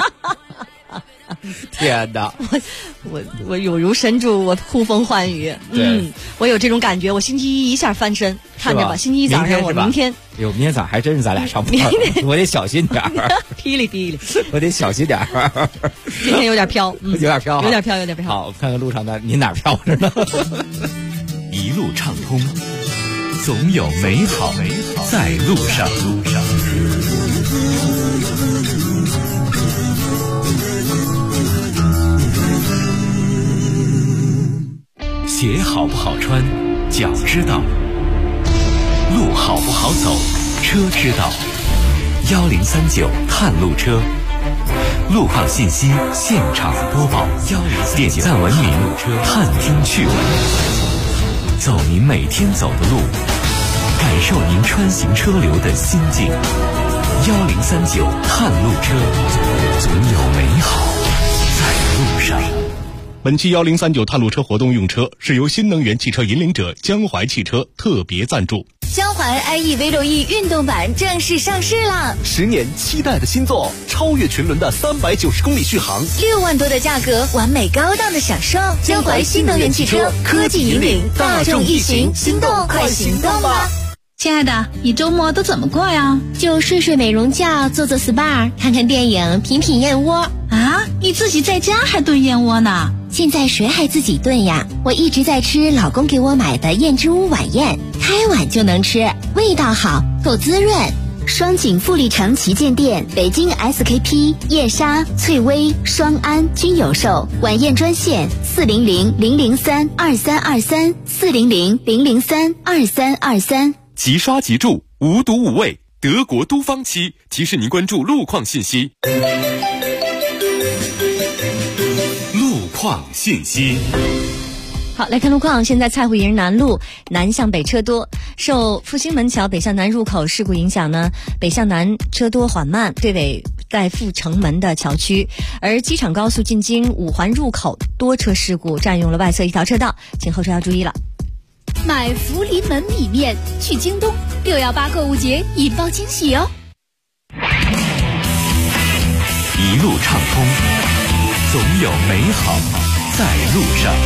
天哪！ 我有如神助，我呼风唤雨。我有这种感觉。我星期一一下翻身，看着吧。星期一早上，我明天。 明天早上还真是咱俩上班，我得小心点儿。 霹雳霹雳， 我得小心点儿。 今天有点飘， 有点飘。 好， 看看路上的您哪儿飘着呢？ 一路畅通，总有美好在路上。鞋好不好穿，脚知道；路好不好走，车知道。1039探路车，路况信息现场播报。点赞文明，探听趣闻，走您每天走的路，感受您穿行车流的心境。1039探路车，总有美好在路上。 本期1039探路车活动用车是由新能源汽车引领者江淮汽车特别赞助。 江淮 IE V6E 运动版正式上市了 ，10年期待的新作，超越群伦的390公里续航 ，6万多的价格，完美高档的享受。江淮新能源汽车，科技引领大众一行，心动快行动吧！ 亲爱的，你周末都怎么过呀？就睡美容觉，做 SPA， 看看电影，品燕窝。啊，你自己在家还炖燕窝呢？现在谁还自己炖呀？我一直在吃老公给我买的燕之屋晚宴，开碗就能吃，味道好，够滋润。双井富力城旗舰店、北京 SKP、叶莎、翠微、双安均有售。晚宴专线400-003-2323 400-003-2323。 即刷即住，无毒无味，德国都方漆提示您关注路况信息。 路况信息。 好，来看路况。现在蔡湖营南路南向北车多，受复兴门桥北向南入口事故影响呢，北向南车多缓慢，队尾在阜成门的桥区。而机场高速进京五环入口多车事故，占用了外侧一条车道，请后车要注意了。 买福临门米面去京东，618购物节引爆惊喜哦！ 一路畅通，总有美好在路上。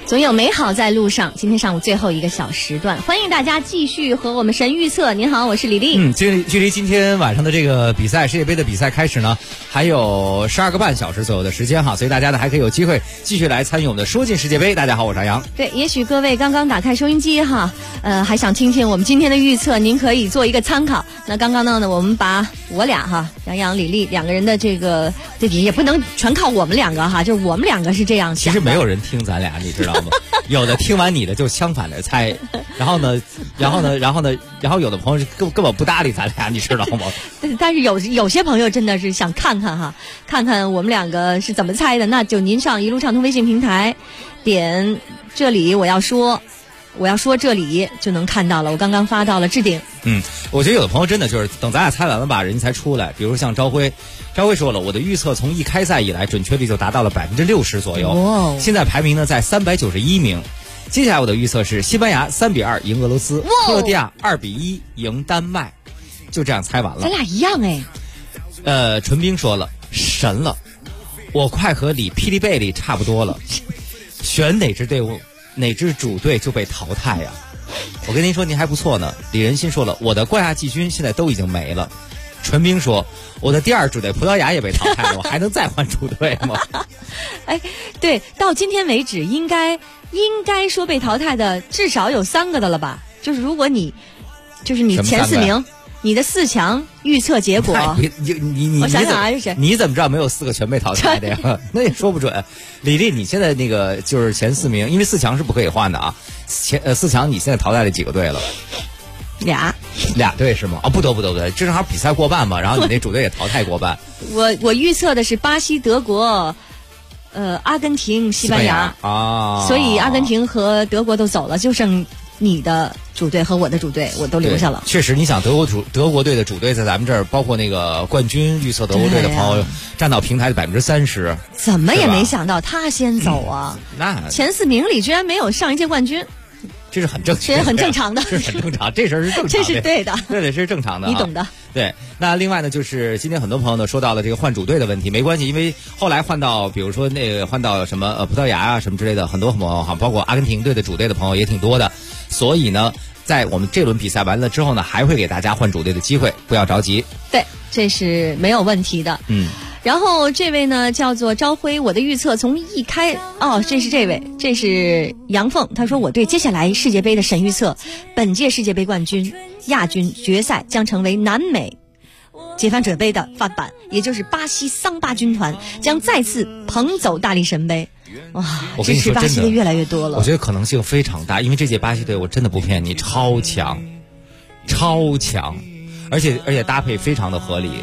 总有美好在路上。今天上午最后一个小时段，欢迎大家继续和我们神预测。您好，我是李丽。 距离今天晚上的这个比赛，世界杯的比赛开始呢，还有12个半小时左右的时间哈，所以大家呢还可以有机会继续来参与我们的说进世界杯。大家好，我是杨洋。 对，也许各位刚刚打开收音机哈，还想听听我们今天的预测，您可以做一个参考。那刚刚呢，我们把我俩哈，杨洋、李丽两个人的这也不能全靠我们两个哈，就是我们两个是这样想的。 其实没有人听咱俩，你知道吗？有的听完你的就相反的猜，然后有的朋友根本不搭理咱俩，你知道吗？ 但是有些朋友真的是想看看我们两个是怎么猜的，那就您上一路畅通微信平台，点这里我要说这里就能看到了。我刚刚发到了置顶。 我觉得有的朋友真的就是等咱俩猜完了吧，人家才出来。比如像朝晖说了，我的预测从一开赛以来准确率就达到了60%左右。现在排名呢在391名。接下来我的预测是西班牙3-2赢俄罗斯，克罗地亚2-1赢丹麦。就这样猜完了。 咱俩一样哎。 纯冰说了，神了，我快和李霹雳贝利差不多了。选哪支队伍哪支主队就被淘汰呀？我跟您说您还不错呢。李仁心说了，我的冠亚季军现在都已经没了。纯冰说，我的第2主队葡萄牙也被淘汰了，我还能再换主队吗？ 哎，对，到今天为止应该说被淘汰的至少有3个的了吧？就是如果你前4名，你的4强预测结果，我想想啊，是谁？ 你怎么知道没有4个全被淘汰的呀？那也说不准。李丽，你现在那个就是前4名，因为4强是不可以换的啊。4强你现在淘汰了几个队了？2队是吗？不对，正好比赛过半嘛，然后你那主队也淘汰过半。 我预测的是巴西、德国、阿根廷、西班牙啊， 所以阿根廷和德国都走了，就剩你的主队和我的主队我都留下了。 确实，你想德国队的主队在咱们这儿，包括那个冠军预测德国队的朋友，占到平台的30%， 怎么也没想到他先走啊！ 那前4名里居然没有上一届冠军。 这是很正常的， 这是很正常的， 这是很正常，这事儿是正常的， 这是对的， 对，这是正常的， 你懂的。 对，那另外呢，就是今天很多朋友呢说到了这个换主队的问题，没关系，因为后来换到，比如说换到什么葡萄牙啊什么之类的，很多朋友哈，包括阿根廷队的主队的朋友也挺多的，所以呢，在我们这轮比赛完了之后呢，还会给大家换主队的机会，不要着急。 对，这是没有问题的。然后这位呢叫做朝晖，我的预测从这是这位，这是杨凤，他说我对接下来世界杯的神预测，本届世界杯冠军、亚军、决赛将成为南美解放者杯的范本，也就是巴西桑巴军团将再次捧走大力神杯。哇，支持巴西的越来越多了。 我觉得可能性非常大，因为这届巴西队我真的不骗你，超强，而且搭配非常的合理。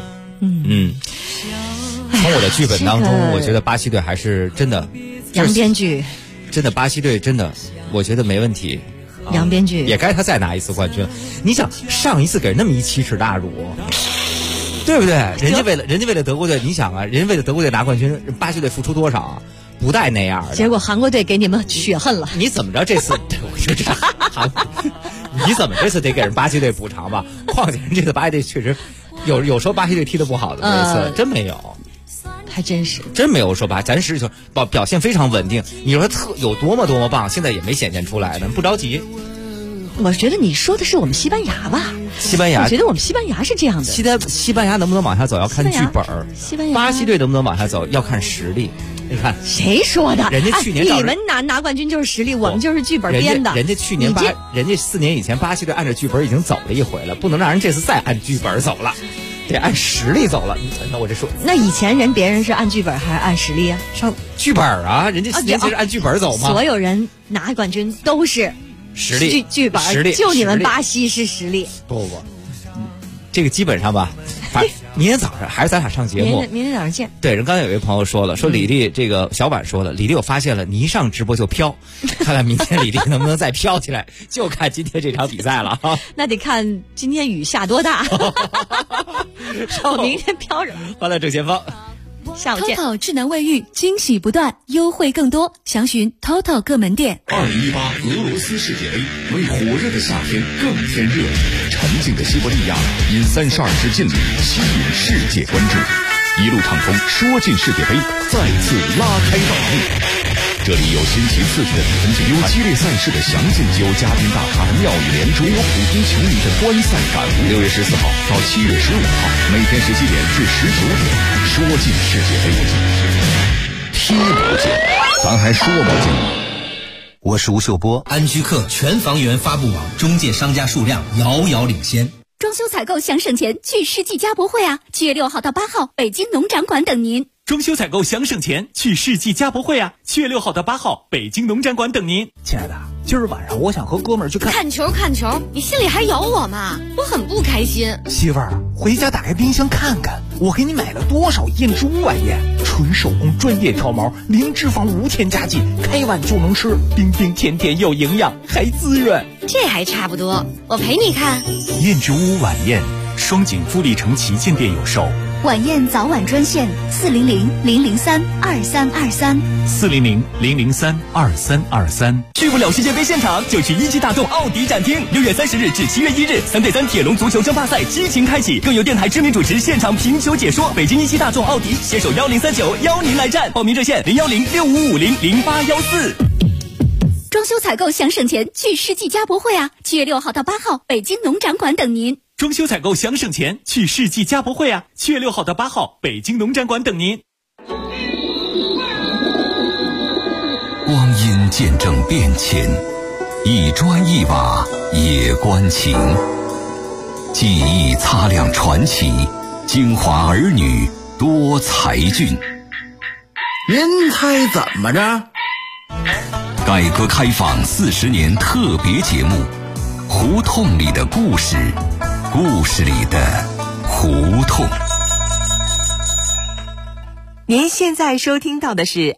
从我的剧本当中，我觉得巴西队还是真的杨编剧， 真的巴西队真的，我觉得没问题。 杨编剧也该他再拿一次冠军。你想上一次给人那么一奇耻大辱，对不对？人家为了德国队，你想啊，人家为了德国队拿冠军，巴西队付出多少啊？不带那样的。 结果韩国队给你们血恨了。 你怎么着这次？我就这你怎么这次得给人巴西队补偿吧？况且人这次巴西队确实有说巴西队踢得不好的，这次真没有。 还真是， 真没有说吧，咱是表现非常稳定。你说有多么棒，现在也没显现出来呢，不着急。 我觉得你说的是我们西班牙吧？ 西班牙， 我觉得我们西班牙是这样的。 西班牙能不能往下走要看剧本。 西班牙， 巴西队能不能往下走要看实力。你看谁说的？ 人家去年你们拿冠军就是实力，我们就是剧本编的。 人家去年人家4年以前巴西队按照剧本已经走了一回了，不能让人这次再按剧本走了。得按实力走了。那我这说， 那以前别人是按剧本还是按实力啊？ 上剧本啊，人家4年前是按剧本走吗？ 所有人拿冠军都是实力剧本，就你们巴西是实力。 不，这个基本上吧。明天早上还是咱俩上节目。 明天早上见。 对，人刚才有一位朋友说了，说李丽这个小婉说了，李丽我发现了，你一上直播就飘，看看明天李丽能不能再飘起来，就看今天这场比赛了哈。 那得看今天雨下多大。我明天飘着。 欢乐正前方。 下午见。 TOTO 智能卫浴惊喜不断，优惠更多，详询 TOTO 各门店。 2018俄罗斯世界杯为火热的夏天更添热，沉静的西伯利亚因32支劲旅吸引世界关注，一路畅通说进世界杯再次拉开大幕。 这里有新奇刺激的比分竞，有激烈赛事的详尽，有嘉宾大咖的妙语连珠，有普通球迷的观赛感悟。6月14号到7月15号，每天17点至19点，说尽世界杯，听不见，咱还说不尽。 我是吴秀波，安居客全房源发布网中介商家数量遥遥领先。 装修采购想省钱，去世纪家博会啊！7月6号到8号，北京农展馆等您。 装修采购想省钱，去世纪家博会啊！7月6号到8号，北京农展馆等您。 亲爱的，今儿晚上我想和哥们儿去看球，你心里还有我吗？我很不开心。 媳妇儿，回家打开冰箱看看，我给你买了多少燕之屋晚宴，纯手工专业挑毛，零脂肪无添加剂，开碗就能吃，冰冰甜甜有营养，还滋润。 这还差不多，我陪你看。 燕之屋晚宴，双井富力城旗舰店有售。 晚宴早晚专线400-003-2323，400-003-2323。 去不了世界杯现场，就去一汽大众奥迪展厅。6月30日至7月1日，3对3铁笼足球争霸赛激情开启，更有电台知名主持现场评球解说。北京一汽大众奥迪携手1039邀您来战，报名热线01065500814。 装修采购想省钱，去世纪家博会啊！7月6号到8号，北京农展馆等您。 装修采购想省钱，去世纪家博会啊！7月6号到8号，北京农展馆等您。 光阴见证变迁，一砖一瓦也关情。记忆擦亮传奇，京华儿女多才俊。 您猜怎么着？ 改革开放40年特别节目，胡同里的故事，故事里的胡同。 您现在收听到的是